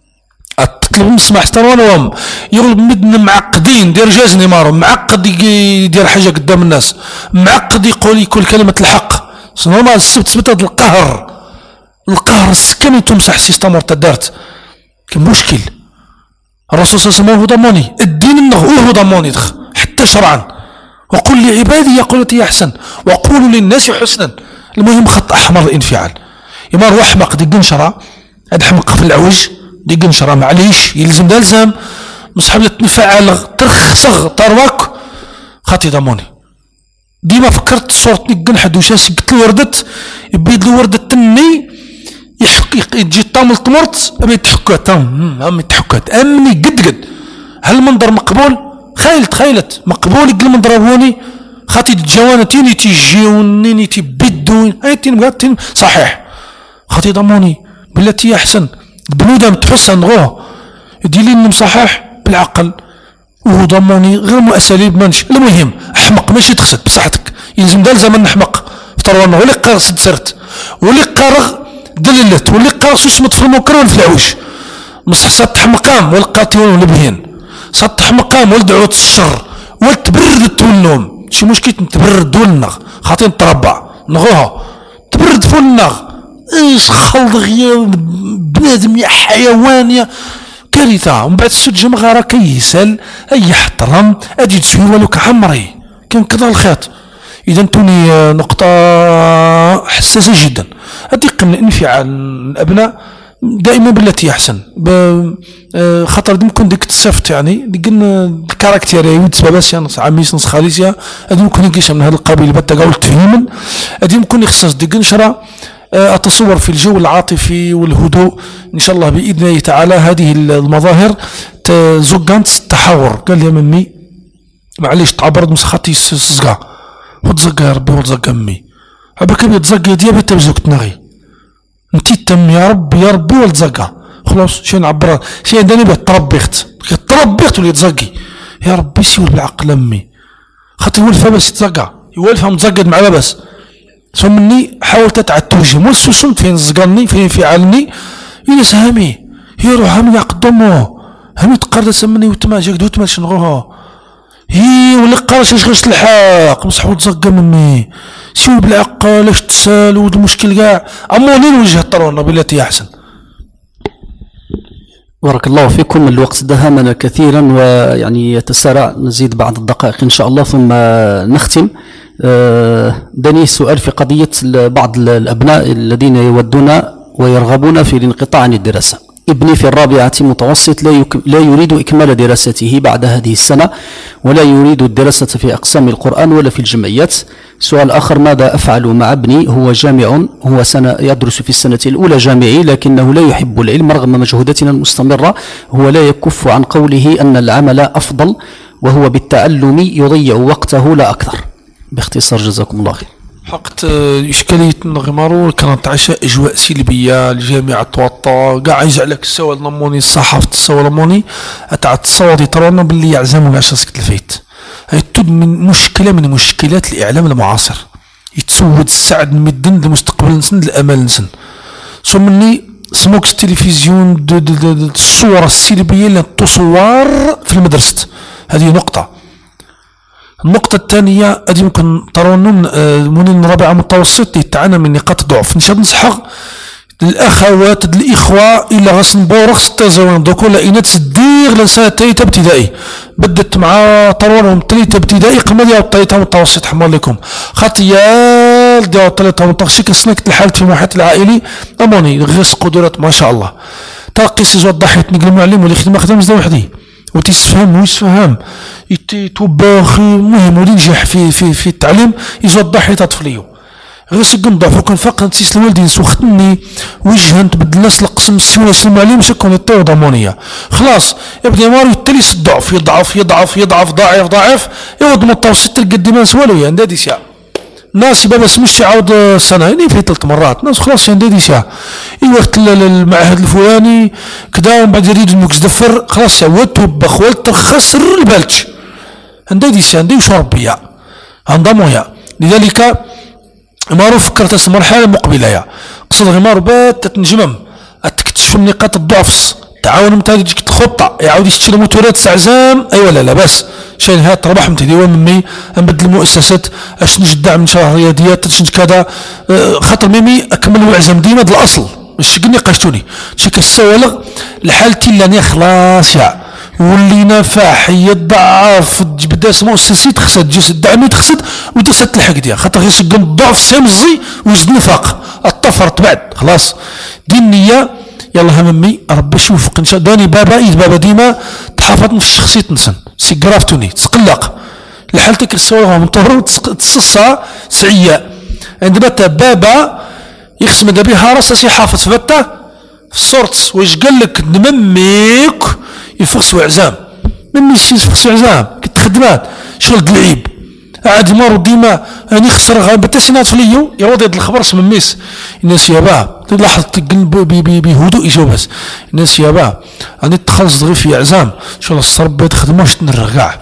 تطلب مسمح احترامهم يغلب مدن معقدين دير جازني مارو معقد يدير حاجه قدام الناس معقد يقول يقول كلمه الحق سنو ما السبت سبت هذا القهر القهر السكن تمسح سيستم دارت كان مشكل الرسول صلى الله عليه وسلم هو ضماني الدين انه هو ضماني حتى شرعا وقل لعبادي يقول تي احسن وقولوا للناس حسنا المهم خط احمر الانفعال يما روح احمق دي قنشره هذا حمق في العوج دي قنشره معليش يلزم دالزم مصحاب تنفعل ترخصغ ترواك خاطي ضماني ديما فكرت صورتني قنحد وشاس قلت له وردت يبيد له وردة تني يحك يجي طامل تمرت ابي تحكى تام امي تحكى امني قد قد هل المنظر مقبول خايلت خايلت مقبول يقول المنظر هوني خاطي الجوانه تيني تيجيوني تيبدون اي تين صحيح خاطي ضموني بلاتي احسن بنودم تحسن غوه يدير لي صحيح بالعقل وهو ضموني غير مو اساليب منش المهم احمق ماشي تخسد بصحتك يلزم دال زمن نحمق افترضنا ولي قارغ سد سرت ولي قارغ دللت ولي قارغ سوسمت في المنكر في العوش مصح سطح مقام والقاتلون والبهين سطح مقام ولدعوة الشر والتبرد تولهم شي مشكل تبرد ولنغ خاطين نتربع نغوها تبرد فولنغ ايش خلط يا بنادم يا حيوان يا كارثه ومن بعد السجن مغاره كيسال اي احترام ادي تسوي ولو كعمري كان كذا الخيط اذا توني نقطه حساسه جدا ادق من انفعال الابناء دائما بالتي احسن خاطر ممكن ديك تصيفط يعني قلنا الكاركتير يود سباباس يعني عميس نص خاليسيا هذه ممكن يقيس من هذا القبيل بتا قاول تفهيما هذه ممكن يخصص ديك نشره أتصور في الجو العاطفي والهدوء إن شاء الله بإذن الله تعالى هذه المظاهر تزقانت التحور قال لي ممي معليش تعبرت مسخاتي الزقا وتزقا يا ربي وتزقا أمي عباك بيتزقا ديابي تبزوك تنغي انتي تم يا ربي يا ربي والتزقا خلاص شي نعبر شي عندني بيه تربيخت تربيخت ولي تزقي يا ربي سيور بالعقل أمي خاطر يولفها بس يتزقا يولفها متزقد مع بس ثمني حاولت تعتوجه والسوسمت فين زقني فين انفعالني الى سهامي يروح هم يقدموه هم يتقرد سمني وتما جاك دوت ما شنغوها هي ولا قارش اش غش الحق مصحو تزقى مني سيو بالعقل اش تسال ود المشكل كاع اما لين وجه الطرونه بلاتي احسن. بارك الله فيكم. الوقت دهمنا كثيرا ويعني يتسارع، نزيد بعض الدقائق ان شاء الله ثم نختم. دني سؤال في قضية بعض الأبناء الذين يودون ويرغبون في الانقطاع عن الدراسة. ابني في الرابعة متوسط لا, لا يريد إكمال دراسته بعد هذه السنة ولا يريد الدراسة في أقسام القرآن ولا في الجمعيات. سؤال آخر: ماذا أفعل مع ابني؟ هو جامع، هو سنة يدرس في السنة الأولى جامعي لكنه لا يحب العلم رغم مجهوداتنا المستمرة. هو لا يكف عن قوله أن العمل أفضل وهو بالتعلم يضيع وقته لا أكثر. باختصار جزاكم الله خير. حقت إشكالية الغمارو كانت عشاء أجواء سلبية، الجامعة توطى كاع يجعلك السوا نموني الصحافة السوا نموني أتاع التصاوض يطرونا باللي يعزموا عشرة سكت الفيت. هاي تود من مشكلة من مشكلات الإعلام المعاصر، يتسود السعد مدن المستقبل نسن الأمل نسن. سو مني سموكس التلفزيون الصورة السلبية اللي تصور في المدرسة، هذه نقطة. النقطة الثانية هذه ممكن ترون المنين الرابعة متوسط يتعانى من نقاط ضعف. نشاد نصحى الأخوات الإخوة إلا غاس نبورخ ستازوان دوكو لإنات سدير لنسا تايتا ابتدائي بدت مع طرورهم تريتا ابتدائي قمة ديال الطريقة متوسط حمال لكم خاطيال ديال الطريقة متوسط كسنكت الحال في المحيط العائلي أموني غيس قدرات ما شاء الله تلقي سيزو ضحيت نقل المعلم واللي خدمة خدم زدا وحدي وتيسفهم ويسفهم يتوباخ المهم ولينجح في في في التعليم يزو ضحيت طفليو غير سكن ضعف وكان فاق نتيس الوالدين سوختني وجها تبدل الناس القسم السيوله يسلم عليهم سكون يطيو ضمانيه خلاص يبدا مارو يتليس الضعف يضعف يضعف يضعف ضعيف ضعيف يوض متوسط تلقى ديما سوالو عندها دي ساعه ناس يبقى بس مش يعاود سنه يعني في ثلاث مرات ناس خلاص عندها دي ساعه اي وقت المعهد الفلاني كذا ومن بعد يريد المكس دفر خلاص عاود توبخ والترخص البلج عندها دي ساعه عندها يشرب بيا انضموا لذلك مارو فكرت المرحله المقبله يا قصد غير مارو بات تنجمم تكتشف نقاط الضعف تعاون نتا تجيك الخطه يعاود يشتري موتورات سعزام اي ولا لا بس شين هاد تربح نتا ممي نبدل المؤسسات اش نجدع من شهر رياضيات تشنج كذا خاطر ميمي اكمل وعزم ديما الاصل مش قلني قاشتوني شي كالسوالغ لحالتي لاني خلاص يا ولينا فاحي يضعف بداس مؤسسي تخسد جسد دعمي تخسد وتخسد تلحق ديها خاطر غير سكن الضعف سامزي وزد نفاق الطفرت بعد خلاص دي النية يلا هممي ربي شوفك ان شاء الله داني بابا ايد بابا ديما تحافظ في الشخصية نسن سيكرافتوني تسقلق لحالتك السوالغ مطهر تصصى سعية عندما بابا يخسم دبيها راسا يحافظ فبتا في الصورت ويش قال لك نمميك يفقسوا عزام ممي شي يفقسوا عزام كنت خدمات شغل العيب عاد مارو ديما راني خسر غابة سنات فليو يا وضع الخبر اسم ميس الناس يابا تلاحظ بهدوء يجوبس الناس يابا راني تخلص غير في عزام شغل الصرب تخدموش تنرقع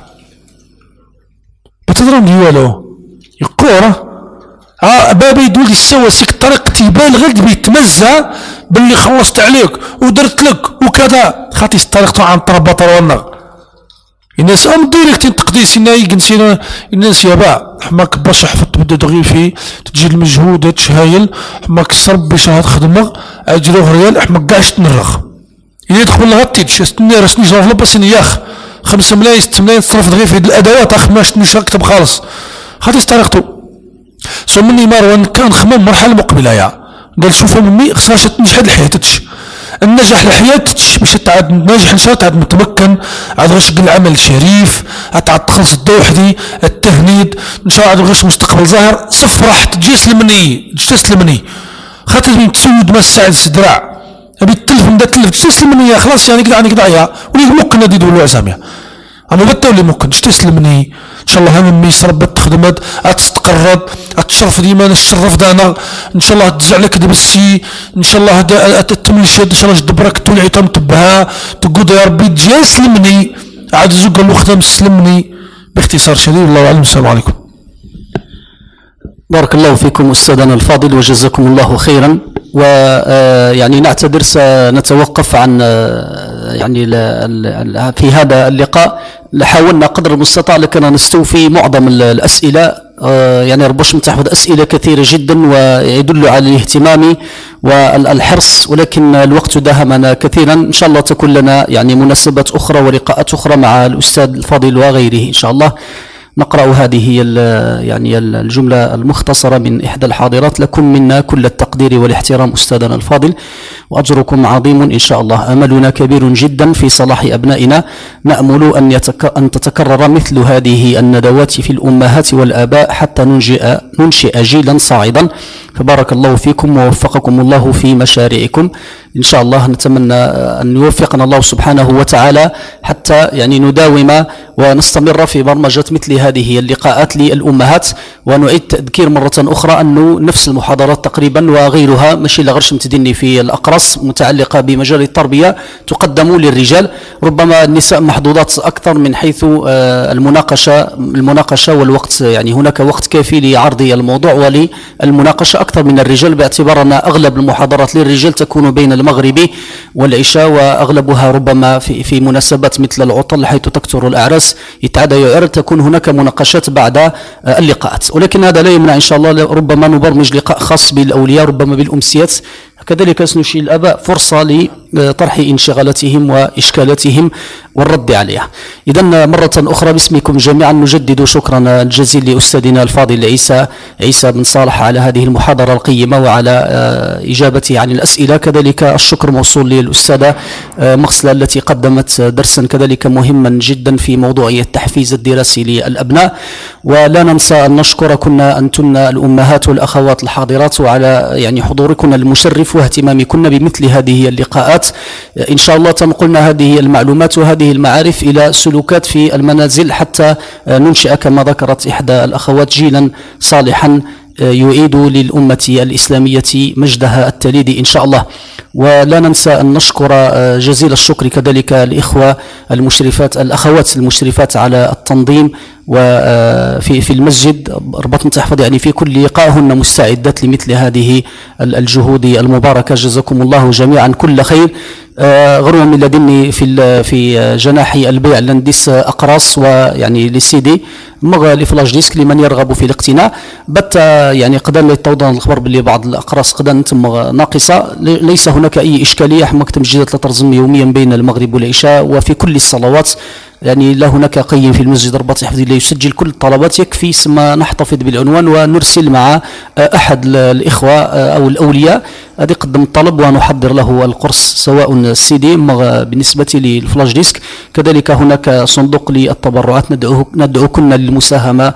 بتضربني والو يقوره ها بابا يدول يسوى سيك طريقتي يبان غير بيتمزى باللي خلصت عليك ودرت لك وكذا خاطي طريقته عن طربة والنغ الناس ام ديريكت تقديس الناي جنسينا الناس يابا حماك باش حفظت بدا دغي فيه تجي المجهود تشهايل حماك الصرب باش تخدم اجروه ريال حماك كاعش تنرخ الا يدخل لها تيتش استني رسني جرف لبس ياخ خمسة ملايين ستة ملايين تصرف دغي في الادوات اخ ماش نشرك كتب خالص خاطي طريقته سو مني مروان كان خمم مرحله مقبله يا قال شوفوا مني خصهاش تنجح هاد لحياتك النجاح لحياتك باش تعاد ناجح ان شاء الله تعاد متمكن عاد غش العمل شريف عاد تخلص الدوحدي التهنيد ان شاء الله عاد غش مستقبل ظاهر صف راح تجي سلمني تسلمني خاطر من تسود ما الساعد الدراع ابي التلفون دا تلف تسلمني يا خلاص يعني كذا يعني كذا يا ولي ممكن ندير له عزاميه اما بتا ولي ممكن تسلمني ان شاء الله هم ميس ربت تخدمت اتستقرد اتشرف ديما نشرف دانا ان شاء الله تزع لك دبسي ان شاء الله تمشي ان شاء الله جدبرك تولي تم تبها تقول يا ربي تجي سلمني عاد زوج الوقت مسلمني باختصار شديد الله اعلم. السلام عليكم. بارك الله فيكم أستاذنا الفاضل وجزاكم الله خيرا. ويعني نعتذر سنتوقف عن يعني في هذا اللقاء حاولنا قدر المستطاع لكن نستوفي معظم الأسئلة يعني ربما متحفظ أسئلة كثيرة جدا ويدل على الاهتمام والحرص ولكن الوقت داهمنا كثيرا. إن شاء الله تكون لنا يعني مناسبات أخرى ولقاءات أخرى مع الأستاذ الفاضل وغيره إن شاء الله. نقرأ هذه يعني الجملة المختصرة من إحدى الحاضرات. لكم منا كل التقدير والاحترام أستاذنا الفاضل وأجركم عظيم إن شاء الله. أملنا كبير جدا في صلاح أبنائنا. نأمل أن, يتك... أن تتكرر مثل هذه الندوات في الأمهات والآباء حتى ننشئ, ننشئ جيلا صاعدا. فبارك الله فيكم ووفقكم الله في مشاريعكم. إن شاء الله نتمنى أن يوفقنا الله سبحانه وتعالى حتى يعني نداوم ونستمر في برمجة مثل هذه اللقاءات للأمهات. ونعيد تذكير مرة أخرى أنه نفس المحاضرات تقريبا وغيرها ماشي لغرش متدني في الأقرص متعلقة بمجال التربية تقدم للرجال، ربما النساء محظوظات أكثر من حيث المناقشة المناقشة والوقت، يعني هناك وقت كافي لعرض الموضوع وللمناقشة أكثر من الرجال، باعتبار أن أغلب المحاضرات للرجال تكون بين المغرب والعشاء، وأغلبها ربما في, في مناسبات مثل العطل حيث تكثر الأعراس يتعدى يعرض تكون هناك مناقشات بعد اللقاءات. ولكن هذا لا يمنع إن شاء الله ربما نبرمج لقاء خاص بالأولياء ربما بالأمسيات، كذلك سنشي الآباء فرصة لطرح انشغالاتهم وإشكالاتهم والرد عليها. إذا مرة أخرى باسمكم جميعا نجدد شكرنا الجزيل لأستاذنا الفاضل عيسى عيسى بن صالح على هذه المحاضرة القيمة وعلى إجابته عن الأسئلة. كذلك الشكر موصول للأستاذة مغسلة التي قدمت درسا كذلك مهما جدا في موضوعية التحفيز الدراسي للأبناء. ولا ننسى أن نشكركن أنتن الأمهات والأخوات الحاضرات وعلى يعني حضوركن المشرف واهتمامكن بمثل هذه اللقاءات. إن شاء الله تنقلنا هذه المعلومات وهذه المعارف إلى سلوكات في المنازل حتى ننشئ كما ذكرت إحدى الأخوات جيلا صالحا يعيد للأمة الإسلامية مجدها التليد إن شاء الله. ولا ننسى أن نشكر جزيل الشكر كذلك الإخوة المشرفات الأخوات المشرفات على التنظيم وفي في المسجد رباط تحفظ، يعني في كل لقاء هن مستعدات لمثل هذه الجهود المباركة. جزاكم الله جميعا كل خير. غروة من لدني في في جناح البيع لنديس أقراص ويعني للسيدي مغا لفلاش ديسك لمن يرغب في الاقتناء. بت يعني قدر يتوضا الخبر باللي بعض الأقراص قدر نتم ناقصة، ليس هناك أي إشكالية. حمك تمجيدات لترزم يوميا بين المغرب والعشاء وفي كل الصلوات، يعني لا هناك قيم في المسجد رباط حفظ الله يسجل كل الطلبات، يكفي ثم نحتفظ بالعنوان ونرسل مع أحد الإخوة أو الأولياء هذه قدم الطلب ونحضر له القرص سواء السي دي بالنسبة للفلاش ديسك. كذلك هناك صندوق للتبرعات ندعو ندعوكن للمساهمة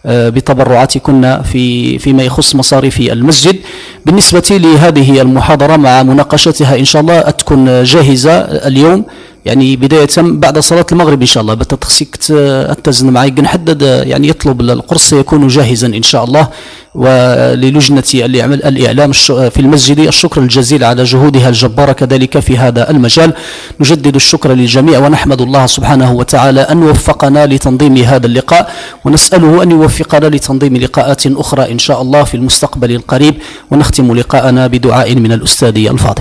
بتبرعاتكن في فيما يخص مصاريف المسجد. بالنسبة لهذه المحاضرة مع مناقشتها إن شاء الله تكون جاهزة اليوم، يعني بداية بعد صلاة المغرب إن شاء الله. بتتخسيك التزن معي نحدد يعني يطلب القرص سيكون جاهزا إن شاء الله. وللجنة الإعلام في المسجد الشكر الجزيل على جهودها الجبارة كذلك في هذا المجال. نجدد الشكر للجميع ونحمد الله سبحانه وتعالى أن وفقنا لتنظيم هذا اللقاء، ونسأله أن يوفقنا لتنظيم لقاءات أخرى إن شاء الله في المستقبل القريب. ونختم لقاءنا بدعاء من الأستاذ الفاضل.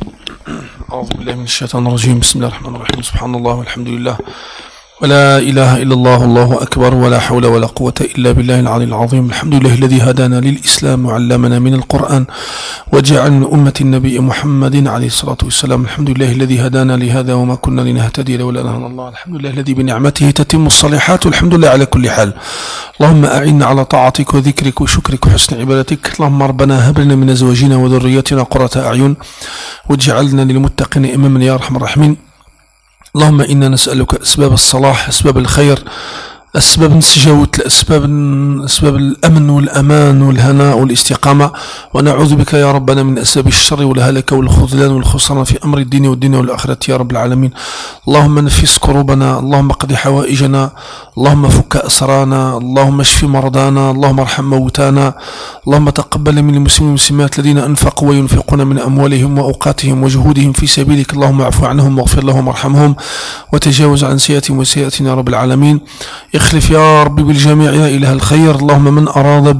أعوذ بالله من الشيطان الرجيم. بسم الله الرحمن الرحيم. سبحان الله والحمد لله ولا إله إلا الله الله أكبر ولا حول ولا قوة إلا بالله العلي العظيم. الحمد لله الذي هدانا للإسلام وعلمنا من القرآن وجعل من أمة النبي محمد عليه الصلاة والسلام. الحمد لله الذي هدانا لهذا وما كنا لنهتدي لولا أن هدانا الله. الحمد لله الذي بنعمته تتم الصالحات والحمد لله على كل حال. اللهم أعنا على طاعتك وذكرك وشكرك وحسن عبادتك. اللهم ربنا هب لنا من أزواجنا وذريتنا قرة أعين واجعلنا للمتقين إماما يا أرحم الراحمين. اللهم إنا نسألك أسباب الصلاح أسباب الخير أسباب السجاوة الأسباب أسباب الأمن والأمان والهناء والاستقامة، ونعوذ بك يا ربنا من أسباب الشر والهلك والخذلان والخسران في أمر الدين والدنيا والآخرة يا رب العالمين. اللهم نفس كروبنا، اللهم قض حوائجنا، اللهم فك أسرانا، اللهم اشف مرضانا، اللهم ارحم موتانا، اللهم تقبل من المسلمين والمسلمات الذين أنفقوا وينفقون من أموالهم وأوقاتهم وجهودهم في سبيلك. اللهم اعف عنهم واغفر لهم وارحمهم وتجاوز عن سيئاتهم وسيئاتنا يا رب العالمين. اخلف يا رب بالجميع يا إله الخير. اللهم من أراد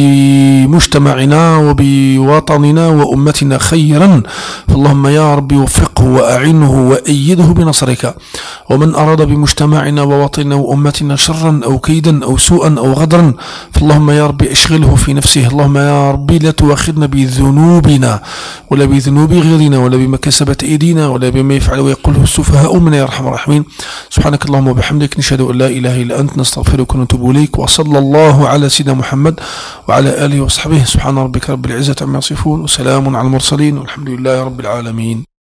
بمجتمعنا وبوطننا وأمتنا خيرا فاللهم يا رب وفقه وأعنه وأيده بنصرك، ومن أراد بمجتمعنا ووطننا وأمتنا شرا أو كيدا أو سوءا أو غدرا فاللهم يا رب اشغله في نفسه. اللهم يا رب لا تؤاخذنا بذنوبنا ولا بذنوب غيرنا ولا بما كسبت أيدينا ولا بما يفعل ويقوله السفهاء منا يا أرحم الراحمين. سبحانك اللهم وبحمدك نشهد أن لا إله إلا أنت نستغفرك ونتوب إليك. وصلى الله على سيدنا محمد وعلى آله وصحبه. سبحان ربك رب العزة عما يصفون وسلام على المرسلين والحمد لله رب العالمين.